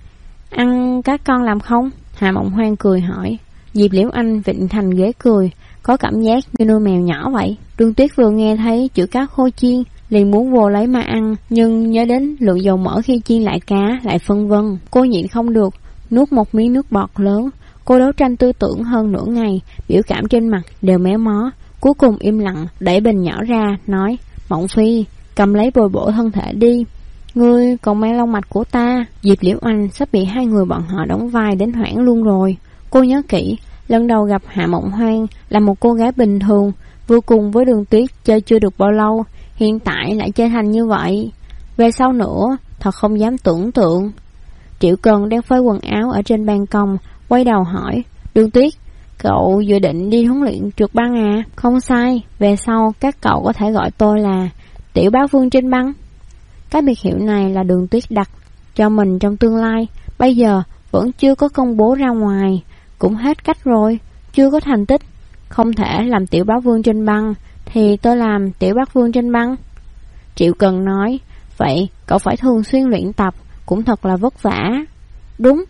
ăn cá con làm không? Hạ Mộng Hoang cười hỏi. Diệp Liễu Anh vịn thành ghế cười, có cảm giác như nuôi mèo nhỏ vậy. Đường Tuyết vừa nghe thấy chữ cá khô chiên, liền muốn vô lấy mà ăn, nhưng nhớ đến lượng dầu mỡ khi chiên lại cá, lại phân vân. Cô nhịn không được, nuốt một miếng nước bọt lớn. Cô đấu tranh tư tưởng hơn nửa ngày, biểu cảm trên mặt đều méo mó. Cuối cùng im lặng, đẩy bình nhỏ ra, nói, Mộng Phi, cầm lấy bồi bổ thân thể đi. Ngươi còn mang long mạch của ta. Diệp Liễu Anh sắp bị hai người bọn họ đóng vai đến hoảng luôn rồi. Cô nhớ kỹ, lần đầu gặp Hạ Mộng Hoang là một cô gái bình thường, vừa cùng với Đường Tuyết chơi chưa được bao lâu, hiện tại lại chơi thành như vậy. Về sau nữa, thật không dám tưởng tượng. Triệu Cần đang phơi quần áo ở trên ban công, quay đầu hỏi, Đường Tuyết, cậu dự định đi huấn luyện trượt băng à? Không sai, về sau các cậu có thể gọi tôi là Tiểu Bá Vương trên băng. Cái biệt hiệu này là Đường Tuyết đặt cho mình trong tương lai, bây giờ vẫn chưa có công bố ra ngoài, cũng hết cách rồi, chưa có thành tích, không thể làm Tiểu Bá Vương trên băng, thì tôi làm Tiểu Bá Vương trên băng. Triệu Cần nói, vậy cậu phải thường xuyên luyện tập, cũng thật là vất vả. Đúng.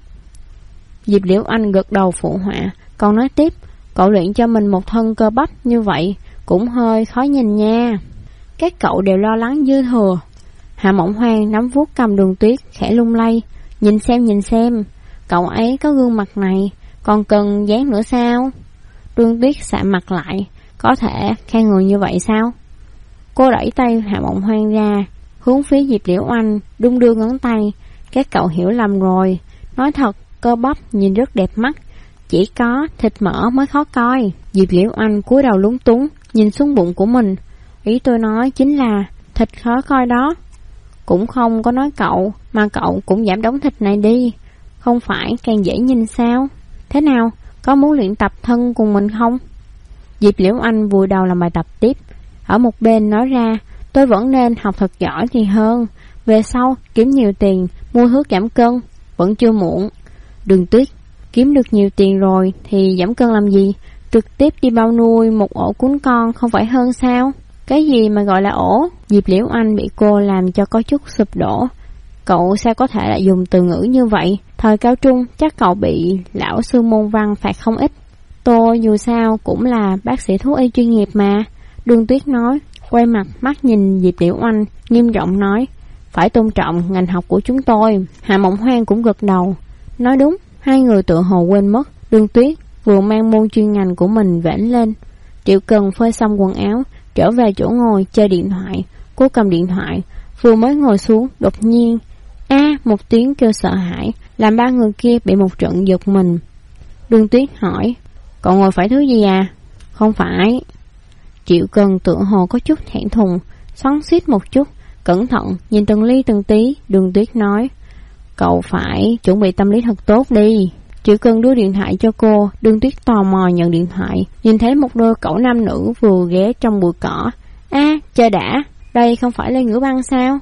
Diệp Liễu Anh gật đầu phụ họa, còn nói tiếp, cậu luyện cho mình một thân cơ bắp như vậy, cũng hơi khó nhìn nha. Các cậu đều lo lắng dư thừa. Hạ Mộng Hoang nắm vuốt cầm Đường Tuyết, khẽ lung lay, nhìn xem, cậu ấy có gương mặt này, còn cần dán nữa sao? Đường Tuyết sạm mặt lại, có thể khen người như vậy sao? Cô đẩy tay Hạ Mộng Hoang ra, hướng phía Diệp Liễu Anh, đung đưa ngón tay. Các cậu hiểu lầm rồi, nói thật, cơ bắp nhìn rất đẹp mắt, chỉ có thịt mỡ mới khó coi. Diệp Liễu Anh cúi đầu lúng túng, nhìn xuống bụng của mình. Ý tôi nói chính là thịt khó coi đó. Cũng không có nói cậu, mà cậu cũng giảm đống thịt này đi, không phải càng dễ nhìn sao? Thế nào, có muốn luyện tập thân cùng mình không? Diệp Liễu Anh vùi đầu làm bài tập tiếp, ở một bên nói ra, tôi vẫn nên học thật giỏi thì hơn, về sau kiếm nhiều tiền, mua thuốc giảm cân, vẫn chưa muộn. Đường Tuyết, kiếm được nhiều tiền rồi thì giảm cân làm gì? trực tiếp đi bao nuôi một ổ cuốn con không phải hơn sao? Cái gì mà gọi là ổ? Diệp Liễu Anh bị cô làm cho có chút sụp đổ. Cậu sao có thể lại dùng từ ngữ như vậy? Thời cao trung chắc cậu bị lão sư môn văn phạt không ít. Tôi dù sao cũng là bác sĩ thú y chuyên nghiệp mà. Đường Tuyết nói, quay mặt mắt nhìn Diệp Liễu Anh, nghiêm giọng nói, phải tôn trọng ngành học của chúng tôi. Hạ Mộng Hoang cũng gật đầu. Nói đúng, hai người tựa hồ quên mất. Đường Tuyết vừa mang môn chuyên ngành của mình vểnh lên. Triệu Cần phơi xong quần áo, trở về chỗ ngồi chơi điện thoại. Cô cầm điện thoại, vừa mới ngồi xuống, đột nhiên một tiếng kêu sợ hãi, làm ba người kia bị một trận giật mình. Đường Tuyết hỏi, cậu ngồi phải thứ gì à? Không phải. Triệu Cần tựa hồ có chút thẹn thùng, xoắn xuýt một chút, cẩn thận nhìn từng ly từng tí. Đường Tuyết nói, cậu phải chuẩn bị tâm lý thật tốt đi. Triệu Cần đưa điện thoại cho cô. Đường Tuyết tò mò nhận điện thoại, nhìn thấy một đôi cậu nam nữ vừa ghé trong bụi cỏ. Chờ đã, đây không phải Lê Ngữ Băng sao?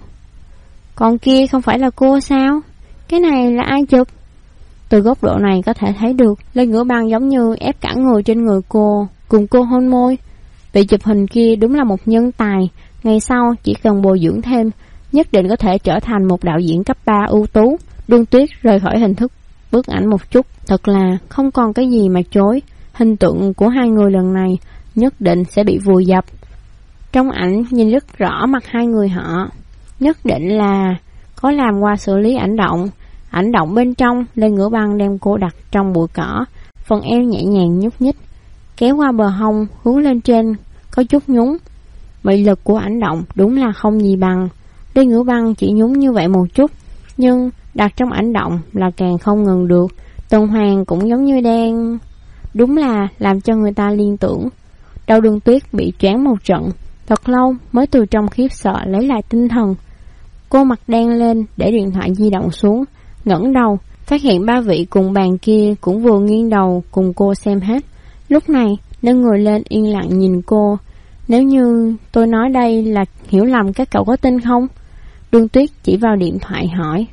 Còn kia không phải là cô sao? Cái này là ai chụp? Từ góc độ này có thể thấy được Lê Ngữ Băng giống như ép cả người trên người cô, cùng cô hôn môi. Vị chụp hình kia đúng là một nhân tài. Ngày sau chỉ cần bồi dưỡng thêm, nhất định có thể trở thành một đạo diễn cấp 3 ưu tú. Đường Tuyết rời khỏi hình thức bức ảnh một chút, thật là không còn cái gì mà chối. Hình tượng của hai người lần này nhất định sẽ bị vùi dập. Trong ảnh nhìn rất rõ mặt hai người họ, nhất định là có làm qua xử lý ảnh động. Ảnh động bên trong, Lê Ngữ Băng đem cô đặt trong bụi cỏ, phần eo nhẹ nhàng nhúc nhích, kéo qua bờ hông hướng lên trên, có chút nhún. Mị lực của ảnh động đúng là không gì bằng. Lê Ngữ Băng chỉ nhún như vậy một chút, nhưng đặt trong ảnh động là càng không ngừng được. Tuần Hoàng cũng giống như đang... Đúng là làm cho người ta liên tưởng. Đầu Đường Tuyết bị choáng một trận, thật lâu mới từ trong khiếp sợ lấy lại tinh thần. Cô mặt đen lên, để điện thoại di động xuống, ngẩng đầu, phát hiện ba vị cùng bàn kia cũng vừa nghiêng đầu cùng cô xem hết. Lúc này, nâng người lên yên lặng nhìn cô. Nếu như tôi nói đây là hiểu lầm, các cậu có tin không? Đường Tuyết chỉ vào điện thoại hỏi.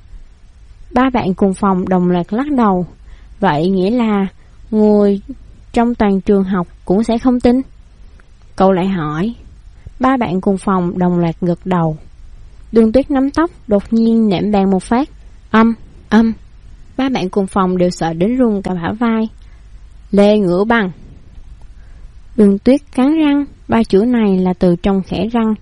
Ba bạn cùng phòng đồng loạt lắc đầu. Vậy nghĩa là người trong toàn trường học cũng sẽ không tin? Cậu lại hỏi. Ba bạn cùng phòng đồng loạt gật đầu. Đường Tuyết nắm tóc, đột nhiên nệm bàn một phát. Âm. Ba bạn cùng phòng đều sợ đến run cả bả vai. Lê Ngữ Băng. Đường Tuyết cắn răng, ba chữ này là từ trong khẽ răng,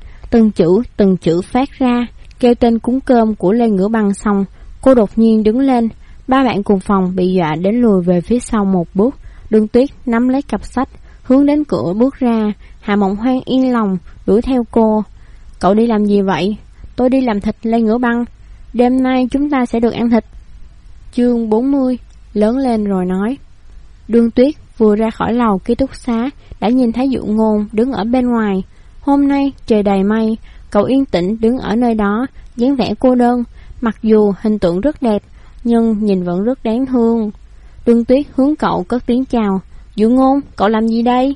từng chữ phát ra. Kêu tên cúng cơm của Lê Ngữ Băng xong, cô đột nhiên đứng lên. Ba bạn cùng phòng bị dọa đến lùi về phía sau một bước. Đường Tuyết nắm lấy cặp sách, hướng đến cửa bước ra. Hạ Mộng Hoang yên lòng đuổi theo cô. Cậu đi làm gì vậy? Tôi đi làm thịt Lê Ngữ Băng. Đêm nay chúng ta sẽ được ăn thịt. Chương 40 lớn lên rồi nói. Đường Tuyết vừa ra khỏi lầu ký túc xá đã nhìn thấy Dụ Ngôn đứng ở bên ngoài. Hôm nay trời đầy mây, cậu yên tĩnh đứng ở nơi đó, dáng vẻ cô đơn. Mặc dù hình tượng rất đẹp, nhưng nhìn vẫn rất đáng thương. Đường Tuyết hướng cậu cất tiếng chào. Dụ Ngôn, cậu làm gì đây?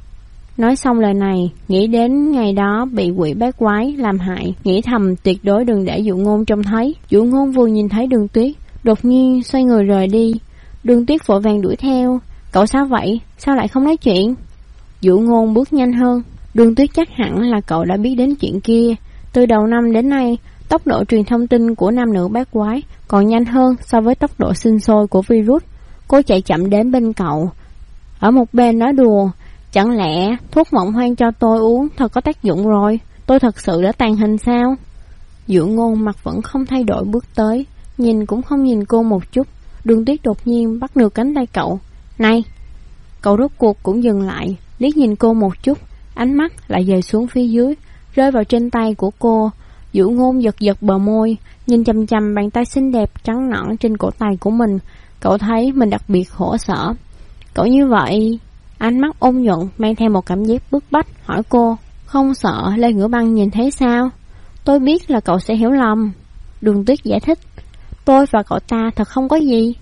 Nói xong lời này, nghĩ đến ngày đó bị quỷ bát quái làm hại, nghĩ thầm tuyệt đối đừng để Dụ Ngôn trông thấy. Dụ Ngôn vừa nhìn thấy Đường Tuyết, đột nhiên xoay người rời đi. Đường Tuyết vội vàng đuổi theo. Cậu sao vậy? Sao lại không nói chuyện? Dụ Ngôn bước nhanh hơn. Đường Tuyết chắc hẳn là cậu đã biết đến chuyện kia. Từ đầu năm đến nay, tốc độ truyền thông tin của nam nữ bát quái còn nhanh hơn so với tốc độ sinh sôi của virus. Cô chạy chậm đến bên cậu, ở một bên nói đùa. Chẳng lẽ thuốc Mộng Hoang cho tôi uống thật có tác dụng rồi? Tôi thật sự đã tàn hình sao? Dụ Ngôn mặt vẫn không thay đổi bước tới, nhìn cũng không nhìn cô một chút. Đường Tuyết đột nhiên bắt được cánh tay cậu. Này! Cậu rốt cuộc cũng dừng lại, liếc nhìn cô một chút, ánh mắt lại dời xuống phía dưới, rơi vào trên tay của cô. Dụ Ngôn giật giật bờ môi, nhìn chằm chằm bàn tay xinh đẹp trắng nõn trên cổ tay của mình. Cậu thấy mình đặc biệt khổ sở. Cậu như vậy... Ánh mắt ôn nhuận mang theo một cảm giác bức bách, hỏi cô. Không sợ Lê Ngữ Băng nhìn thấy sao? Tôi biết là cậu sẽ hiểu lầm. Đường Tuyết giải thích. Tôi và cậu ta thật không có gì.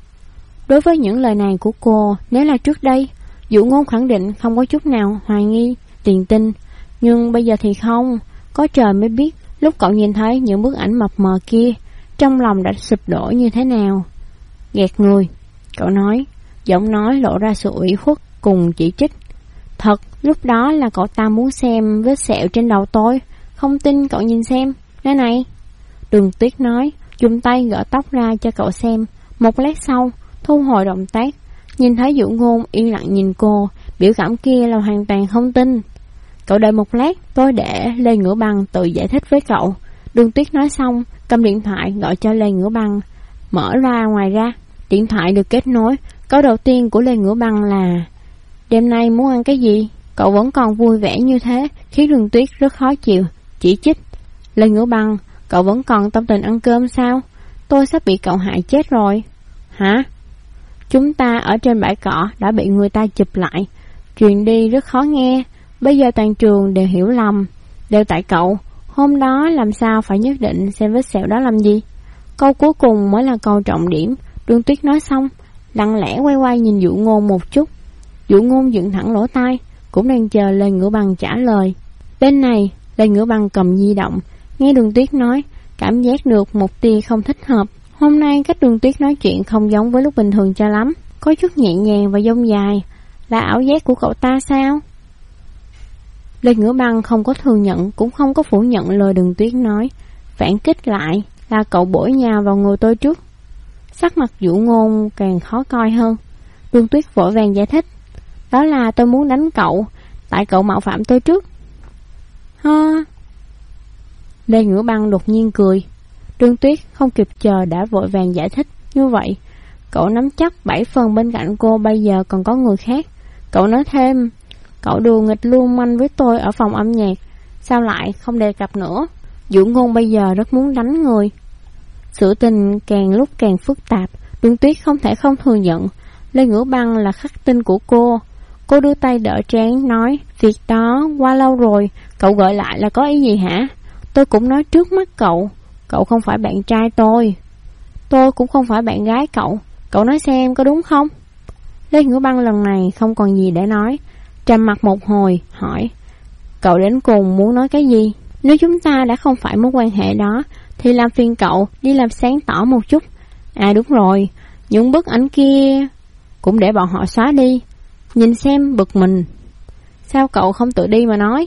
Đối với những lời này của cô, nếu là trước đây, Dụ Ngôn khẳng định không có chút nào hoài nghi, tiền tin. Nhưng bây giờ thì không. Có trời mới biết lúc cậu nhìn thấy những bức ảnh mập mờ kia, trong lòng đã sụp đổ như thế nào. Gạt người, cậu nói, giọng nói lộ ra sự ủy khuất. cùng chỉ trích. Thật, lúc đó là cậu ta muốn xem vết sẹo trên đầu tôi. Không tin cậu nhìn xem. Đây này. Đường Tuyết nói, dùng tay gỡ tóc ra cho cậu xem. Một lát sau, thu hồi động tác. Nhìn thấy Vũ Ngôn yên lặng nhìn cô, biểu cảm kia là hoàn toàn không tin. Cậu đợi một lát, tôi để Lê Ngữ Băng tự giải thích với cậu. Đường Tuyết nói xong, cầm điện thoại gọi cho Lê Ngữ Băng. Mở loa ngoài ra, điện thoại được kết nối. Câu đầu tiên của Lê Ngữ Băng là: đêm nay muốn ăn cái gì? Cậu vẫn còn vui vẻ như thế, khiến Đường Tuyết rất khó chịu, chỉ trích. Lê Ngữ Băng, cậu vẫn còn tâm tình ăn cơm sao? Tôi sắp bị cậu hại chết rồi. Hả? Chúng ta ở trên bãi cỏ đã bị người ta chụp lại, truyền đi rất khó nghe. Bây giờ toàn trường đều hiểu lầm, đều tại cậu. Hôm đó làm sao phải nhất định xem vết sẹo đó làm gì? Câu cuối cùng mới là câu trọng điểm. Đường Tuyết nói xong, lặng lẽ quay quay nhìn Vũ Ngôn một chút. Vũ Ngôn dựng thẳng lỗ tai, cũng đang chờ Lê Ngữ Băng trả lời. Bên này, Lê Ngữ Băng cầm di động, nghe Đường Tuyết nói, cảm giác được một tia không thích hợp. Hôm nay cách Đường Tuyết nói chuyện không giống với lúc bình thường cho lắm, có chút nhẹ nhàng và dông dài. Là ảo giác của cậu ta sao? Lê Ngữ Băng không có thừa nhận, cũng không có phủ nhận lời Đường Tuyết nói. Phản kích lại là cậu bổ nhào vào người tôi trước. Sắc mặt Vũ Ngôn càng khó coi hơn. Đường Tuyết vội vàng giải thích, đó là tôi muốn đánh cậu, tại cậu mạo phạm tôi trước. Ha. Lê Ngữ Băng đột nhiên cười. Đường Tuyết không kịp chờ đã vội vàng giải thích, như vậy cậu nắm chắc 7 phần bên cạnh cô bây giờ còn có người khác. Cậu nói thêm, cậu đùa nghịch lưu manh với tôi ở phòng âm nhạc, sao lại không đề cập nữa? Vũ Ngôn bây giờ rất muốn đánh người. Sự tình càng lúc càng phức tạp. Đường Tuyết không thể không thừa nhận Lê Ngữ Băng là khắc tinh của cô. Cô đưa tay đỡ trán nói, việc đó qua lâu rồi, cậu gọi lại là có ý gì hả? Tôi cũng nói trước mắt cậu, cậu không phải bạn trai tôi cũng không phải bạn gái cậu. Cậu nói xem có đúng không? Lê Ngữ Băng lần này không còn gì để nói, trầm mặc một hồi, hỏi, cậu đến cùng muốn nói cái gì? Nếu chúng ta đã không phải mối quan hệ đó, thì làm phiền cậu đi làm sáng tỏ một chút. À đúng rồi, những bức ảnh kia cũng để bọn họ xóa đi. Nhìn xem bực mình. Sao cậu không tự đi mà nói?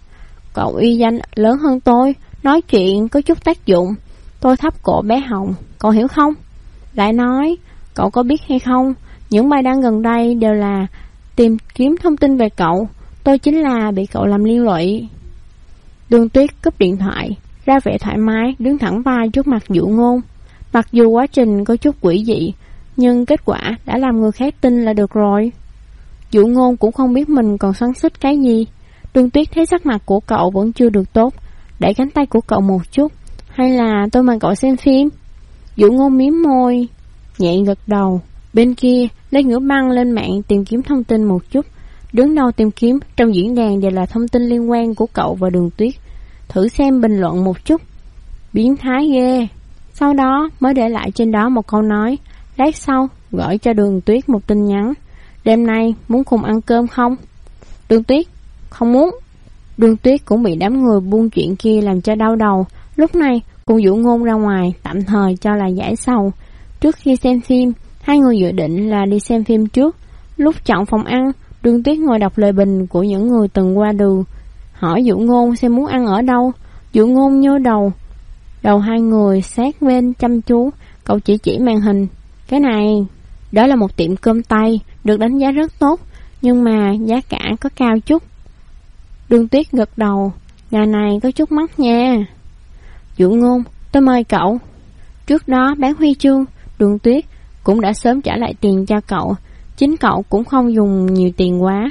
Cậu uy danh lớn hơn tôi, nói chuyện có chút tác dụng. Tôi thấp cổ bé họng, cậu hiểu không? Lại nói, cậu có biết hay không, những bài đăng gần đây đều là tìm kiếm thông tin về cậu. Tôi chính là bị cậu làm liên lụy. Đường Tuyết cúp điện thoại, ra vẻ thoải mái, đứng thẳng vai trước mặt Vũ Ngôn. Mặc dù quá trình có chút quỷ dị, nhưng kết quả đã làm người khác tin là được rồi. Vũ Ngôn cũng không biết mình còn xoắn xít cái gì. Đường Tuyết thấy sắc mặt của cậu vẫn chưa được tốt, đẩy cánh tay của cậu một chút. Hay là tôi mời cậu xem phim? Vũ Ngôn mím môi, nhẹ gật đầu. Bên kia, Lê Ngữ Băng lên mạng tìm kiếm thông tin một chút. Đứng đầu tìm kiếm trong diễn đàn đều là thông tin liên quan của cậu và Đường Tuyết. Thử xem bình luận một chút. Biến thái ghê. Sau đó mới để lại trên đó một câu nói. Lát sau gửi cho Đường Tuyết một tin nhắn. Đêm nay muốn cùng ăn cơm không? Đường Tuyết không muốn. Đường Tuyết cũng bị đám người buôn chuyện kia làm cho đau đầu. Lúc này cùng Vũ Ngôn ra ngoài, tạm thời cho là giải sầu. Trước khi xem phim, hai người dự định là đi xem phim trước. Lúc chọn phòng ăn, Đường Tuyết ngồi đọc lời bình của những người từng qua đường, hỏi Vũ Ngôn xem muốn ăn ở đâu. Vũ Ngôn nhớ đầu hai người sát bên chăm chú. Cậu chỉ màn hình. Cái này, đó là một tiệm cơm Tây, được đánh giá rất tốt, nhưng mà giá cả có cao chút. Đường Tuyết gật đầu. Nhà này có chút mắc nha. Vũ Ngôn, tôi mời cậu. Trước đó bán huy chương, Đường Tuyết cũng đã sớm trả lại tiền cho cậu. Chính cậu cũng không dùng nhiều tiền quá.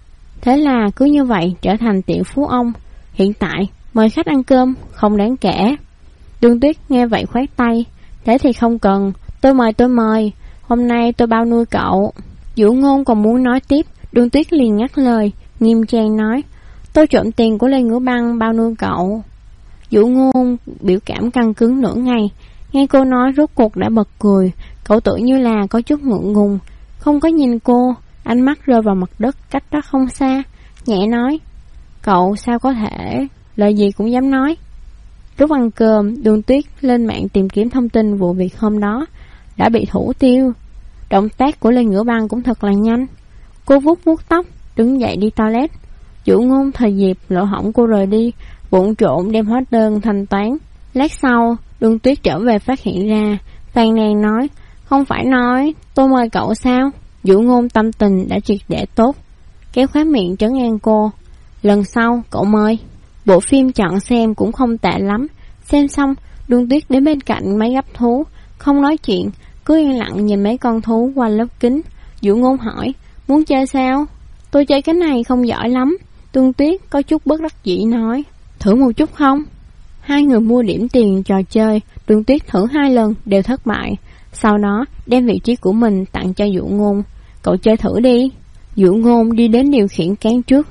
Thế là cứ như vậy trở thành tiệm phú ông. Hiện tại mời khách ăn cơm không đáng kể. Đường Tuyết nghe vậy khoát tay. Thế thì không cần, tôi mời. Hôm nay tôi bao nuôi cậu. Vũ Ngôn còn muốn nói tiếp, Đường Tuyết liền ngắt lời, nghiêm trang nói, tôi trộm tiền của Lê Ngữ Băng bao nuôi cậu. Vũ Ngôn biểu cảm căng cứng nửa ngày, nghe cô nói rốt cuộc đã bật cười. Cậu tự như là có chút ngượng ngùng, không có nhìn cô, ánh mắt rơi vào mặt đất cách đó không xa, nhẹ nói, cậu sao có thể, lời gì cũng dám nói. Lúc ăn cơm, Đường Tuyết lên mạng tìm kiếm thông tin vụ việc hôm đó, đã bị thủ tiêu. Động tác của Lê Ngữ Băng cũng thật là nhanh. Cô vuốt vuốt tóc, đứng dậy đi toilet. Vũ Ngôn thời dịp lỗ hổng cô rời đi, vụng trộn đem hóa đơn thanh toán. Lát sau, Đường Tuyết trở về phát hiện ra, phàn nàn nói, không phải nói tôi mời cậu sao? Vũ Ngôn tâm tình đã triệt để tốt, kéo khóe miệng trấn an cô. Lần sau cậu mời. Bộ phim chọn xem cũng không tệ lắm. Xem xong, Đường Tuyết đến bên cạnh mấy gấp thú, không nói chuyện, cứ yên lặng nhìn mấy con thú qua lớp kính. Vũ Ngôn hỏi, muốn chơi sao? Tôi chơi cái này không giỏi lắm. Đường Tuyết có chút bất đắc dĩ nói, thử một chút không? Hai người mua điểm tiền trò chơi. Đường Tuyết thử 2 lần đều thất bại. Sau đó đem vị trí của mình tặng cho Vũ Ngôn. Cậu chơi thử đi. Vũ Ngôn đi đến điều khiển cán trước.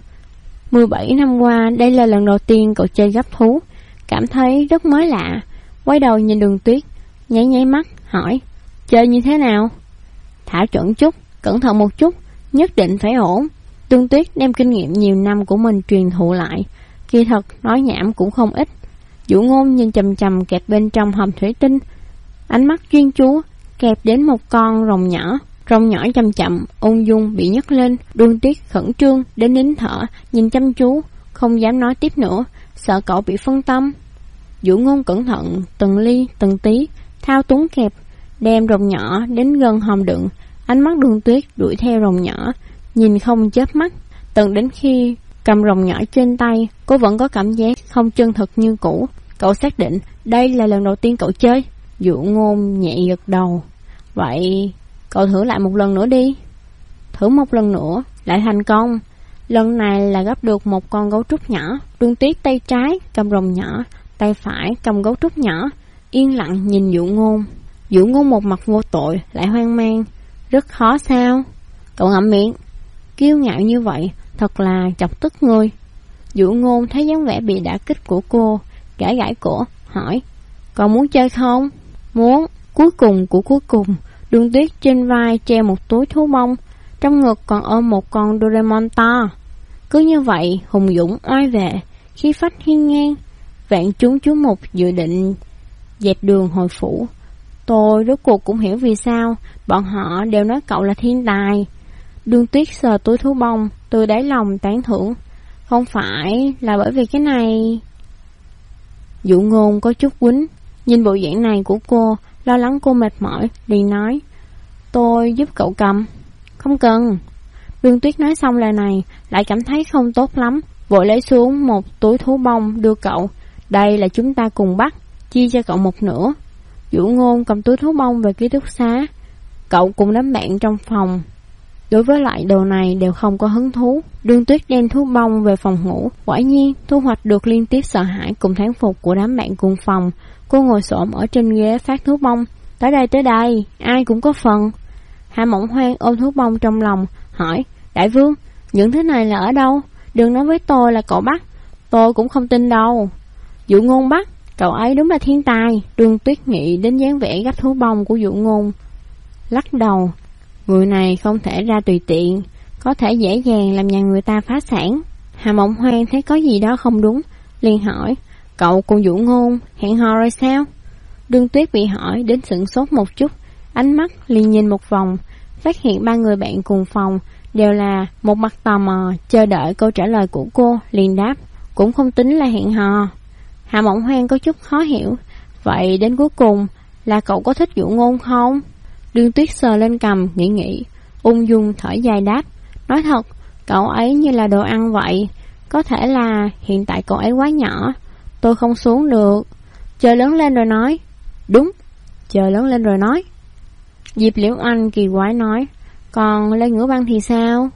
17 năm qua, đây là lần đầu tiên cậu chơi gấp thú, cảm thấy rất mới lạ. Quay đầu nhìn Đường Tuyết, nháy nháy mắt, hỏi, chơi như thế nào? Thả chuẩn chút, cẩn thận một chút, nhất định phải ổn. Đường Tuyết đem kinh nghiệm nhiều năm của mình truyền thụ lại, kỳ thật nói nhảm cũng không ít. Vũ Ngôn nhìn chằm chằm kẹp bên trong hòm thủy tinh, ánh mắt chuyên chú kẹp đến một con rồng nhỏ. Rồng nhỏ chậm chậm, ung dung bị nhấc lên. Đường Tuyết khẩn trương đến nín thở, nhìn chăm chú, không dám nói tiếp nữa, sợ cậu bị phân tâm. Vũ Ngôn cẩn thận, từng ly từng tí thao túng kẹp, đem rồng nhỏ đến gần hòm đựng. Ánh mắt Đường Tuyết đuổi theo rồng nhỏ, nhìn không chớp mắt. Tận đến khi cầm rồng nhỏ trên tay, cô vẫn có cảm giác không chân thực như cũ. Cậu xác định đây là lần đầu tiên cậu chơi. Vũ Ngôn nhẹ gật đầu. Vậy cậu thử lại một lần nữa đi. Thử một lần nữa, lại thành công. Lần này là gấp được một con gấu trúc nhỏ. Đường Tuyết tay trái cầm rồng nhỏ, tay phải cầm gấu trúc nhỏ, yên lặng nhìn Vũ Ngôn. Vũ Ngôn một mặt vô tội, lại hoang mang. Rất khó sao? Cậu ngậm miệng. Kiêu ngạo như vậy, thật là chọc tức người. Vũ Ngôn thấy dáng vẻ bị đả kích của cô, gãi gãi cổ, hỏi, còn muốn chơi không? Muốn. Cuối cùng của cuối cùng, Đường Tuyết trên vai treo một túi thú bông, trong ngực còn ôm một con Doraemon to. Cứ như vậy, hùng dũng oai vệ, khí phách hiên ngang. Vạn chúng chú mục dự định dẹp đường hồi phủ. Tôi rốt cuộc cũng hiểu vì sao bọn họ đều nói cậu là thiên tài. Đường Tuyết sờ túi thú bông, từ đáy lòng tán thưởng. Không phải là bởi vì cái này. Vũ Ngôn có chút quýnh, nhìn bộ dạng này của cô, lo lắng cô mệt mỏi, liền nói, tôi giúp cậu cầm. Không cần. Đường Tuyết nói xong lời này, lại cảm thấy không tốt lắm, vội lấy xuống một túi thú bông đưa cậu. Đây là chúng ta cùng bắt, chia cho cậu một nửa. Vũ Ngôn cầm túi thú bông về ký túc xá. Cậu cùng đám bạn trong phòng đối với loại đồ này đều không có hứng thú. Đường Tuyết đem thú bông về phòng ngủ, quả nhiên thu hoạch được liên tiếp sợ hãi cùng thán phục của đám bạn cùng phòng. Cô ngồi xổm ở trên ghế phát thú bông. Tới đây, ai cũng có phần. Hạ Mộng Hoang ôm thú bông trong lòng, hỏi, đại vương, những thứ này là ở đâu? Đừng nói với tôi là cậu bắt, tôi cũng không tin đâu. Vũ Ngôn bắt, cậu ấy đúng là thiên tài. Đường Tuyết nghĩ đến dáng vẻ gấp thú bông của Vũ Ngôn, lắc đầu. Người này không thể ra tùy tiện, có thể dễ dàng làm nhà người ta phá sản. Hạ Mộng Hoang thấy có gì đó không đúng, liền hỏi, cậu cùng Vũ Ngôn hẹn hò rồi sao? Đường Tuyết bị hỏi đến sửng sốt một chút, ánh mắt liền nhìn một vòng, phát hiện 3 người bạn cùng phòng đều là một mặt tò mò, chờ đợi câu trả lời của cô, liền đáp, cũng không tính là hẹn hò. Hạ Mộng Hoang có chút khó hiểu, vậy đến cuối cùng là cậu có thích Vũ Ngôn không? Đường Tuyết sờ lên cằm, nghĩ, ung dung thở dài đáp, nói thật, cậu ấy như là đồ ăn vậy, có thể là hiện tại cậu ấy quá nhỏ, tôi không xuống được, chờ lớn lên rồi nói. Đúng, chờ lớn lên rồi nói. Diệp Liễu Anh kỳ quái nói, còn Lê Ngữ Băng thì sao?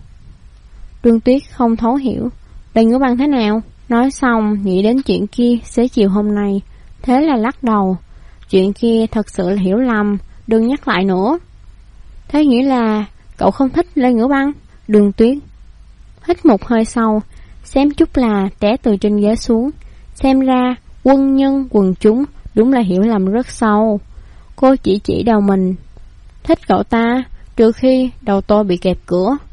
Đường Tuyết không thấu hiểu, Lê Ngữ Băng thế nào? Nói xong nghĩ đến chuyện kia xế chiều hôm nay, thế là lắc đầu. Chuyện kia thật sự là hiểu lầm, đừng nhắc lại nữa. Thế nghĩa là cậu không thích Lê Ngữ Băng? Đường Tuyết hít một hơi sâu, xém chút là té từ trên ghế xuống. Xem ra quân nhân quần chúng đúng là hiểu lầm rất sâu. Cô chỉ đầu mình, thích cậu ta trừ khi đầu tôi bị kẹp cửa.